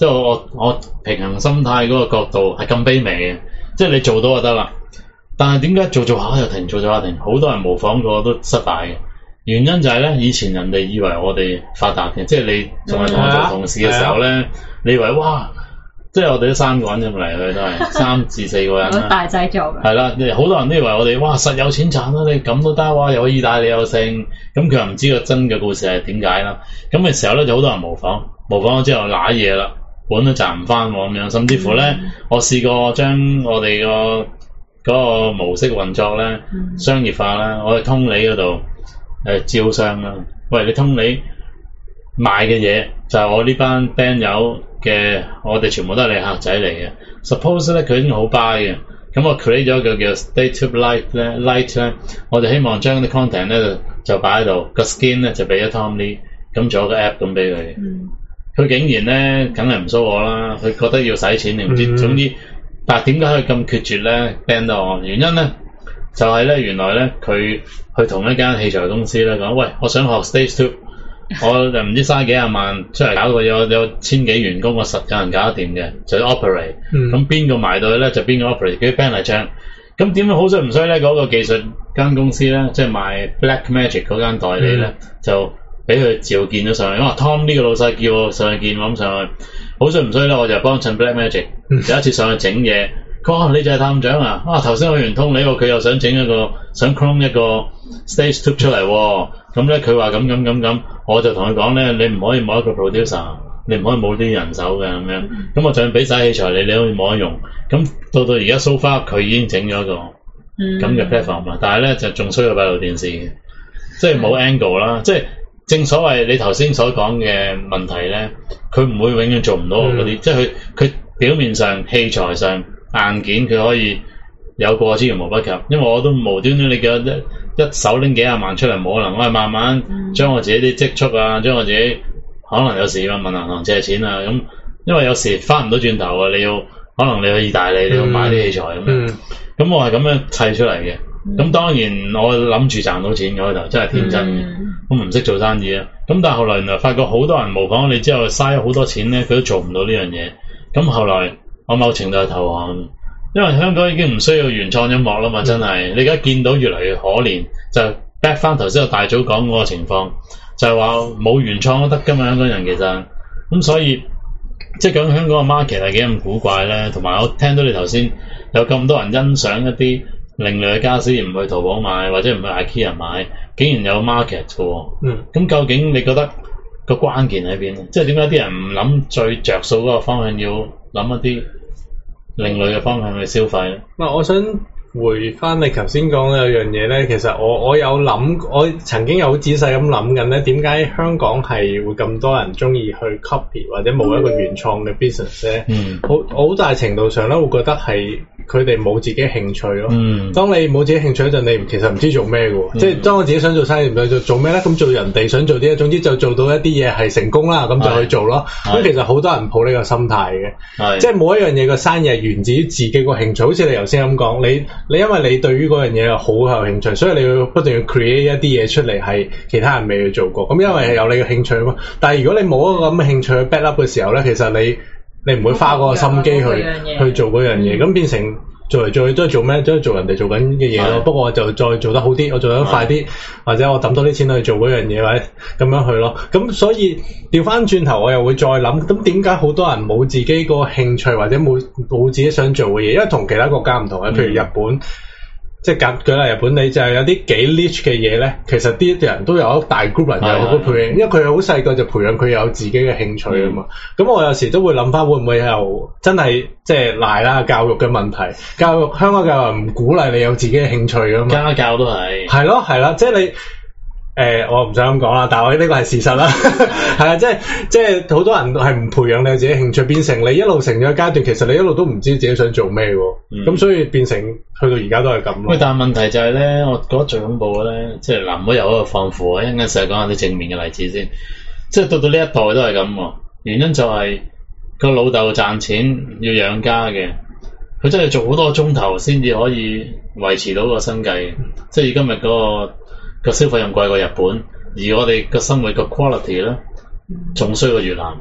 即係我我我平衡心態嗰個角度係咁卑微嘅，即係你做到就得啦。但係點解做做下又停，做做下停，好多人模仿過都失敗嘅。原因就係咧，以前人哋以為我哋發達嘅，即係你仲係同我做同事嘅時候咧，嗯、你以為哇，即係我哋都三個人咁嚟去都係三至四個人啦， 大製作嘅。係啦，好多人都以為我哋哇實有錢賺啦，你咁都得哇，又意大利又剩，咁佢又唔知個真嘅故事係點解啦。咁嘅時候咧就好多人模仿，模仿咗之後揦嘢啦，本都賺唔翻喎咁樣，甚至乎咧，嗯、我試過將我哋個嗰個模式運作咧、嗯、商業化啦，我喺通理嗰度。誒招商啦，喂，你通你賣嘅嘢就係我呢班 band 友嘅，我哋全部都係你客仔嚟嘅。Suppose 咧佢已經好 buy 嘅，咁我 create 咗一個叫 Stay Tube Light 咧 ，Light 咧，我哋希望將啲 content 咧就擺喺度，個 skin 咧就俾咗 Tom Lee，咁做一個 app 咁俾佢。佢、嗯、竟然咧，梗係唔蘇我啦，佢覺得要使錢定唔知，嗯、總之，但係點解可以咁決絕咧 ban 到我？原因咧就係、是、咧，原來咧佢。去同一間器材公司咧講，喂，我想學 Stage Two， 我就唔知嘥幾廿萬出嚟搞個有有千幾員工，我實有人搞得掂嘅，就 operate。咁邊個埋到去咧，就邊個 operate，叫 band 嚟唱。咁點樣好衰唔衰咧？嗰、那個技術間公司咧，即係賣 Black Magic 嗰間代理咧，嗯、就俾佢召見咗上去。哇 Tom 呢個老細叫我上去見我咁上去，好衰唔衰咧？我就幫襯 Black Magic，、嗯、有一次上去整嘢。佢話：你就係探長啊！啊頭先去完通理喎，佢又想整一個想 clone 一個 stage tube 出嚟喎。咁咧佢話咁咁咁咁，我就同佢講咧，你唔可以冇一個 producer， 你唔可以冇啲人手嘅咁樣。咁我就算俾晒器材你，你可以冇得用。咁到到而家 so far 佢已經整咗一個咁嘅 platform 啦，但係咧就仲需要閉路電視嘅，即係冇 angle 啦。即係正所謂你頭先所講嘅問題咧，佢唔會永遠做唔到嗰啲，嗯、即係佢佢表面上器材上。硬件佢可以有過之而無不及，因為我都無端端你叫一一手拎幾廿萬出嚟冇可能，我係慢慢將我自己啲積蓄啊，將我自己可能有時要問銀行借錢啊，咁因為有時翻唔到轉頭啊，你要可能你去意大利你要買啲器材咁樣，咁、嗯、我係咁樣砌出嚟嘅。咁、嗯、當然我諗住賺到錢嘅開頭，真係天真嘅，我唔識做生意啊。咁但係後來原來發覺好多人模仿你之後嘥咗好多錢咧，佢都做唔到呢樣嘢。咁後來。我某程度係投降，因為香港已經唔需要原創音樂啦嘛，真係。你而家見到越嚟越可憐，就 back 翻頭先我大早講嗰個情況，就係話冇原創都得㗎嘛，香港人其實。咁所以即係講香港個 market 係幾咁古怪咧，同埋我聽到你頭先有咁多人欣賞一啲另類嘅傢俬，唔去淘寶買或者唔去 IKEA 買，竟然有 market 嘅喎。嗯。咁究竟你覺得個關鍵喺邊咧？即係點解啲人唔諗最着數嗰個方向，要諗一啲另類嘅方向去消費咧？ 嗱，我想回翻你頭先講嘅有樣嘢咧，其實我我有諗，我曾經有好仔細咁諗緊咧，點解香港係會咁多人中意去 copy 或者冇一個原創嘅 business 咧？嗯，好好大程度上咧，會覺得係佢哋冇自己興趣咯。嗯，當你冇自己興趣嗰陣，你其實唔知做咩嘅喎。嗯、即係當我自己想做生意，唔係做做咩咧？咁做人哋想做啲，總之就做到一啲嘢係成功啦，咁就去做咯。咁其實好多人抱呢個心態嘅，係即係冇一樣嘢個生意係源自於自己個興趣。好似你頭先咁講，你你因為你對於嗰樣嘢好有興趣，所以你要不斷要 create 一啲嘢出嚟，係其他人未去做過。咁因為係有你嘅興趣啊嘛。但係如果你冇一個咁嘅興趣去 back up 嘅時候咧，其實你你唔會花嗰個心機去去做嗰樣嘢，咁、嗯、變成做嚟做去都係做咩？都係做人哋做緊嘅嘢咯。不過我就再做得好啲，我做得快啲，或者我抌多啲錢去做嗰樣嘢，或者咁樣去咯。咁所以調翻轉頭，我又會再諗，咁點解好多人冇自己個興趣，或者冇冇自己想做嘅嘢？因為同其他國家唔同嘅，譬如日本。嗯即係舉舉例日本，你就係有啲幾 niche 嘅嘢咧，其實啲人都有一大 group 人有好培養，因為佢好細個就培養佢有自己嘅興趣啊嘛。咁、嗯、我有時都會諗翻，會唔會又真係即係賴啦教育嘅問題？教育香港教育唔鼓勵你有自己嘅興趣啊嘛。 家教都係。係咯係啦，即係你。誒、呃，我唔想咁講啦，但係我呢個係事實啦，係啊，即係即係好多人係唔培養你自己興趣，變成你一路成咗階段，其實你一路都唔知自己想做咩喎，咁、嗯、所以變成去到而家都係咁咯。喂， 但係問題就係咧，我覺得最恐怖嘅咧，即係嗱，唔好有一個放負啊，一陣間成日講下啲正面嘅例子先，即係到到呢一代都係咁，原因就係個老豆賺錢要養家嘅，佢真係做好多鐘頭先至可以維持到個生計，即係今日嗰個。個消費又貴過日本，而我哋個生活個 quality 咧，仲衰過越南。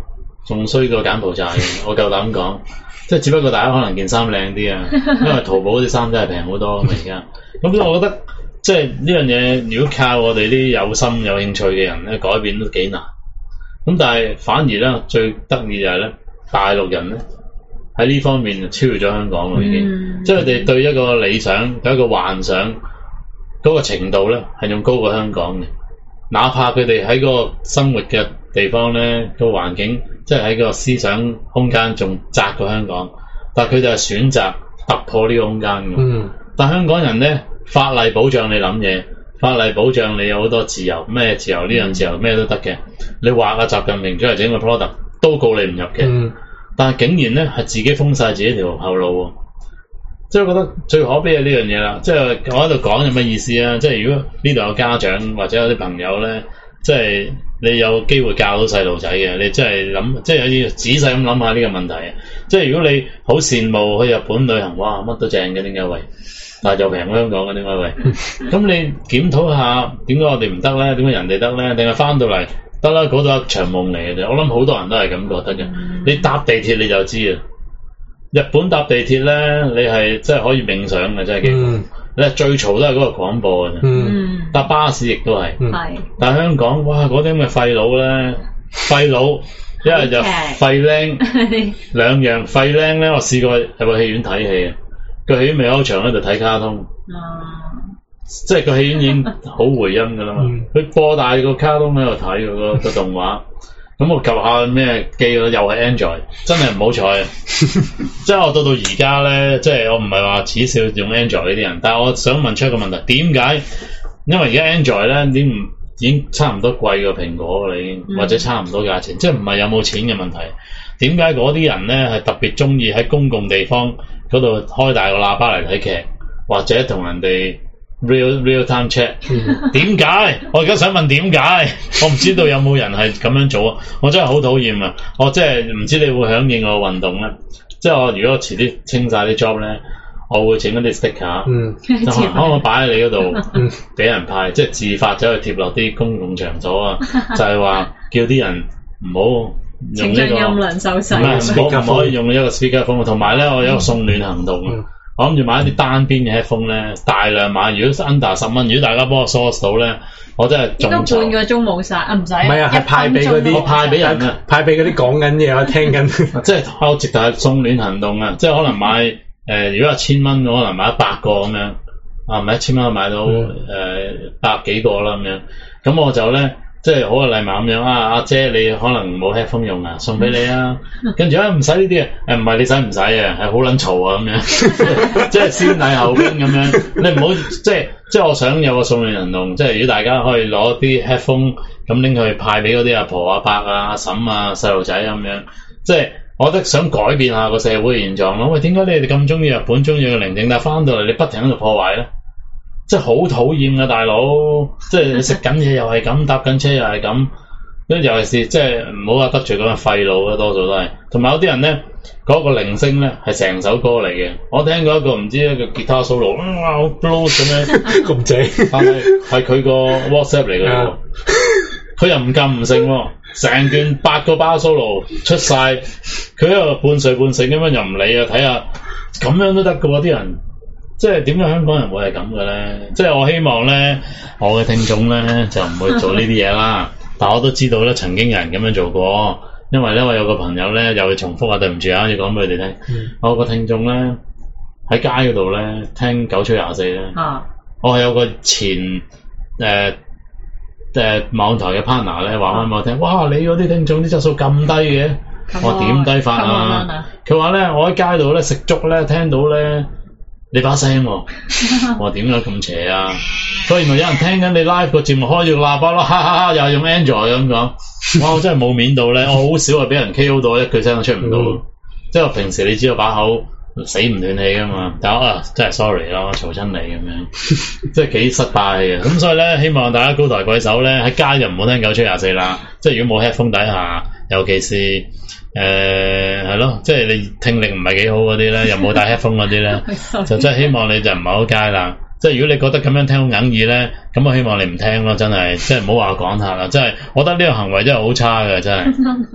仲衰過柬埔寨嘅，我夠膽講。即係只不過大家可能件衫靚啲啊，因為淘寶啲衫真係平好多啊嘛而家。咁所以我覺得即係呢樣嘢，如果靠我哋啲有心有興趣嘅人咧，改變都幾難。咁但係反而咧最得意就係咧，大陸人咧喺呢方面就超越咗香港喎已經。嗯、即係佢哋對一個理想、對一個幻想嗰個程度咧，係仲高過香港嘅。哪怕佢哋喺個生活嘅地方咧，個環境即係喺個思想空間仲窄過香港，但係佢哋係選擇突破呢個空間嘅。嗯。但香港人咧，法例保障你諗嘢，法例保障你有好多自由，咩自由呢樣自由咩都得嘅。你話個習近平出嚟整個 product 都告你唔入嘅。嗯。但係竟然咧係自己封晒自己條後路喎。即係覺得最可悲係呢樣嘢啦，即係我喺度講有乜意思啊？即係如果呢度有家長或者有啲朋友咧，即係你有機會教到細路仔嘅，你真係諗，即係要仔細咁諗下呢個問題。即係如果你好羨慕去日本旅行，哇乜都正嘅，點解喂？但係又平香港嘅，點解喂？咁你檢討下點解我哋唔得咧？點解人哋得咧？定係翻到嚟得啦？嗰度一場夢嚟嘅啫。我諗好多人都係咁覺得嘅。你搭地鐵你就知啊。日本搭地鐵咧，你係真係可以冥想嘅，真係幾好。嗯、你係最嘈都係嗰個廣播嘅啫。嗯、搭巴士亦都係。係、嗯。但係香港，哇！嗰啲咁嘅廢佬咧，廢佬一係就廢僆，兩樣廢僆咧。我試過入個戲院睇戲啊，個戲院未開場喺度睇卡通。嗯、即係個戲院已經好回音㗎啦嘛。佢、嗯、播大個卡通喺度睇嗰個個動畫。咁我及下咩機咯，又係 Android， 真係唔好彩啊！即係我到到而家咧，即係我唔係話恥笑用 Android 呢啲人，但係我想問出一個問題：點解？因為而家 Android 咧，已經唔已經差唔多貴過蘋果啦，已經或者差唔多價錢，嗯、即係唔係有冇錢嘅問題？點解嗰啲人咧係特別中意喺公共地方嗰度開大個喇叭嚟睇劇，或者同人哋 real real time chat？ 點解？我而家想問點解？我唔知道有冇人係咁樣做啊！我真係好討厭啊！我真係唔知你會響應我運動咧。即係我如果我遲啲清晒啲 job 咧，我會整一啲 sticker，嗯，就可唔可以擺喺你嗰度俾人派，即係自發走去貼落啲公共場所啊！就係話叫啲人唔好用呢、這個，唔係唔可以用一個 speaker phone。同埋咧，我有一個送暖行動。嗯嗯我諗住買一啲單邊嘅 headphone 咧，大量買。如果 under 十蚊，如果大家幫我 source 到咧，我真係仲籌。半個鐘冇晒啊，唔使。唔係啊，係派俾嗰啲，我派俾人啊，派俾嗰啲講緊嘢，我聽緊。即係我直頭係送暖行動啊！即係可能買誒、呃，如果一千蚊，我可能買一百個咁樣。啊，唔係一千蚊買到誒、呃、百幾個啦咁樣。咁我就咧。即係好有禮貌咁樣啊！阿姐你可能冇 headphone 用啊，送俾你啊。跟住啊唔使呢啲啊，誒唔係你使唔使啊？係好撚嘈啊咁樣，即係先禮後兵咁樣。你唔好即係即係我想有個送暖行動，即係如果大家可以攞啲 headphone 咁拎去派俾嗰啲阿婆阿伯啊、阿嬸啊、細路仔咁樣。即係我覺得想改變下個社會現狀咯。喂，點解你哋咁中意日本、中意嘅寧靜，但係翻到嚟你不停喺度破壞咧？即係好討厭啊，大佬！即係你食緊嘢又係咁，搭緊車又係咁，跟住尤其是即係唔好話得罪嗰個廢佬啦，多數都係。同埋有啲人咧，嗰、那個鈴聲咧係成首歌嚟嘅。我聽過一個唔知一個吉他 solo，哇好 blues 咁樣咁正，但係係佢個 WhatsApp 嚟嘅喎，佢又唔撳唔成喎，成段八個 bar solo 出晒，佢喺度半睡半醒咁樣又唔理啊，睇下咁樣都得嘅喎啲人。即係點解香港人會係咁嘅咧？即係我希望咧，我嘅聽眾咧就唔會做呢啲嘢啦。但我都知道咧，曾經有人咁樣做過。因為咧，我有個朋友咧又會重複啊，對唔住啊，要講俾佢哋聽。嗯、我個聽眾咧喺街嗰度咧聽九吹廿四咧。啊！我係有個前誒誒、呃呃、網台嘅 partner 咧話翻俾我聽，哇！你嗰啲聽眾啲質素咁低嘅，嗯、我點低法啊？佢話咧，我喺街度咧食粥咧聽到咧。你把聲喎，我話點解咁邪啊？所以原來有人聽緊你 live 個節目開住個喇叭咯，哈哈哈！又係用 Android 咁講，哇！我真係冇面到咧，我好少係俾人 K O 到一句聲都出唔到，嗯、即係我平時你知道把口死唔斷氣噶嘛，但係啊真係 sorry 咯，嘈親你咁樣，即係幾失敗嘅。咁所以咧，希望大家高抬貴手咧，喺街就唔好聽九七廿四啦，即係如果冇 headphone 底下，尤其是。誒，係咯、呃，即係你聽力唔係幾好嗰啲咧，又冇戴 headphone 嗰啲咧，就真係希望你就唔好街啦。即係如果你覺得咁樣聽好哽耳咧，咁我希望你唔聽咯，真係，即係唔好話講下啦。真係，我覺得呢個行為真係好差嘅，真係。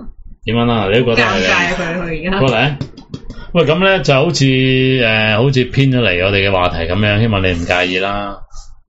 點樣啦？你都覺得係尷尬佢佢而家。 過嚟，喂咁咧就好似誒、呃，好似偏咗嚟我哋嘅話題咁樣，希望你唔介意啦。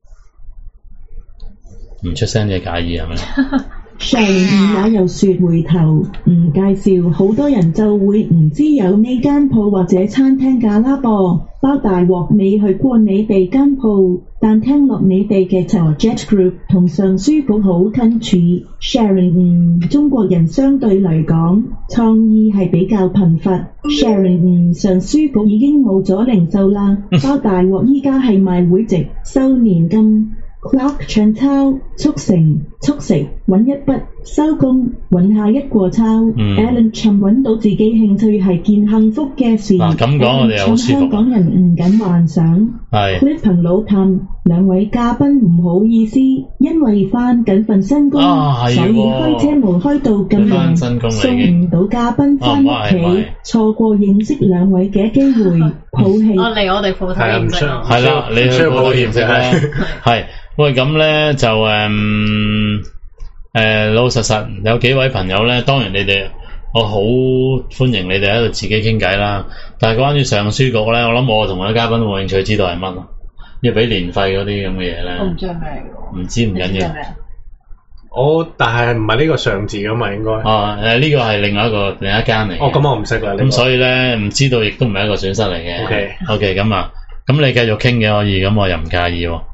唔出聲嘅介意係咪？ 上那又說回頭唔介紹，好多人就會唔知有呢間鋪或者餐廳㗎啦噃。包大鑊未去過你哋間鋪，但聽落你哋嘅 Jet Group 同上書局好近似。Sharing 嗯，中國人相對嚟講創意係比較貧乏。Sharing 嗯，上書局已經冇咗零售啦。包大鑊依家係賣會籍、收年金。Clock 唱抄，速成速食，揾一筆收工，揾下一個抄。 嗯、 Alan 尋揾到自己興趣係件幸福嘅事。 嗱咁講，我哋好舒服。 香港人唔敢幻想。 係。 Cliff 同老譚兩位嘉賓唔好意思，因為返緊份新工， 啊、 所以開車冇開到咁夜，送唔到嘉賓返屋企，錯過認識兩位嘅機會，抱歉。 我嚟我哋鋪頭認識。 係啦，你去鋪頭認識啦。係。喂，咁咧就誒誒、呃、老實實有幾位朋友咧，當然你哋我好歡迎你哋喺度自己傾偈啦。但係關於上書局咧，我諗我同我啲嘉賓冇興趣知道係乜咯，要俾年費嗰啲咁嘅嘢咧。 我唔知係咩嘅。唔知唔緊要。 我但係唔係呢個上字噶嘛，應該。 哦誒，呢、呃這個係另外一個另一間嚟。 哦，咁我唔識啦。咁、這個、所以咧唔知道亦都唔係一個損失嚟嘅。 O K O K， 咁啊，咁你繼續傾嘅可以，咁我又唔介意喎。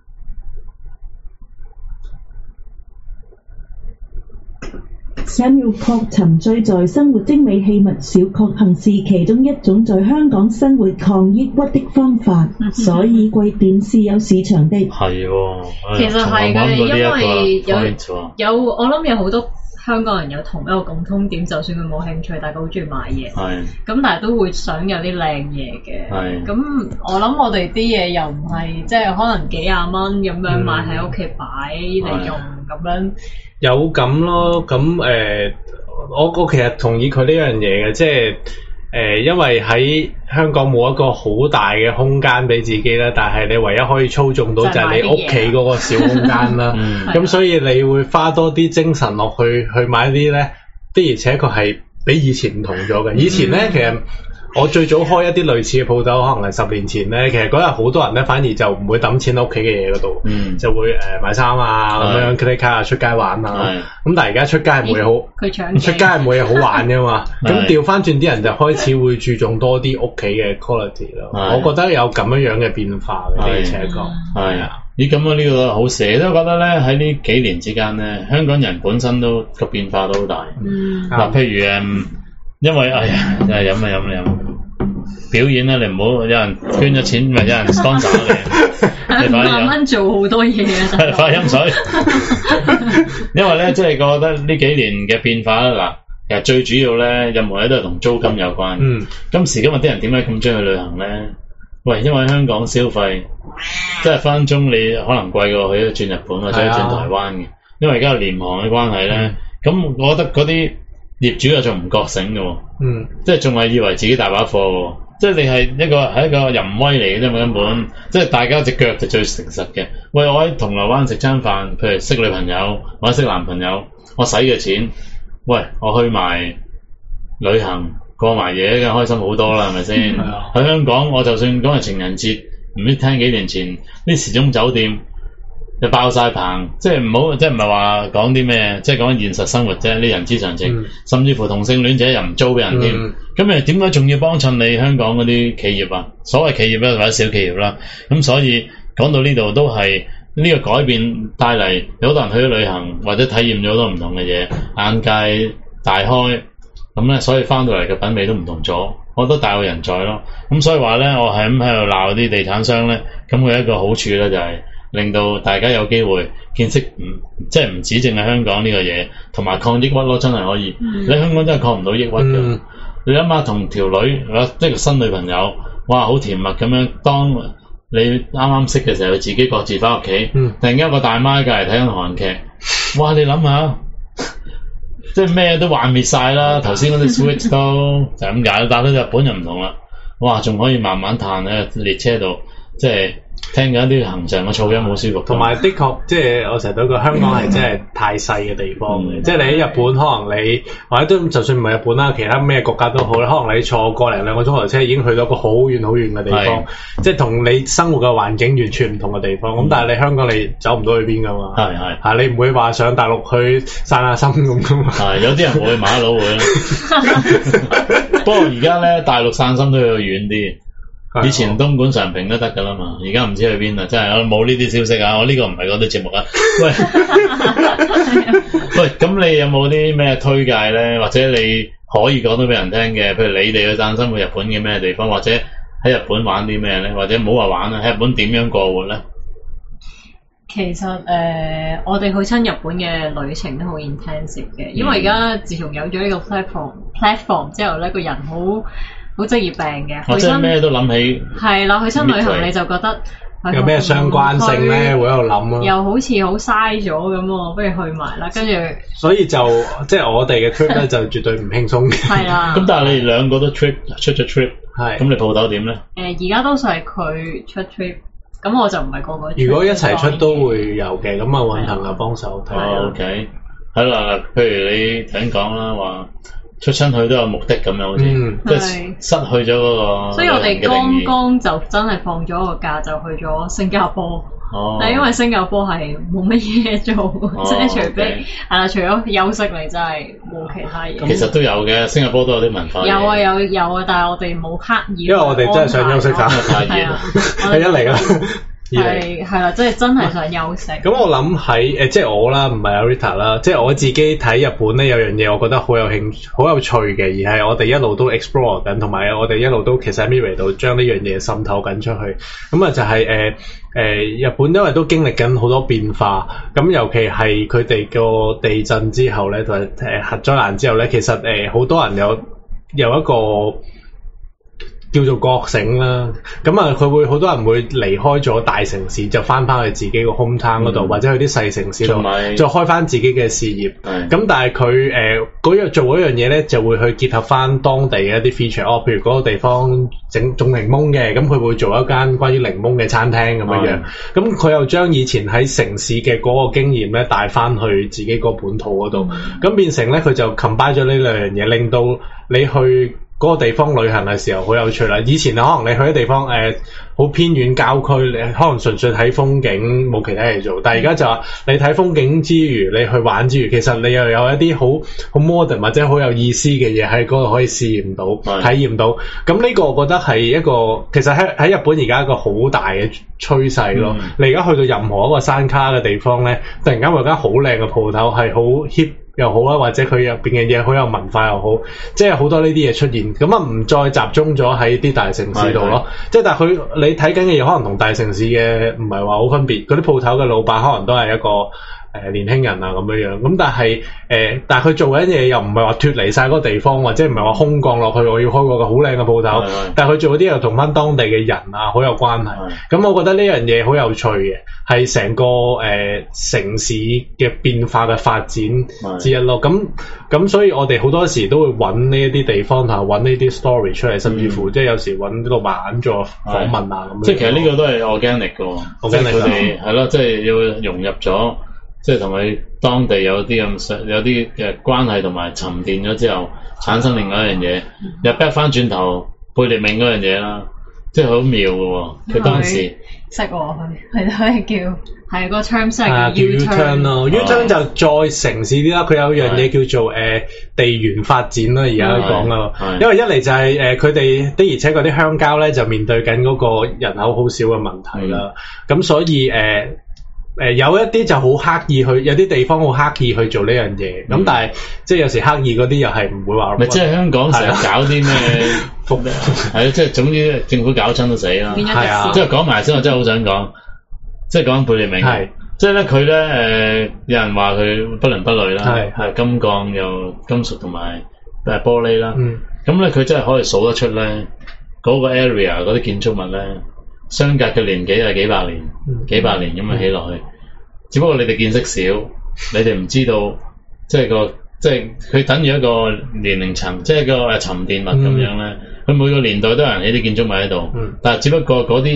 想要確沉醉在生活精美器物小確幸是其中一種在香港生活抗抑鬱的方法，所以貴店是有市場的。 係喎， 其實係嘅，因為有有我諗有好多香港人有同一個共通點，就算佢冇興趣，但係佢好中意買嘢。係。咁但係都會想有啲靚嘢嘅。係。咁我諗我哋啲嘢又唔係即係可能幾廿蚊咁樣買喺屋企擺嚟用咁樣。 有咁咯，咁誒、呃，我我其實同意佢呢樣嘢嘅，即係誒、呃，因為喺香港冇一個好大嘅空間俾自己啦，但係你唯一可以操縱到就係你屋企嗰個小空間啦。咁、嗯、所以你會花多啲精神落去去買啲咧，的而且確係比以前唔同咗嘅。以前咧、嗯、其實。我最早開一啲類似嘅鋪頭，可能係十年前咧，其實嗰日好多人咧，反而就唔會抌錢喺屋企嘅嘢嗰度，嗯、就會誒、呃、買衫啊咁樣 credit card 啊出街玩啊。咁但係而家出街係冇嘢好，佢搶出街係冇嘢好玩噶嘛。咁調翻轉啲人就開始會注重多啲屋企嘅 quality 咯。我覺得有咁樣樣嘅變化嘅，而且確係啊。 咦咁啊呢個好寫都覺得咧喺呢幾年之間咧，香港人本身都個變化都好大。嗱、嗯，譬如誒。嗯因為哎呀，又係飲啊飲啊飲！表演咧，你唔好有人捐咗錢，咪有人 sponsor 你。 五萬蚊做好多嘢啊！ 係快飲水。因為咧，即係覺得呢幾年嘅變化啦，嗱，其實最主要咧，任何嘢都係同租金有關。嗯。今時今日啲人點解咁中意去旅行咧？喂，因為香港消費，即係分分鐘你可能貴過去轉日本或者轉台灣嘅，因為而家廉航嘅關係咧，咁、嗯、我覺得嗰啲。業主又仲唔覺醒嘅，嗯，即係仲係以為自己大把貨嘅，即係你係一個係一個淫威嚟嘅啫嘛，根本，即係大家隻腳就最誠實嘅。喂，我喺銅鑼灣食餐飯，譬如識女朋友或者識男朋友，我使嘅錢，喂，我去埋旅行過埋嘢，梗係開心好多啦，係咪先？喺、嗯、香港，我就算講係情人節，唔知聽幾年前啲時鐘酒店。就爆晒棚，即係唔好，即係唔係話講啲咩，即係講現實生活啫，呢人之常情，嗯、甚至乎同性戀者又唔租俾人添，咁誒點解仲要幫襯你香港嗰啲企業啊？所謂企業咧或者小企業啦，咁所以講到呢度都係呢、這個改變帶嚟，有好多人去咗旅行或者體驗咗好多唔同嘅嘢，眼界大開，咁咧所以翻到嚟嘅品味都唔同咗，我覺得大有人在咯。咁所以話咧，我係咁喺度鬧啲地產商咧，咁佢有一個好處咧就係、是。令到大家有機會見識唔即係唔止淨係香港呢個嘢，同埋抗抑鬱咯，真係可以。嗯、你喺香港真係抗唔到抑鬱嘅。嗯、你諗下同條女即係新女朋友，哇好甜蜜咁樣。當你啱啱識嘅時候，自己各自翻屋企，嗯、突然間有個大媽隔嚟睇緊韓劇，哇！你諗下，即係咩都幻滅晒啦。頭先嗰啲 switch 都就咁解，但係日本就唔同啦。哇！仲可以慢慢嘆喺列車度，即係。 聽緊啲恒常嘅噪音好舒服。 同埋的確，即係我成日都覺香港係真係太細嘅地方嘅，嗯、即係你喺日本可能你或者都就算唔係日本啦，其他咩國家都好咧，可能你坐個零兩個鐘頭車已經去到一個好遠好遠嘅地方，是即係同你生活嘅環境完全唔同嘅地方。咁、嗯、但係你香港你走唔到去邊噶嘛？係係嚇，你唔會話上大陸去散下心咁噶嘛？係有啲人會馬佬會啦。不過而家咧大陸散心都要遠啲。以前東莞常平都得噶啦嘛，而家唔知去邊啦，真係我冇呢啲消息啊！我呢個唔係嗰啲節目啊。喂，喂，咁你有冇啲咩推介咧？或者你可以講到俾人聽嘅？譬如你哋去散心去日本嘅咩地方，或者喺日本玩啲咩咧？或者唔好話玩啦，喺日本點樣過活咧？ 其實誒、呃，我哋去親日本嘅旅程都好 intensive 嘅，因為而家自從有咗呢個 platform platform 之後咧，個人好好職業病嘅， 我真係咩都諗起。係啦， 去親旅行你就覺得有咩相關性咧？會喺度諗啊， 又好似好嘥咗咁喎，不如去埋啦。跟住， 所以就即係我哋嘅 trip 咧，就絕對唔輕鬆嘅。 係啦。 咁但係你哋兩個都 trip 出咗 trip， 係咁你鋪頭點咧？ 誒，而家都係佢出 trip， 咁我就唔係個個。 如果一齊出都會有嘅，咁啊揾朋友幫手睇。 O K，係啦，譬如你頭先講啦，話。出親去都有目的咁樣，好似、嗯、即係失去咗嗰個。 所以我哋剛剛就真係放咗個假，就去咗新加坡。哦。但係因為新加坡係冇乜嘢做，即係、哦、除非係啦，除咗休息嚟，真係冇其他嘢。 其實都有嘅，新加坡都有啲文化。 有啊有有啊，但係我哋冇刻意。 因為我哋真係想休息下，太熱啦。係一嚟啦。 係係啦，即係真係想休息。 咁我諗喺誒，即係我啦，唔係阿 Rita 啦，即係我自己睇日本咧，有樣嘢我覺得好有興趣、好有趣嘅，而係我哋一路都 explore 緊，同埋我哋一路都其實喺 Mirror 度將呢樣嘢滲透緊出去。咁啊就係誒誒，日本因為都經歷緊好多變化，咁尤其係佢哋個地震之後咧，同埋誒核災難之後咧，其實誒好、呃、多人有有一個叫做覺醒啦，咁啊佢會好多人會離開咗大城市，就翻返去自己個 home town 嗰度，嗯、或者去啲細城市度，再開翻自己嘅事業。咁、嗯、但係佢誒嗰樣做嗰樣嘢咧，就會去結合翻當地嘅一啲 feature。哦，譬如嗰個地方整種檸檬嘅，咁佢會做一間關於檸檬嘅餐廳咁樣樣。咁佢、嗯、又將以前喺城市嘅嗰個經驗咧帶翻去自己個本土嗰度，咁、嗯、變成咧佢就 combine 咗呢兩樣嘢，令到你去嗰個地方旅行嘅時候好有趣啦！以前啊，可能你去啲地方誒好、呃、偏遠郊區，你可能純粹睇風景，冇其他嘢做。但係而家就話你睇風景之餘，你去玩之餘，其實你又有一啲好好 modern 或者好有意思嘅嘢喺嗰度可以試驗到、的體驗到。咁呢個我覺得係一個其實喺喺日本而家一個好大嘅趨勢咯。嗯、你而家去到任何一個山卡嘅地方咧，突然間會有間好靚嘅鋪頭，係好 hip。又好啊，或者佢入邊嘅嘢好有文化又好，即係好多呢啲嘢出現，咁啊唔再集中咗喺啲大城市度咯。即係但係佢你睇緊嘅嘢可能同大城市嘅唔係話好分別，嗰啲鋪頭嘅老闆可能都係一個誒、呃、年輕人啊咁樣樣。咁但係誒、呃，但係佢做緊嘢又唔係話脫離晒嗰個地方，或者唔係話空降落去我要開個好靚嘅鋪頭。是是但係佢做嗰啲又同翻當地嘅人啊好有關係。咁是是 我覺得呢樣嘢好有趣嘅。係成個誒、呃、城市嘅變化嘅發展之一咯，咁咁的所以我哋好多時都會揾呢一啲地方同埋揾呢啲 story 出嚟，甚至乎、嗯、即係有時揾個版做訪問啊咁。即係其實呢個都係 organic 嘅，即係佢哋係咯，即係要融入咗，即係同佢當地有啲咁有啲嘅關係，同埋沉澱咗之後產生另外一樣嘢，又 back 翻轉頭貝聿銘嗰樣嘢啦。即係好妙嘅喎，佢當時識喎佢，係都係叫係個 term 係叫 U-turn 咯，U-turn 就再城市啲啦。佢有樣嘢叫做誒、呃、地緣發展啦，而家講啊，因為一嚟就係誒佢哋的而且確啲鄉郊咧就面對緊嗰個人口好少嘅問題啦，咁、嗯、所以誒。呃誒、呃、有一啲就好刻意去，有啲地方好刻意去做呢樣嘢，咁、嗯、但係即係有時刻意嗰啲又係唔會話。 咪即係香港成日搞啲咩福利，係咯，即係總之政府搞親都死啦。係啊，即係講埋先，我真係好想講，即係講貝聿銘。係，即係咧佢咧誒，有人話佢不倫不類啦，係係金鋼又金屬同埋誒玻璃啦。嗯，咁咧佢真係可以數得出咧嗰、那個 area 嗰啲建築物咧。相隔嘅年紀係幾百年，嗯、幾百年咁樣起落去。嗯、只不過你哋見識少，你哋唔知道，即係個即係佢等於一個年齡層，即係一個誒沉澱物咁樣咧。佢、嗯、每個年代都有人起啲建築物喺度，嗯、但係只不過嗰啲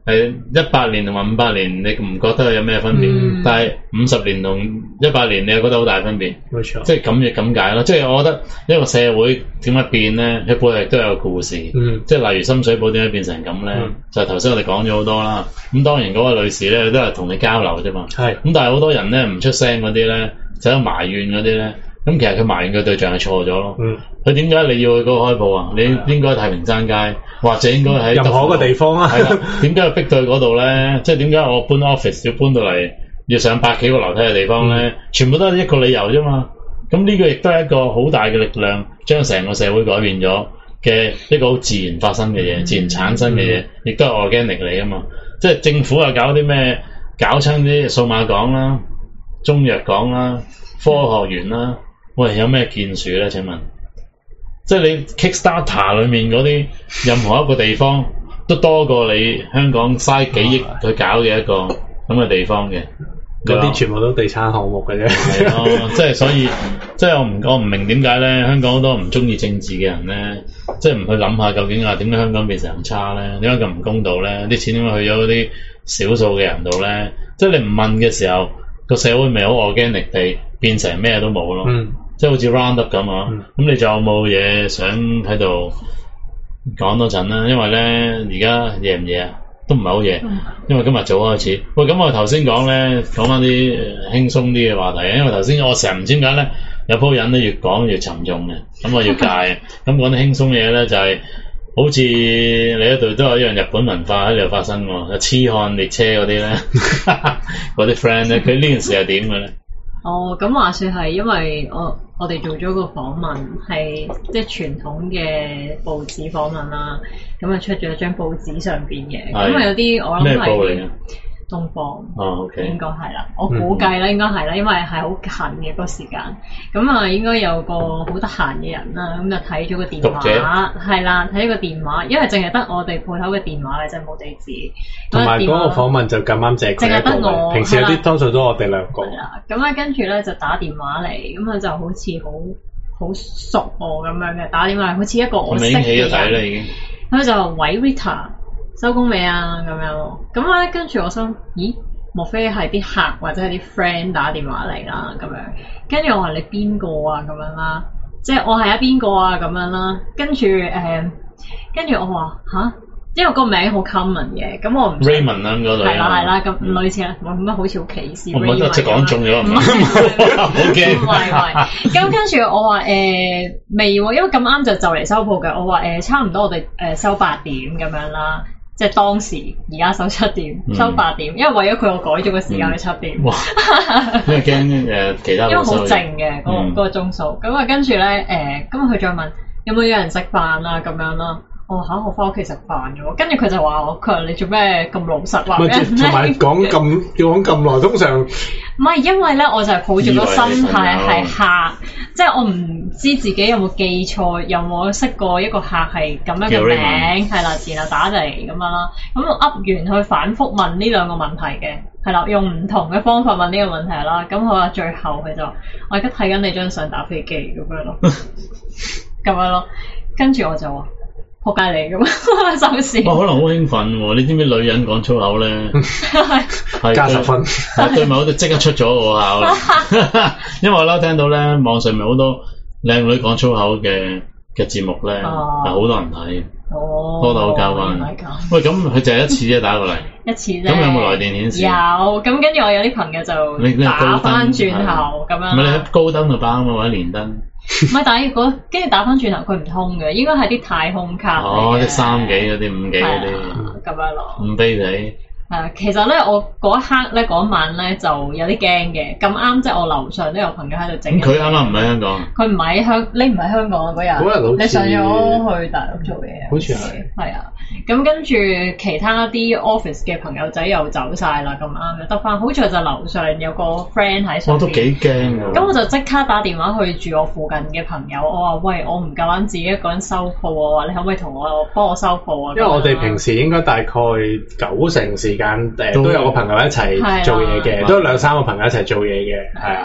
係一百年同埋五百年，你唔覺得有咩分別？嗯、但係五十年同一百年，你又覺得好大分別。 冇錯， 即係咁嘅咁解咯。即係我覺得一個社會點解變咧，佢背後亦都有個故事。 嗯、即係例如深水埗點解變成咁咧？嗯、就係頭先我哋講咗好多啦。咁當然嗰個女士咧都係同你交流啫嘛。係是。咁但係好多人咧唔出聲嗰啲咧，就喺埋怨嗰啲咧。咁其實佢埋怨嘅對象係錯咗咯。佢點解你要去嗰個開鋪啊？你應該太平山街，或者應該喺任何一個地方啊。 係啦，點解要逼到去嗰度咧？即係點解我搬 office 要搬到嚟要上百幾個樓梯嘅地方咧？嗯、全部都係一個理由啫嘛。咁呢個亦都係一個好大嘅力量，將成個社會改變咗嘅一個好自然發生嘅嘢，嗯、自然產生嘅嘢，亦都係 organic 嚟噶嘛。即係政府啊，搞啲咩？搞親啲數碼港啦、中藥港啦、科學園啦。喂，有咩建樹咧？請問，即係你 Kickstarter 裏面嗰啲任何一個地方都多過你香港嘥幾億去搞嘅一個咁嘅地方嘅， 嗰啲全部都地產項目嘅啫。 係咯，即係所以，即係我唔我唔明點解咧，香港好多唔中意政治嘅人咧，即係唔去諗下究竟啊點解香港變成咁差咧？點解咁唔公道咧？啲錢點解去咗嗰啲少數嘅人度咧？即係你唔問嘅時候，個社會咪好 organic 地變成咩都冇咯。嗯。即係好似 round up 咁啊，咁、嗯、你仲有冇嘢想喺度講多陣啦？因為咧而家夜唔夜啊？都唔係好夜，因為今日早開始。喂，咁我頭先講咧，講翻啲輕鬆啲嘅話題。因為頭先我成日唔知點解咧，有鋪人咧越講越沉重嘅，咁我要戒。咁講啲輕鬆嘢咧，就係、是、好似你嗰度都有一樣日本文化喺度發生喎，痴漢列車嗰啲咧，嗰啲 friend 咧，佢呢件事係點嘅咧？ 哦，咁話說係因為我我哋做咗個訪問，係即係傳統嘅報紙訪問啦，咁啊出咗張報紙上邊嘅，咁啊有啲我諗係咩報嚟嘅？東方哦 ，OK，應該係啦，我估計啦，應該係啦，因為係好近嘅嗰個時間，咁啊應該有個好得閒嘅人啦，咁就睇咗個電話，係啦，睇咗個電話，因為淨係得我哋鋪頭嘅電話嘅，真係冇地址。 同埋嗰個訪問就咁啱淨係佢一個，淨係得我，平時有啲多數都我哋兩個。係啦，咁啊跟住咧就打電話嚟，咁啊就好似好好熟我咁樣嘅，打電話嚟好似一個我識嘅人。 起咗底啦已經。 佢就話喂 Rita。收工未啊？咁樣咯，咁咧跟住我心，咦？莫非係啲客或者係啲 friend 打電話嚟啦？咁樣，跟住我話你邊個啊？咁樣啦，即係我係啊邊個啊？咁樣啦，跟住誒，跟住我話吓，因為個名好 common 嘅，咁我唔 Raymond 啦嗰類， 係啦係啦，咁類似啦，冇乜好似好歧視。 我覺得即係講中咗，唔好驚。唔係唔係， 咁跟住我話誒未喎，因為咁啱就就嚟收鋪嘅，我話誒差唔多我哋誒收八點咁樣啦。即係當時，而家收七點，嗯、收八點，因為為咗佢，我改咗個時間去七點。哇！ 因為驚誒其他， 因為好靜嘅嗰個嗰個鐘數。咁啊，跟住咧誒，咁佢再問有冇有人食飯啊咁樣啦。我嚇我翻屋企食飯嘅喎，跟住佢就話我，佢話你做咩咁老實話俾人聽？ 同埋講咁要講咁耐，通常唔係因為咧，我就係抱住個心態係客，即係我唔知自己有冇記錯，有冇識過一個客係咁樣嘅名，係啦，然後打嚟咁樣啦。咁我噏完去反覆問呢兩個問題嘅，係啦，用唔同嘅方法問呢個問題啦。咁佢話最後佢就話我而家睇緊你張相打飛機咁樣咯，咁樣咯，跟住我就話。仆街嚟噶嘛，收線。 哇，可能好興奮喎！你知唔知女人講粗口咧？係加十分。 係對某啲即刻出咗我考啦，因為我咧聽到咧網上面好多靚女講粗口嘅嘅節目咧，係好多人睇，多到好交關。喂，咁佢就係一次啫，打過嚟。一次啫。咁有冇來電顯示？有，咁跟住我有啲朋友就打翻轉頭咁樣。唔係你喺高登度打啊嘛，或者連登。唔係，但係如果跟住打翻轉頭，佢唔通嘅，應該係啲太空卡。 哦，啲三幾嗰啲，五幾嗰啲， 咁樣咯。 唔卑你。 係，其實咧，我嗰一刻咧，嗰晚咧就有啲驚嘅。咁啱即係我樓上都有朋友喺度整。 咁佢啱啱唔喺香港。 佢唔喺香，你唔喺香港啊嗰日。 嗰日好似。 你上咗去大陸做嘢。 好似係。 係啊，咁跟住其他啲 office 嘅朋友仔又走晒啦，咁啱嘅，得翻。好在就樓上有個 friend 喺上邊。 我都幾驚㗎。 咁我就即刻打電話去住我附近嘅朋友，我話喂，我唔夠膽自己一個人收鋪，我話你可唔可以同我幫我收鋪啊？ 因為我哋平時應該大概九成時間誒都有個朋友一齊做嘢嘅，都有兩三個朋友一齊做嘢嘅，係啊。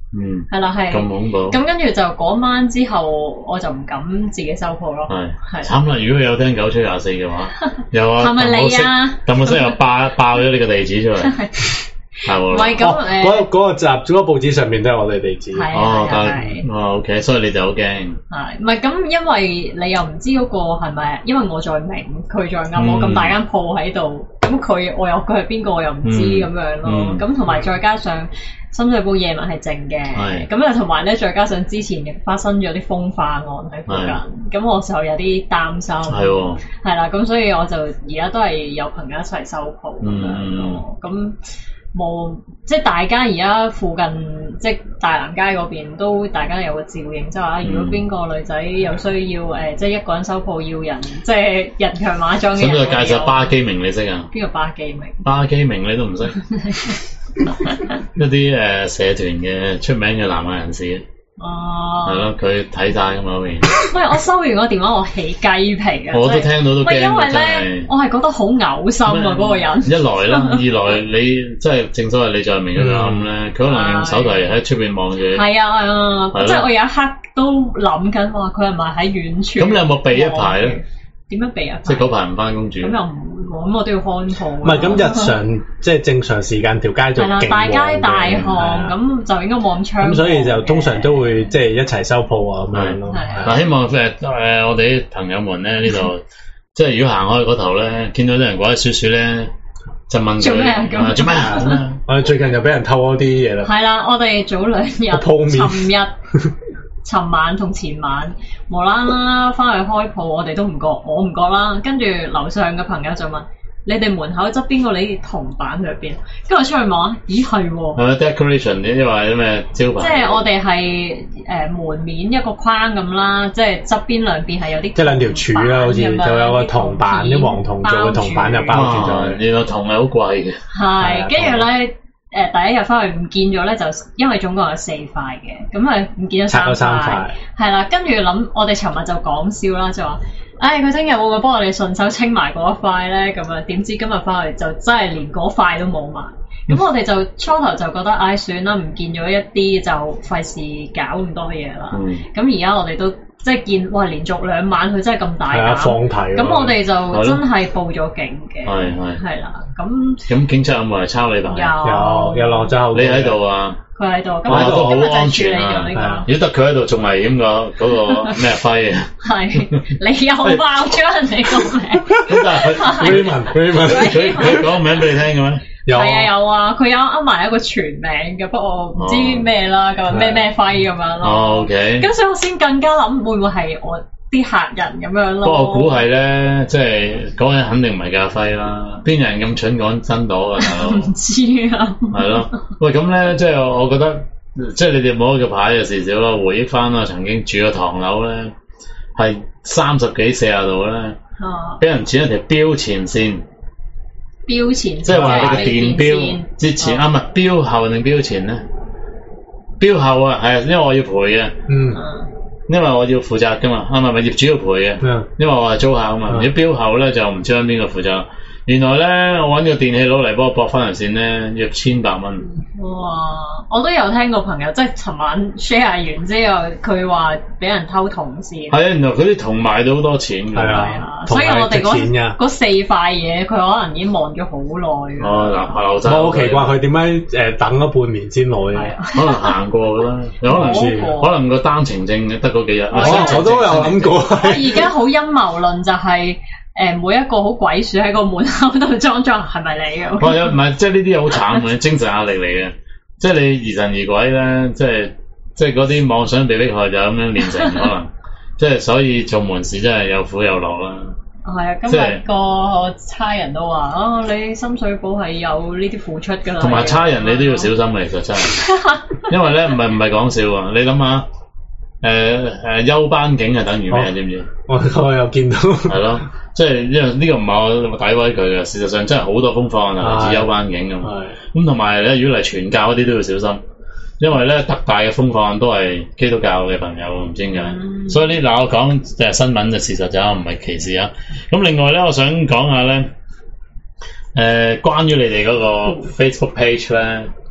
嗯， 係啦係。 咁恐怖。 咁跟住就嗰晚之後，我就唔敢自己收鋪咯。 係係。 慘啦！如果有聽九吹廿四嘅話，又話係咪你啊？ 咁我識又爆爆咗你個地址出嚟。係喎。 唔係咁誒。 嗰嗰個集嗰個報紙上面都係我哋地址。 係哦，但係係哦 OK，所以你就好驚。 係，唔係咁？因為你又唔知嗰個係咪？因為我在明，佢在暗，我咁大間鋪喺度，咁佢我又佢係邊個，我又唔知咁樣咯。咁同埋再加上深水埗夜晚係靜嘅，咁啊同埋咧，再加上之前發生咗啲風化案喺附近，咁我就有啲擔心。係喎。係啦，咁所以我就而家都係有朋友一齊收鋪咁樣咯。咁冇，即係大家而家附近，即係大南街嗰邊都大家有個照應，即係話如果邊個女仔有需要誒、呃，即係一個人收鋪要人，即係人強馬壯嘅人。 咁就介紹巴基明你識啊？ 邊個巴基明？ 巴基明你都唔識？一啲誒、呃、社團嘅出名嘅南亞人士。哦，係咯，佢睇晒咁嗰邊。喂，我收完個電話，我起雞皮啊！ 我都聽到都驚， 因為咧，我係覺得好嘔心啊！嗰個人一來啦，二來你即係正所謂你在明嘅諗咧，佢可能用手提喺出邊望住。係啊係啊，即係我有一刻都諗緊，哇！佢係咪喺遠處？ 咁你有冇避一排咧？ 點樣避啊？ 即係嗰排唔翻工住。咁又唔咁我都要看鋪。唔係咁日常即係正常時間條街就勁旺嘅。 大街大巷咁就應該冇咁猖。 咁所以就通常都會即係一齊收鋪啊咁樣咯。 嗱，希望誒誒我哋啲朋友們咧呢度，即係如果行開嗰頭咧，見到啲人鬼鬼祟祟咧，就問做咩啊？ 做咩啊？ 我哋最近又俾人偷咗啲嘢啦。係啦，我哋早兩日、尋日。尋晚同前晚無啦啦翻去開鋪，我哋都唔覺，我唔覺啦。跟住樓上嘅朋友就問：你哋門口側邊個你銅板喺邊？跟住我出去望，咦係喎。 係 decoration 啲，即係話啲咩招牌？ 即係我哋係誒門面一個框咁啦，即係側邊兩邊係有啲即係兩條柱啦，好似就有個銅板，啲黃銅做嘅銅板就包住咗。 原來銅係好貴嘅。 係，跟住咧。誒、呃、第一日翻去唔見咗咧，就因為總共有四塊嘅，咁啊唔見咗三塊， 三塊係啦。跟住諗，我哋尋日就講笑啦，就話，唉，佢聽日會唔會幫我哋順手清埋嗰一塊咧？咁啊，點知今日翻去就真係連嗰塊都冇埋。咁我哋就初頭就覺得，唉，算啦，唔見咗一啲就費事搞咁多嘢啦。咁而家我哋都即係見，哇，連續兩晚佢真係咁大膽， 放題。咁我哋就真係報咗警嘅， 係係係啦。咁咁警察有冇嚟抄你牌？ 有有落咗後。 你喺度啊？ 佢喺度， 咁我都好安全啊！ 如果得佢喺度，仲危險過嗰個咩輝啊？ 係你又爆咗人哋個名？ 咁但係 Raymond Raymond 佢佢講個名俾你聽嘅咩？ 有係啊有啊，佢有噏埋一個全名嘅，不過唔知咩啦，咁咩咩輝咁樣咯。 哦 OK。 咁所以我先更加諗會唔會係我啲客人咁樣咯？ 不過我估係咧，即係嗰人肯定唔係架輝啦，邊有人咁蠢講真朵㗎大佬？唔知啊。 係咯，喂咁咧，即係我覺得，即係你哋摸個牌嘅事少啦，回憶翻啦，曾經住個唐樓咧，係三十幾四十度咧，俾人剪一條標前線。標前即係話你個電標之前啊，唔係標後定標前咧？標後啊，係啊，因為我要賠嘅。嗯。因為我要負責噶嘛，啊唔係唔係業主要賠嘅。嗯。因為我係租客啊嘛，如果標後咧就唔知揾邊個負責。原來咧，我揾個電器佬嚟幫我駁翻條線咧，要千百蚊。 哇！我都有聽過朋友，即係尋晚 share 完之後，佢話俾人偷銅線。係啊，原來佢啲銅賣到好多錢㗎。係啊，所以我哋嗰嗰四塊嘢，佢可能已經望咗好耐。哦，嗱，樓仔。我好奇怪佢點解誒等咗半年先攞嘅？可能行過㗎啦，有可能可能個單程證得嗰幾日。我我都有諗過。我而家好陰謀論就係。誒，每一個好鬼鼠喺個門口度裝裝，係咪你嘅？我有唔係，即係呢啲好慘嘅精神壓力嚟嘅。即係你疑神疑鬼咧，即係即係嗰啲妄想被迫害就咁樣練成可能。即係所以做門市真係有苦有樂啦。係啊，今日個差人都話：哦，你深水埗係有呢啲付出㗎啦。同埋差人你都要小心嘅，其實真係。因為咧唔係唔係講笑啊！你諗下。誒誒，休班警係等於咩？知唔知？我我又見到係咯，即係因為呢個唔係我詆毀佢嘅，事實上真係好多風化案係來自休班警咁。咁同埋咧，如果嚟傳教嗰啲都要小心，因為咧特大嘅風化案都係基督教嘅朋友，唔知點解。嗯、所以呢嗱，我講誒新聞嘅事實就唔係歧視啊。咁另外咧，我想講下咧，誒、呃、關於你哋嗰個 Facebook page 咧。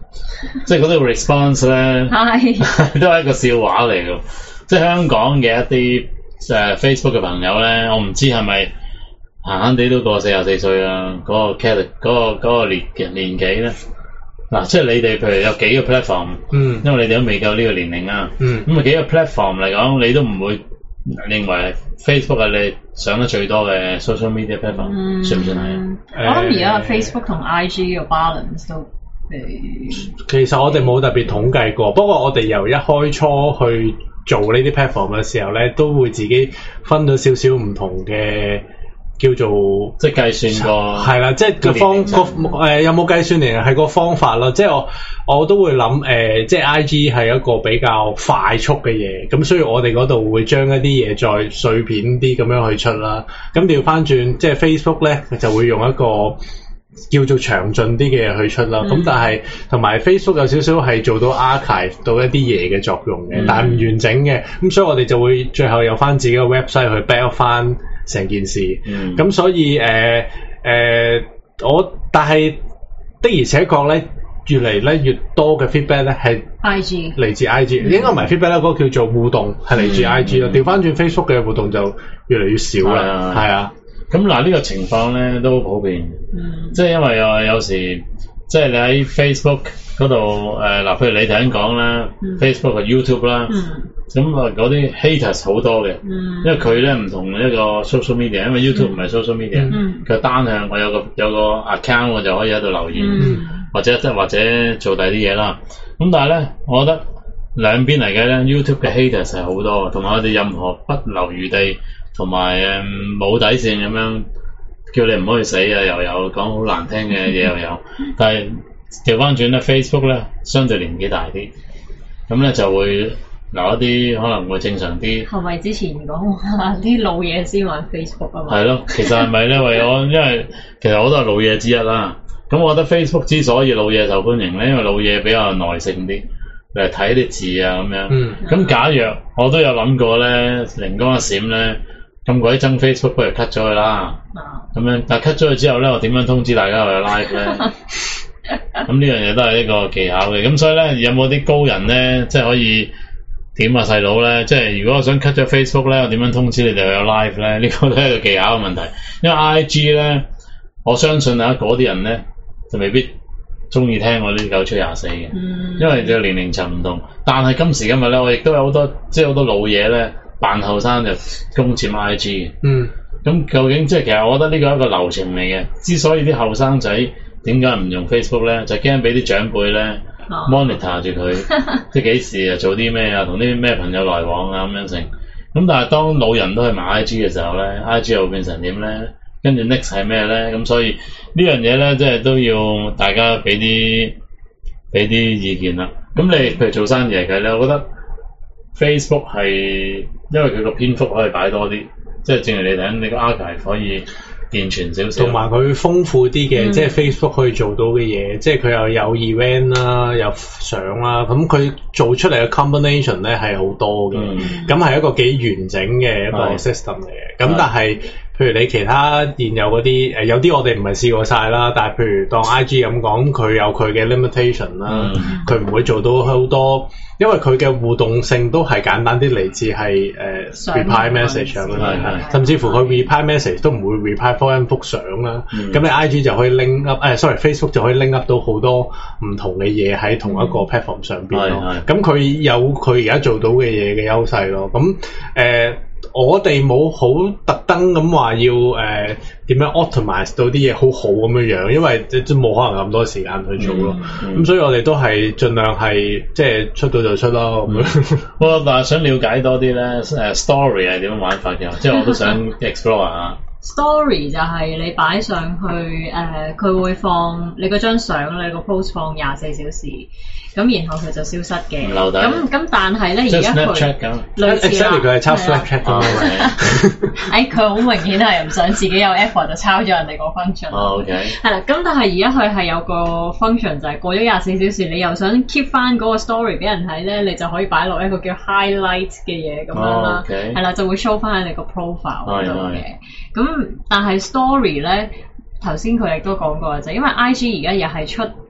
即係嗰啲 response 咧， 係都係一個笑話嚟嘅。即係香港嘅一啲誒、呃、Facebook 嘅朋友咧，我唔知係咪閒閒地都過四十四歲啊？嗰、那個 cat 嗰個嗰、那個年嘅年紀咧，嗱、啊，即係你哋譬如有幾個 platform， 嗯， 因為你哋都未夠呢個年齡啊， 嗯， 咁啊幾個 platform 嚟講，你都唔會認為 Facebook 係你上得最多嘅 social media platform，、嗯、算唔算係啊？ 我諗而家 Facebook 同 I G 嘅 balance 都誒， 其實我哋冇特別統計過，不過我哋由一開初去做呢啲 platform 嘅時候咧，都會自己分咗少少唔同嘅叫做即係計算過係啦，即係個方個誒、呃、有冇計算嚟係個方法咯。即係我我都會諗誒、呃，即係 I G 係一個比較快速嘅嘢，咁所以我哋嗰度會將一啲嘢再碎片啲咁樣去出啦。咁調翻轉，即係 Facebook 咧就會用一個叫做詳盡啲嘅嘢去出啦，咁、嗯、但係同埋 Facebook 有少少係做到 archive 到一啲嘢嘅作用嘅，嗯、但係唔完整嘅，咁所以我哋就會最後有翻自己嘅 website 去 back up 翻成件事，咁、嗯、所以誒誒、呃呃、我但係的而且確咧，越嚟咧越多嘅 feedback 咧係 I G 嚟自 I G，、嗯、應該唔係 feedback 咧，嗰個叫做互動係嚟自 I G 咯，調翻轉 Facebook 嘅互動就越嚟越少啦，係啊。 咁嗱呢個情況咧都好普遍，嗯、即係因為啊有時即係你喺 Facebook 嗰度誒嗱，譬如你頭先講啦、嗯、，Facebook 嘅 YouTube 啦，咁啊嗰啲 haters 好多嘅，嗯、因為佢咧唔同一個 social media，因為 YouTube 唔係 social media，佢、嗯、單向我有個有個 account 我就可以喺度留言，嗯、或者即係或者做第啲嘢啦。咁但係咧，我覺得兩邊嚟嘅咧 YouTube 嘅 haters 係好多，同埋我哋任何不留餘地。同埋誒冇底線咁樣叫你唔可以死啊，又有講好難聽嘅嘢又有，但係調翻轉咧 Facebook 咧相對年紀大啲，咁咧就會留一啲可能會正常啲。係咪之前講話啲老嘢先玩 Facebook 啊嘛？係咯，其實係咪咧？為咗因為其實我都係老嘢之一啦。咁我覺得 Facebook 之所以老嘢受歡迎咧，因為老嘢比較耐性啲，嚟睇啲字啊咁樣。咁、嗯、假若我都有諗過咧，靈光一閃咧。咁鬼憎 Facebook 不如 cut 咗佢啦，咁樣但係 cut 咗佢之後咧，我點樣通知大家我有 live 咧？咁呢樣嘢都係一個技巧嘅。咁所以咧，有冇啲高人咧，即係可以點啊細佬咧？即係如果我想 cut 咗 Facebook 咧，我點樣通知你哋我有 live 咧？呢個都係一個技巧嘅問題。因為 I G 咧，我相信啊嗰啲人咧就未必中意聽我呢啲九出廿四嘅，因為個年齡層唔同。但係今時今日咧，我亦都有好多即係好多老嘢咧。扮後生就攻佔 I G 嘅，嗯，咁究竟即係其實我覺得呢個係一個流程嚟嘅。之所以啲後生仔點解唔用 Facebook 咧，就驚俾啲長輩咧 monitor 住佢，即係幾時啊做啲咩啊，同啲咩朋友來往啊咁樣成。咁但係當老人都去買 I G 嘅時候咧 ，I G 又變成點咧？跟住 next 係咩咧？咁所以呢樣嘢咧，即係都要大家俾啲俾啲意見啦。咁你譬如做生意嚟計咧，我覺得 Facebook 係。因為佢個篇幅可以擺多啲，即係正如你睇，你個 archive 可以健全少少，同埋佢豐富啲嘅，嗯、即係 Facebook 可以做到嘅嘢，即係佢又有 event 啦，有相啦，咁佢做出嚟嘅 combination 咧係好多嘅，咁係、嗯、一個幾完整嘅一個 system 嚟嘅。咁是但係，譬如你其他現有嗰啲，誒有啲我哋唔係試過晒啦，但係譬如當 I G 咁講，佢有佢嘅 limitation 啦，佢唔、嗯、會做到好多。因為佢嘅互動性都係簡單啲，嚟自係誒 reply message 咁樣，甚至乎佢 reply message 都唔會 reply 翻幅相啦。咁、嗯、你 I G 就可以 link up，誒、哎、sorry Facebook 就可以 link up 到好多唔同嘅嘢喺同一個 platform 上邊咯。咁佢、嗯、有佢而家做到嘅嘢嘅優勢咯。咁誒、呃、我哋冇好特登咁話要誒點、呃、樣 optimize 到啲嘢好好咁樣樣，因為即係冇可能咁多時間去做咯。咁、嗯嗯、所以我哋都係盡量係即係出到就出咯咁樣。我但係想了解多啲咧，誒 story 係點樣玩法嘅？即係我都想 explore 下。Story 就係你擺上去，誒、呃、佢會放你嗰張相，你個 post 放廿四小時，咁然後佢就消失嘅。唔留底。咁咁但係咧，而家佢類似啦。佢係抄 Snapchat 咁樣。誒佢好明顯係唔想自己有 effort 就抄咗人哋個 function。哦 OK。係啦，咁但係而家佢係有個 function 就係過咗廿四小時，你又想 keep 翻嗰個 story 俾人睇咧，你就可以擺落一個叫 highlight 嘅嘢咁樣啦。OK。係啦，就會 show 翻喺你個 profile 嗰度嘅。咁但係 story 咧，頭先佢亦都講過就係因為 I G 而家又係出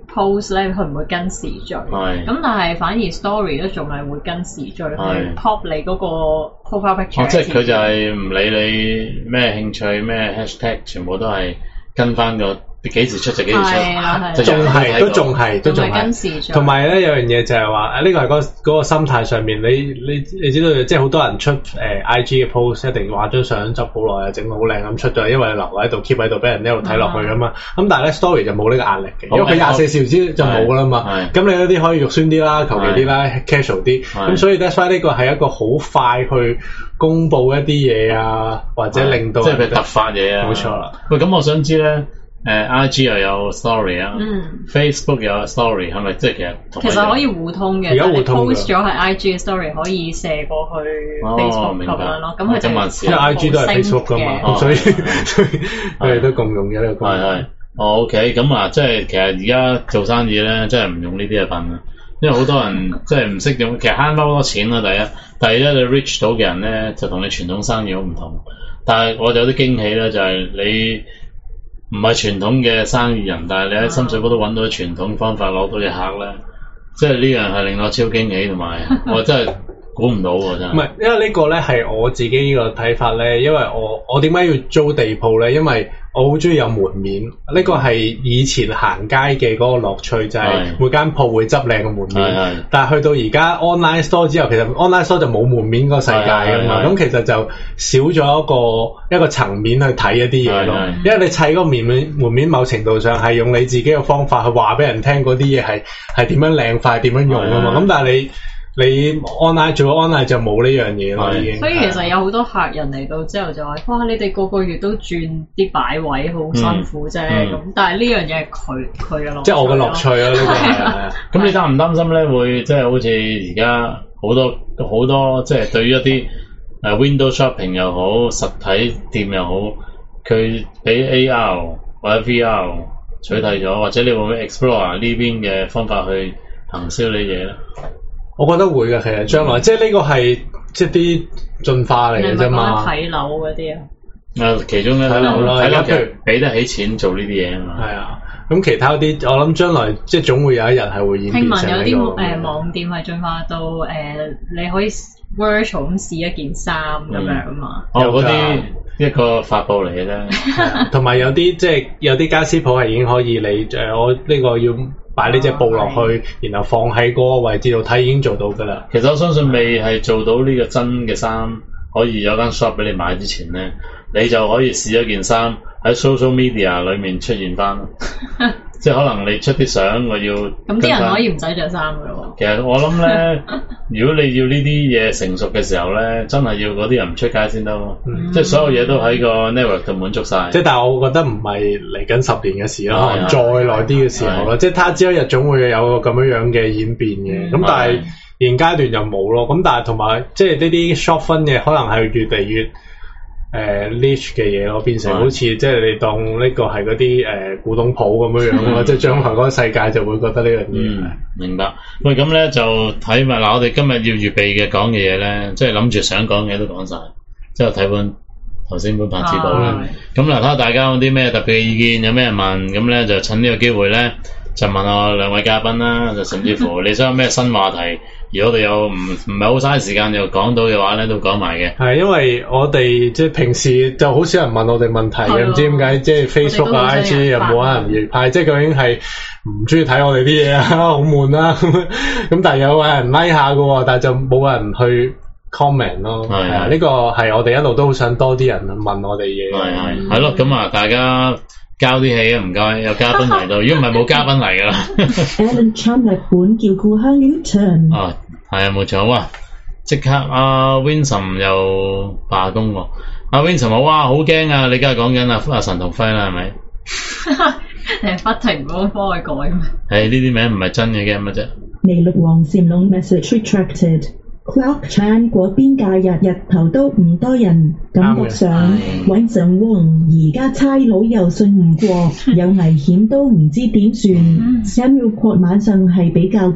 post 咧，佢唔會跟時序。係。咁但係反而 story 咧仲係會跟時序去 pop 你嗰個 profile picture。哦，即係佢就係唔理你咩興趣咩 hashtag， 全部都係跟翻個。幾時出就幾時出， 仲係都仲係都仲係。同埋咧有樣嘢就係話，呢個係嗰嗰個心態上面，你你你知道，即係好多人出誒、呃、I G 嘅 post 一定畫張相執好耐啊，整到好靚咁出咗，因為你留喺度 keep 喺度，俾人一路睇落去噶嘛。咁、嗯、但係咧 story 就冇呢個壓力嘅，因為佢廿四小時就冇啦嘛。咁你嗰啲可以肉酸啲啦，求其啲啦 ，casual 啲。咁所以 that's why 呢個係一個好快去公布一啲嘢啊，或者令到即係佢突發嘢啊。 冇錯啦。 喂，咁我想知咧。誒、uh, I G 又有 story 啊、嗯、，Facebook 又有 story， 係咪即係其實同其實可以互通嘅， 而家互通嘅 post 咗係 I G 嘅 story 可以射過去 Facebook 咁樣咯。咁佢就因為 I G 都係 Facebook 噶嘛，咁、哦、所以所以佢哋都共用嘅呢個功能。係係， 哦 OK， 咁啊，即係其實而家做生意咧，真係唔用呢啲嘅品啦，因為好多人即係唔識用，其實慳翻好多錢啦。第一，第一你 reach 到嘅人咧，就同你傳統生意好唔同。但係我就有啲驚喜咧，就係、是、你。唔係傳統嘅生意人，但係你喺深水埗都揾到傳統方法攞到嘅客咧，即係呢樣係令我超驚喜，同埋我真係估唔到喎，真係。 唔係，因為呢個咧係我自己呢個睇法咧，因為我我點解要租地鋪咧？因為我好中意有門面，呢、這個係以前行街嘅嗰個樂趣，就係、是、每間鋪會執靚個門面。但係去到而家 online store 之後，其實 online store 就冇門面嗰個世界㗎嘛，咁其實就少咗一個一個層面去睇一啲嘢咯。因為你砌嗰個門面門面，某程度上係用你自己嘅方法去話俾人聽嗰啲嘢係係點樣靚快點樣用啊嘛。咁但係你你 online 做 online 就冇呢樣嘢咯，已經。 所以其實有好多客人嚟到之後就話：哇！你哋個個月都轉啲擺位，好辛苦啫。咁、嗯、但係呢樣嘢係佢佢嘅樂趣， 即係我嘅樂趣咯。呢個係。 咁你擔唔擔心咧？會即係好似而家好多好多即係對於一啲誒 window shopping 又好，實體店又好，佢俾 A R 或者 V R 取締咗，或者你會唔會 explore 呢邊嘅方法去行銷呢嘢咧？ 我覺得會嘅，其實將來、嗯、即係呢個係即係啲進化嚟嘅啫嘛。 睇樓嗰啲啊， 啊其中咧睇樓啦，睇樓譬如俾得起錢做呢啲嘢啊嘛。係啊，咁其他啲我諗將來即係總會有一日係會演變成呢個。聽聞有啲誒、呃、網店係進化到誒、呃、你可以 virtual 咁試一件衫咁樣啊嘛。 哦，嗰啲一個發佈嚟嘅啫。 同埋有啲即係有啲家私鋪係已經可以你誒、呃、我呢個要。擺呢隻布落去，然後放喺嗰個位置度睇，已經做到噶啦。 其實我相信未係做到呢個真嘅衫，可以有間 shop 俾你買之前咧，你就可以試一件衫喺 social media 裏面出現翻。即係可能你出啲相，我要咁啲人可以唔使着衫噶咯。 其實我諗咧，如果你要呢啲嘢成熟嘅時候咧，真係要嗰啲人唔出街先得咯。嗯、即係所有嘢都喺個 network 度滿足晒。 即係但係我覺得唔係嚟緊十年嘅事咯，可能再耐啲嘅時候咯。即係他朝一日總會有個咁樣樣嘅演變嘅。咁、嗯、但係現階段就冇咯。咁但係同埋即係呢啲 shop 分嘅，可能係越嚟越。誒 niche 嘅嘢咯，變成好似即係你當呢個係嗰啲誒古董鋪咁樣樣咯，即係將來嗰個世界就會覺得呢樣嘢。 明白。喂，咁咧就睇埋嗱，我哋今日要預備嘅講嘅嘢咧，即係諗住想講嘅都講晒，之後睇本頭先本拍子簿啦。咁嗱，睇下大家有啲咩特別嘅意見，有咩人問，咁咧就趁呢個機會咧，就問我兩位嘉賓啦，就甚至乎你想有咩新話題。如果我哋有唔唔係好嘥時間又講到嘅話咧，都講埋嘅。 係因為我哋即係平時就好少人問我哋問題嘅，唔知點解即係 Facebook 啊、I G 又冇人熱派，即係究竟係唔中意睇我哋啲嘢啊，好悶啦咁。咁但係有人 like 下嘅喎，但係就冇人去 comment 咯。係啊，呢個係我哋一路都好想多啲人問我哋嘢。 係係係咯，咁啊，大家。交啲氣啊，唔該，有嘉賓嚟到，如果唔係冇嘉賓嚟噶啦。 Alan Chan 日本叫故鄉 U-turn。 哦，係啊，冇錯啊，即刻阿 Vincent 又罷工喎。阿 Vincent 話：哇，好驚啊！你而家講緊阿阿陳同輝啦，係咪？ 你係不停咁幫佢改咩？ 誒，呢啲名唔係真嘅嘅乜啫？ 尼祿王禪龍 message retracted。Clark Chan 嗰邊假日日頭都唔多人，感覺上Vincent Wong而家差佬又信唔過，有危險都唔知點算。Samuel Kwok 晚上係比較雜。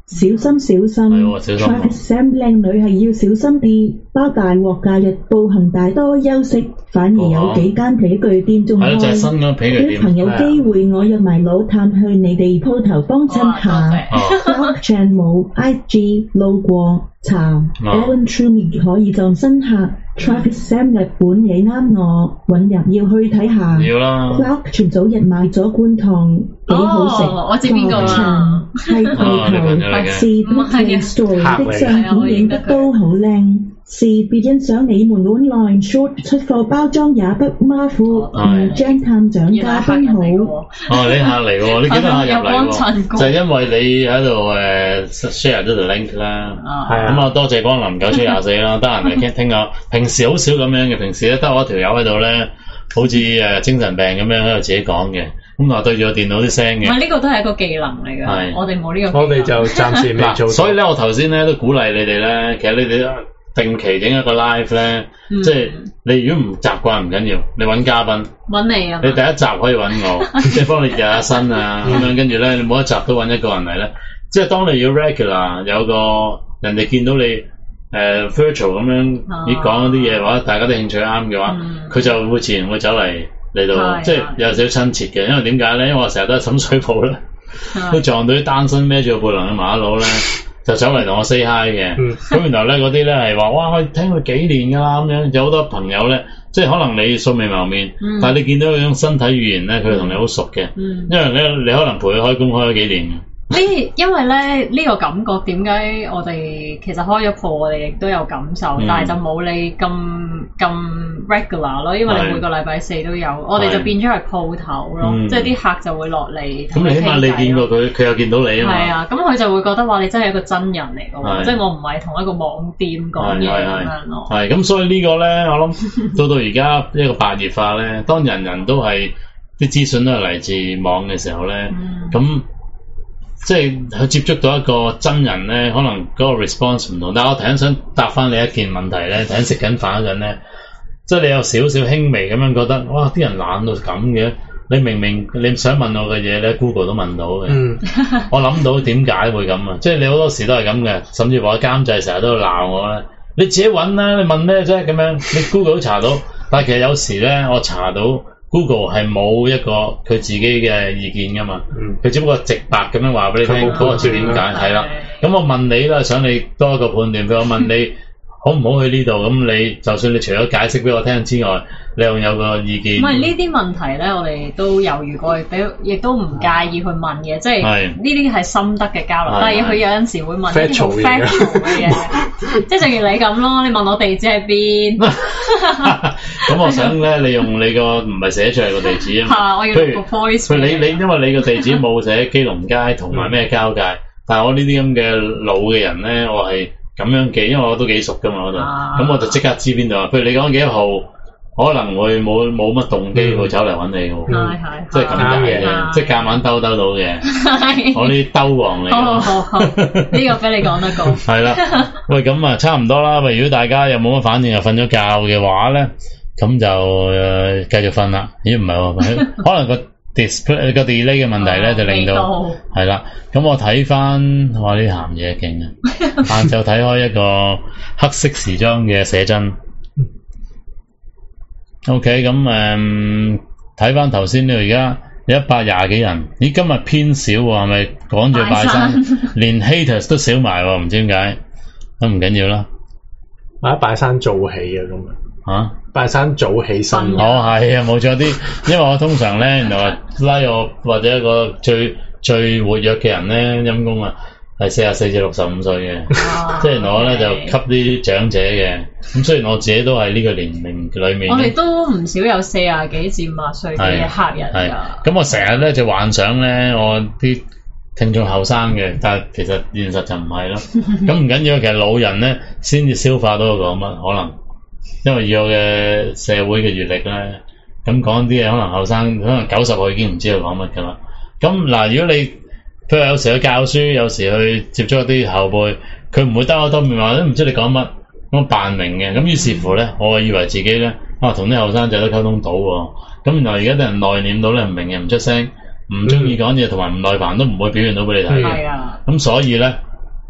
小心小心係喎小心喎 Travis Sam 靚女係要小心啲，包大鑊假日步行大多休息，反而有幾間皮具店仲開。 係咯，就係新嗰皮具店。 小朋友機會，我約埋老探去你哋鋪頭幫襯下。Vlog channel I G 路過查 Alan Trumi 可以當新客。Travis Sam 日本嘢啱我，揾日要去睇下。 要啦。 Vlog 全早日買咗觀塘，幾好食。 哦，我知邊個啦。 係鋪頭，是 Play Store 的相片影得都好靚。是別欣賞你們 online short 出貨包裝也不馬虎。誒張探長嘉賓好。 哦，你客嚟喎，你幾多客入嚟喎？就係因為你喺度誒 share 咗條 link 啦。係啊。咁啊，多謝光臨九七廿四啦，得閒嚟聽聽下。平時好少咁樣嘅，平時咧得我一條友喺度咧，好似誒精神病咁樣喺度自己講嘅。咁啊對住個電腦啲聲嘅。唔係呢個都係一個技能嚟㗎。係。我哋冇呢個。我哋就暫時未做。所以咧，我頭先咧都鼓勵你哋咧，其實你哋定期整一個 live 咧，嗯、即係你如果唔習慣唔緊要，你揾嘉賓，揾你啊！你第一集可以揾我，即係幫你熱下身啊咁樣，跟住咧你每一集都揾一個人嚟咧，即係當你要 regular 有個人哋見到你誒、呃、virtual 咁樣咦講嗰啲嘢或者大家啲興趣啱嘅話，佢、嗯、就會自然會走嚟嚟到，嗯、即係有少少親切嘅，因為點解咧？因為我成日都喺深水埗咧，都撞到啲單身孭住個背囊嘅麻甩佬咧。就走嚟同我 say hi 嘅，咁、嗯、原來咧嗰啲咧係話，哇，我聽佢幾年噶啦咁樣，有好多朋友咧，即係可能你素未謀面，嗯、但係你見到佢種身體語言咧，佢同你好熟嘅，嗯、因為咧你可能陪佢開工開咗幾年。呢，因為咧呢、這個感覺點解我哋其實開咗鋪，我哋亦都有感受，嗯、但係就冇你咁咁 regular 咯，因為你每個禮拜四都有，是我哋就變咗係鋪頭咯，嗯、即係啲客就會落嚟。咁你起碼你見過佢，佢又見到你啊嘛。係啊，咁佢就會覺得話你真係一個真人嚟嘅喎，是即係我唔係同一個網店講嘢咁樣咯。係咁，所以個呢個咧，我諗到到而家一個白熱化咧，當人人都係啲資訊都係嚟自網嘅時候咧，咁、嗯。即係佢接觸到一個真人咧，可能嗰個 response 唔同。但係我突然想答翻你一件問題咧，突然食緊飯嗰陣咧，即係你有少少輕微咁樣覺得，哇！啲人懶到咁嘅，你明明你想問我嘅嘢咧 ，Google 都問到嘅。嗯，我諗到點解會咁啊？即係你好多時都係咁嘅，甚至乎監製成日都鬧我咧，你自己揾啦，你問咩啫咁樣？你 Google 都查到，但係其實有時咧，我查到。Google 係冇一個佢自己嘅意見噶嘛，佢、嗯、只不過直白咁樣話俾你聽，嗰個字點解係啦。咁我問你啦，想你多一個判斷。譬如我問你好唔好去呢度，咁你就算你除咗解釋俾我聽之外，你又有個意見。唔係呢啲問題咧，我哋都猶豫過，亦都唔介意去問嘅，即係呢啲係心得嘅交流。但係佢有陣時會問啲好 factual 嘅嘢，即係正如你咁咯，你問我地址喺邊？咁我想咧，你用你個唔係寫出嚟個地址啊嘛。我要個 voice。譬如你你因為你個地址冇寫基隆街同埋咩交界，但係我呢啲咁嘅老嘅人咧，我係咁樣記，因為我都幾熟噶嘛嗰度，咁、啊、我就即刻知邊度。譬如你講幾多號，可能會冇冇乜動機會走嚟揾你嘅，即係咁解嘅，即係夾硬兜兜到嘅。我呢啲兜王嚟。好好好，呢個俾你講得過。係啦，喂，咁啊差唔多啦。喂，如果大家又冇乜反應又瞓咗覺嘅話咧，咁就誒繼續瞓啦。咦，唔係喎，可能個 display 個 delay 嘅問題咧，就令到係啦。咁我睇翻，哇！呢鹹嘢勁啊！晏晝睇開一個黑色時裝嘅寫真。OK，咁誒睇翻頭先呢度，而家有一百廿幾人。咦，今日偏少喎，係咪趕住拜山？連 haters 都少埋喎，唔知點解。咁唔緊要啦。或者拜山早起啊，今日嚇拜山早起身。哦，係啊，冇錯啲，因為我通常咧，原來拉我或者一個最最活躍嘅人咧，陰公啊，係四十四至六十五歲嘅，即係我咧就吸啲長者嘅。咁雖然我自己都係呢個年齡裏面，我哋都唔少有四十幾至五十歲嘅客人㗎。咁我成日咧就幻想咧，我啲聽眾後生嘅，但係其實現實就唔係咯。咁唔緊要，其實老人咧先至消化到我講乜，可能因為以我嘅社會嘅閲歷咧，咁講啲嘢可能後生，可能九十我已經唔知佢講乜㗎啦。咁嗱，如果你譬如有時去教書，有時去接觸一啲後輩，佢唔會兜口兜面話都唔知你講乜，咁扮明嘅。咁於是乎咧，我以為自己咧啊同啲後生仔都溝通到喎。咁原來而家啲人內斂到咧，唔明嘅唔出聲，唔中意講嘢同埋唔耐煩都唔會表現到俾你睇嘅。係啊。咁所以咧，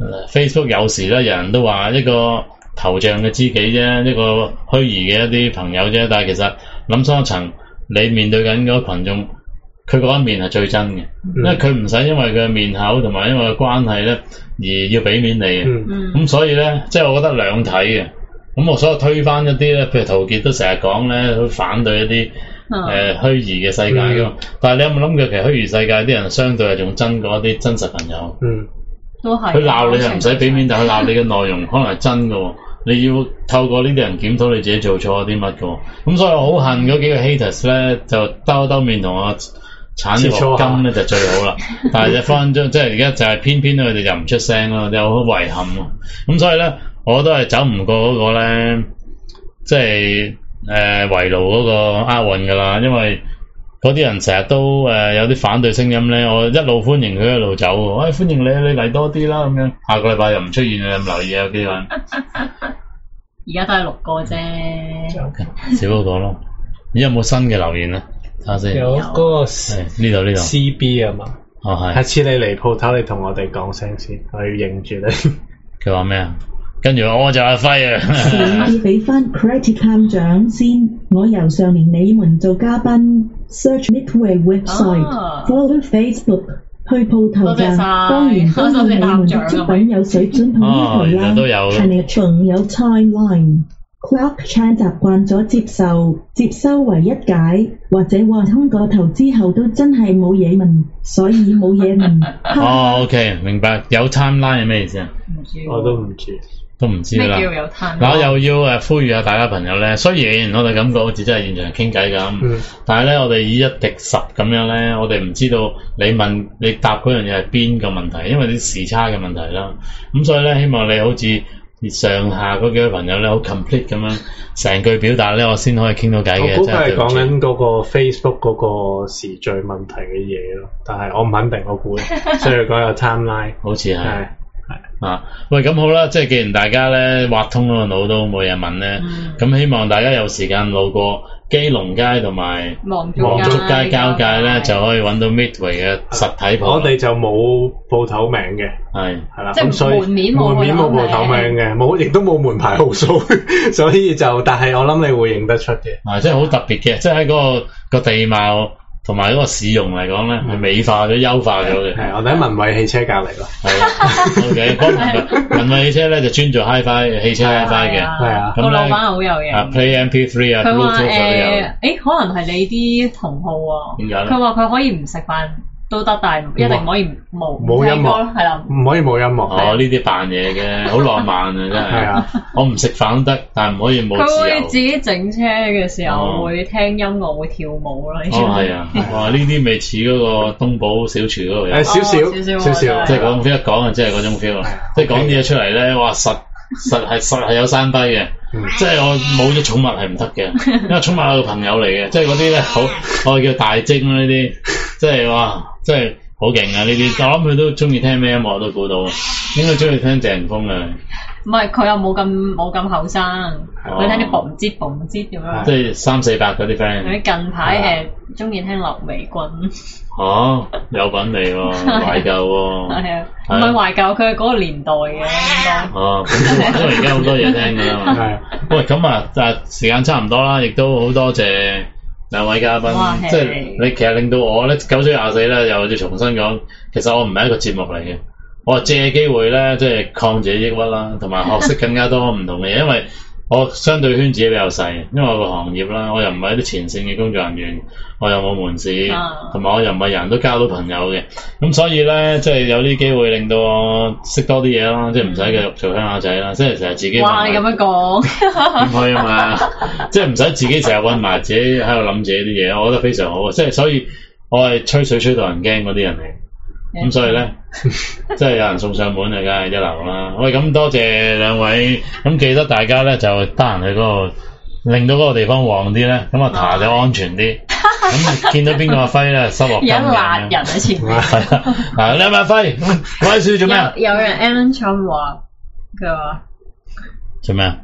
Facebook 有時咧，人人都話一個頭像嘅知己啫，一個虛擬嘅一啲朋友啫，但係其實諗深一層，你面對緊嗰個羣眾，佢嗰一面係最真嘅，嗯、因為佢唔使因為佢嘅面口同埋因為佢嘅關係咧而要俾面你嘅，咁、嗯、所以咧即係我覺得兩睇嘅，咁我所以推翻一啲咧，譬如陶傑都成日講咧，佢反對一啲誒、呃、虛擬嘅世界㗎嘛，嗯、但係你有冇諗過其實虛擬世界啲人相對係仲真過一啲真實朋友？嗯，都係。佢鬧你係唔使俾面，但係佢鬧你嘅內容可能係真嘅喎。你要透過呢啲人檢討你自己做錯啲乜嘅，咁所以我好恨嗰幾個 haters 咧，就兜兜面同我鏟啲鑊金咧就最好啦。但係一分鐘即係而家就係偏偏佢哋就唔出聲咯，就好遺憾咯。咁所以咧，我都係走唔過嗰個咧，即係誒圍爐嗰個厄運㗎啦，因為嗰啲人成日都誒、呃、有啲反對聲音咧，我一路歡迎佢一路走喎，哎歡迎你，你嚟多啲啦咁樣。下個禮拜又唔出現，你有冇留意啊？幾個人？ 而家都係六個啫， 少嗰個咯。咦有冇新嘅留言啊？睇下先。 有嗰個呢度呢度 C B 啊嘛。 哦係。 下次你嚟鋪頭，你同我哋講聲先，我要認住你。 佢話咩啊？跟住我就阿輝啊。 先要俾翻 credit 探長先，我由上年你們做嘉賓 ，search Midway website，follow、啊、Facebook， 去鋪頭㗎。當然當然你們的出品有水準同要求啦，係你仲有 timeline。Cloud Chat 習慣咗接受接收為一解，或者話通過頭之後都真係冇嘢問，所以冇嘢問。 哦，OK，明白。有 timeline 係咩意思啊？ 唔知， 我都唔知。 都唔知啦。嗱，又要誒呼籲下大家朋友咧，雖然我哋感覺好似真係現場傾偈咁，嗯、但係咧我哋以一敵十咁樣咧，我哋唔知道你問你答嗰樣嘢係邊個問題，因為啲時差嘅問題啦。咁所以咧，希望你好似上下嗰幾位朋友咧，好 complete 咁樣成句表達咧，我先可以傾到偈嘅。 我估係講緊嗰個 Facebook 嗰個時序問題嘅嘢咯，但係我唔肯定，我估，所以講有 timeline， 好似係。啊，喂，咁好啦，即係既然大家咧挖通咗個腦都冇嘢問咧，咁、嗯、希望大家有時間路過基隆街同埋黃竹街交界咧，就可以揾到 Midway 嘅實體鋪。 我哋就冇鋪頭名嘅，係係啦，咁所以門面冇鋪頭名嘅，冇亦都冇門牌號數，所以就但係我諗你會認得出嘅， 啊，即係好特別嘅，即係喺嗰個個地貌。同埋嗰個市容嚟講咧，係美化咗、優化咗嘅。 係，我哋喺文惠汽車隔離咯。 係啦，OK，嗰文惠汽車咧就專做 Hi-Fi 汽車 Hi-Fi 嘅。係啊， 個老闆好有嘢。 啊 ，Play M P three 啊，Bluetooth 都有。誒， 可能係你啲同好啊。 點解咧？ 佢話佢可以唔食飯都得，但係一定唔可以冇冇音樂， 係啦， 唔可以冇音樂。 哦，呢啲扮嘢嘅，好浪漫啊，真係。係啊，我唔食飯都得，但係唔可以冇自由。 佢會自己整車嘅時候會聽音樂，會跳舞咯。 哦，係啊，哇！呢啲未似嗰個東寶小廚嗰度有。 誒，少少少少， 即係嗰種 feel，一講啊，即係嗰種 feel。即係講啲嘢出嚟咧，哇！實實係實係有山跛嘅。即係我冇咗寵物係唔得嘅，因為寵物係個朋友嚟嘅，即係嗰啲咧好，我哋叫大精啦呢啲，即係哇！即係好勁啊！呢啲我諗佢都中意聽咩音樂，我都估到，應該中意聽謝霆鋒嘅。 唔係佢又冇咁冇咁後生，佢聽啲嘣節嘣節咁樣。 即係三四百嗰啲 friend。 佢近排誒中意聽劉美君。 哦，有品味喎，懷舊喎。 係啊，唔係懷舊，佢係嗰個年代嘅應該。 哦，因為而家好多嘢聽㗎啦嘛。係。喂，咁啊，誒時間差唔多啦，亦都好多謝兩位嘉賓，即係你其實令到我咧九歲廿四咧，又要重新講，其實我唔係一個節目嚟嘅，我係借機會咧，即係抗自己抑鬱啦，同埋學識更加多唔同嘅嘢，因為我相對圈子比較細，因為我個行業啦，我又唔係一啲前線嘅工作人員，我又冇門市，同埋、啊、我又唔係人人都交到朋友嘅，咁所以咧，即係有啲機會令到我識多啲嘢啦，即係唔使繼續做鄉下仔啦，即係成日自己。 哇！你咁樣講點可以啊嘛？即係唔使自己成日韞埋自己喺度諗自己啲嘢，我覺得非常好啊！即係所以我係吹水吹到人驚嗰啲人嚟。咁所以咧，即係有人送上門啊，梗係一流啦。喂，咁多謝兩位，咁記得大家咧就得閒去嗰個，令到嗰個地方旺啲咧，咁啊爬就安全啲。咁見到邊個阿輝咧，收落金嘅。 有辣人喺前面。 係啊，嗱，你阿阿輝，威少做咩啊？ 有人 Alan Chum 話，佢話做咩啊？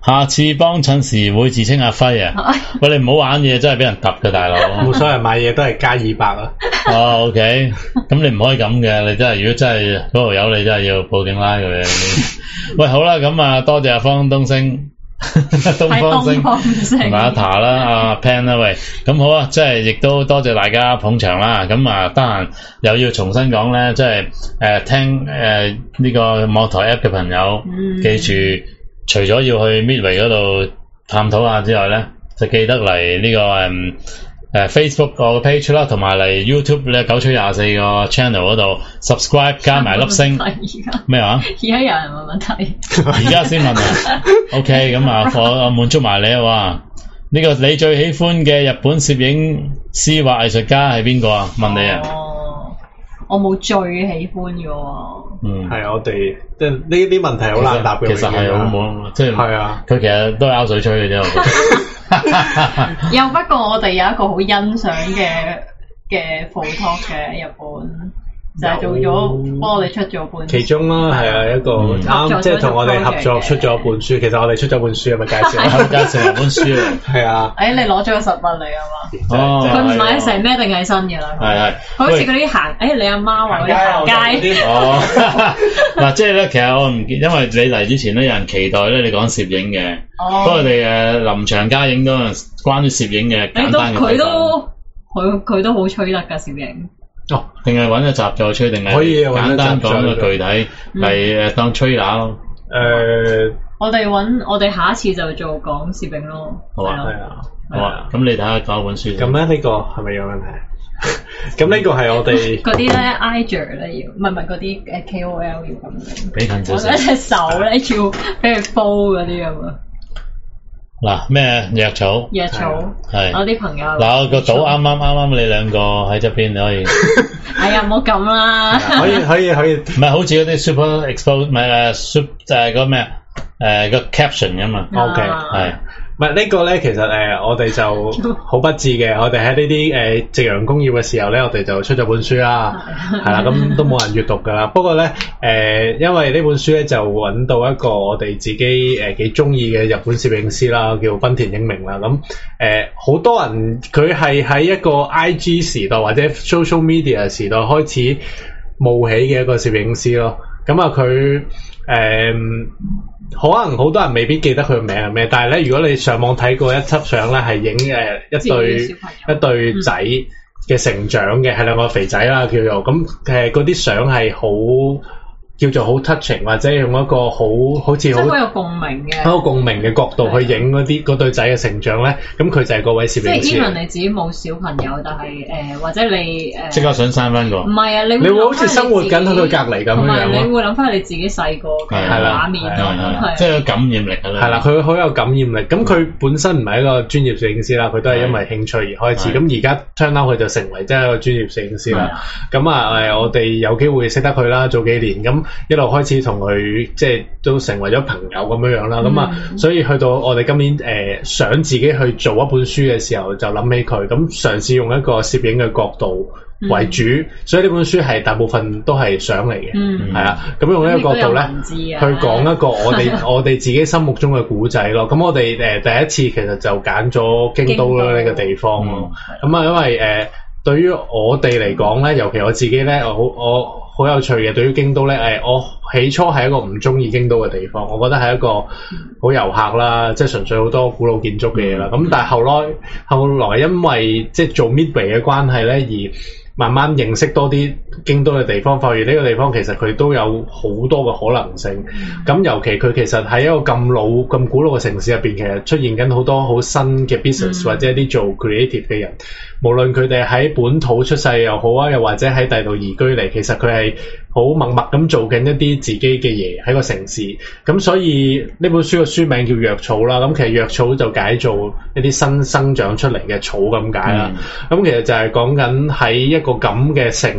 下次幫襯時會自稱阿輝啊！喂，你唔好玩嘢，真係俾人揼嘅大佬。 冇所謂，買嘢都係加二百啊。 哦 ，OK， 咁你唔可以咁嘅，你真係如果真係嗰條友，你真係要報警拉佢嘅。喂，好啦，咁啊，多謝阿方東升。東方星同埋阿塔啦，阿 Pan 啦，喂，咁好啊，即係亦都多謝大家捧場啦。咁啊，得閒又要重新講咧，即係誒聽誒呢個網台 app 嘅朋友，嗯、記住除咗要去 Midway 嗰度探討下之外咧，就記得嚟呢、這個誒。嗯誒 Facebook 個 page 啦，同埋嚟 YouTube 咧九吹廿四個 channel 嗰度 subscribe 加埋粒星咩話？ 而家有人問問題， 而家先問啊。OK， 咁啊，我我滿足埋你啊！哇，呢個你最喜歡嘅日本攝影師或藝術家係邊個啊？問你啊！ 哦，我冇最喜歡嘅喎。 嗯，係啊，我哋即係呢啲問題好難答嘅。 其實係好冇，即係係啊， 佢其實都係拗水吹嘅啫。我覺得又不過我哋有一個好欣賞嘅嘅 photo 嘅日本，就係、是、做咗幫我哋出咗本書。其中啦，係啊，一個啱即係同我哋合作出咗本書。其實我哋出咗本書，係咪介紹？ 介紹本書啊，係啊。 誒，你攞咗個實物嚟啊嘛？ 哦， 佢唔係成孭定係新嘅啦。係係，好似嗰啲行誒，你阿媽話嗰啲行街。哦， 嗱，即係咧，其實我唔，因為你嚟之前咧，有人期待咧，你講攝影嘅。哦。不過我哋誒臨場加影都關於攝影嘅簡單嘅。 佢都佢佢都好吹得㗎攝影。 哦，定係揾一集再吹，定係可以簡單講個具體嚟誒當吹打咯。誒， 我哋揾我哋下一次就做講攝影咯。 好啊，係啊，好啊。咁你睇下講本書。 咁咧呢個係咪有問題？咁呢個係我哋嗰啲咧 I G 咧要，唔係唔係嗰啲誒 K O L 要咁樣。 俾近少少。 我一隻手咧要俾佢煲嗰啲咁啊。 嗱咩藥草？ 藥草係我啲朋友。 嗱個島啱啱啱啱你兩個喺側邊，你可以。 哎呀，唔好咁啦。 可以可以可以， 唔係好似嗰啲 super expose 唔係誒 super 就係個咩誒個 caption 㗎嘛。 OK 係。唔係呢個咧，其實誒、呃、我哋就好不智嘅。我哋喺呢啲誒夕陽工業嘅時候咧，我哋就出咗本書啦，係啦，咁都冇人閱讀㗎啦。不過咧誒、呃，因為呢本書咧就揾到一個我哋自己誒幾中意嘅日本攝影師啦，叫濱田英明啦。咁誒好多人佢係喺一個 I G 時代或者 social media 時代開始冒起嘅一個攝影師咯。咁啊佢誒。可能好多人未必記得佢個名係咩，但係咧，如果你上網睇過一輯相咧，係影誒一對一對仔嘅成長嘅，係、嗯、兩個肥仔啦叫做，咁誒嗰啲相係好叫做好 touching， 或者用一個好好似好有共鳴嘅， 好有共鳴嘅角度去影嗰啲嗰對仔嘅成長咧，咁佢就係嗰位攝影師。 即係 even 你自己冇小朋友，但係誒、呃、或者你誒即刻想生翻個。 唔係啊，你會你會好似生活緊喺佢隔離咁樣。 唔係，你會諗翻你自己細個嘅畫面咯， 即係有感染力啊。 係啦，佢好有感染力。咁佢本身唔係一個專業攝影師啦，佢都係因為興趣而開始。咁而家 turn out 佢就成為即係一個專業攝影師啦。咁啊誒，我哋有機會識得佢啦，早幾年咁一路開始。同佢即係都成為咗朋友咁樣樣啦，咁啊、嗯，所以去到我哋今年誒、呃、想自己去做一本書嘅時候，就諗起佢，咁嘗試用一個攝影嘅角度為主，嗯、所以呢本書係大部分都係相嚟嘅，係啊、嗯，咁用呢個角度咧、啊、去講一個我哋我哋自己心目中嘅古仔咯。咁我哋誒、呃、第一次其實就揀咗京都啦呢個地方咯。咁啊、嗯，因為誒、呃、對於我哋嚟講咧，尤其我自己咧，我好我。好有趣嘅，對於京都咧，誒，我起初係一個唔中意京都嘅地方，我覺得係一個好遊客啦，即係純粹好多古老建築嘅嘢啦。咁、嗯、但係後來後來因為即係做 Midway 嘅關係咧，而慢慢認識多啲京都嘅地方，發現呢個地方其實佢都有好多嘅可能性。咁、嗯、尤其佢其實喺一個咁老、咁古老嘅城市入邊，其實出現緊好多好新嘅 business、嗯、或者一啲做 creative 嘅人。無論佢哋喺本土出世又好啊，又或者喺第度移居嚟，其實佢係好默默咁做緊一啲自己嘅嘢喺個城市。咁所以呢本書嘅書名叫藥草啦。咁其實藥草就解做一啲新生長出嚟嘅草咁解啦。咁、嗯、其實就係講緊喺一個咁嘅城市、咁嘅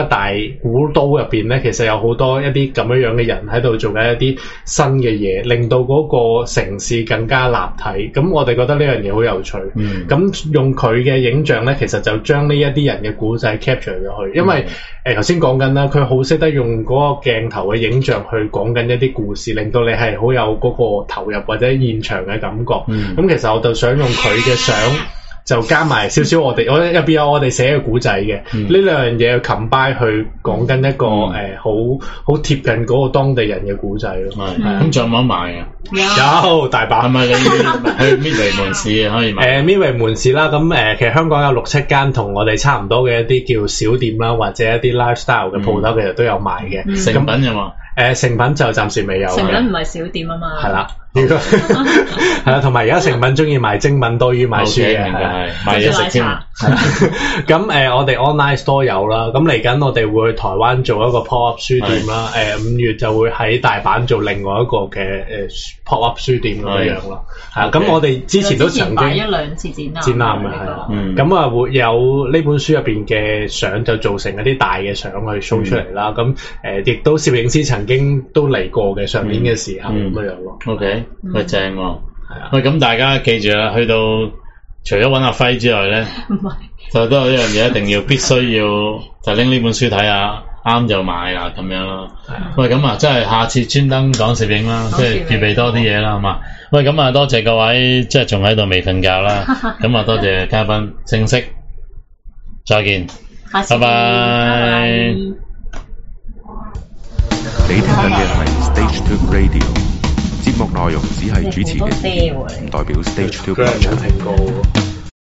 大古都入邊咧，其實有好多一啲咁樣樣嘅人喺度做緊一啲新嘅嘢，令到嗰個城市更加立體。咁我哋覺得呢樣嘢好有趣。咁、嗯、用佢嘅影像咧，其實就將呢一啲人嘅古仔 capture 咗去。因為誒頭先講緊啦，佢好識得用嗰個鏡頭嘅影像去講緊一啲故事，令到你係好有嗰個投入或者現場嘅感覺。咁、嗯、其實我就想用佢嘅相。就加埋少少我哋，我入邊有我哋寫嘅古仔嘅，呢兩樣嘢去 combine 去講緊一個誒好好貼近嗰個當地人嘅古仔咯。 係，咁仲有冇得賣啊？ 有大把。係咪你去 Midway 門市可以買？ 誒 Midway 門市啦，咁誒其實香港有六七間同我哋差唔多嘅一啲叫小店啦，或者一啲 lifestyle 嘅鋪頭，其實都有賣嘅。 嗯、成品有冇？ 誒成品就暫時未有。 成品唔係小店啊嘛。 係啦。係啦，同埋而家成品中意賣精品多於賣書嘅， 係賣嘢食添。 咁誒，我哋 online store 有啦。咁嚟緊我哋會去台灣做一個 pop up 書店啦。誒五月就會喺大阪做另外一個嘅誒 pop up 書店咁樣咯。係啊，咁我哋之前都曾經一兩次展覽。 展覽嘅係啦。咁啊會有呢本書入邊嘅相就做成一啲大嘅相去 show 出嚟啦。咁誒亦都攝影師曾經都嚟過嘅上年嘅時候咁樣樣咯。 OK。喂，正喎，係啊！喂，咁大家記住啦，去到除咗揾阿輝之外咧，就都有一樣嘢一定要必須要就拎呢本書睇下，啱就買啦咁樣咯。喂，咁啊，真係下次專登講攝影啦，即係預備多啲嘢啦，好嘛？喂，咁啊，多謝各位，即係仲喺度未瞓覺啦，咁啊，多謝嘉賓，正式再見，拜拜。 你聽緊嘅係 Stage Two Radio。節目內容只係主持嘅意見，唔代表 Stage Two 嘅立場。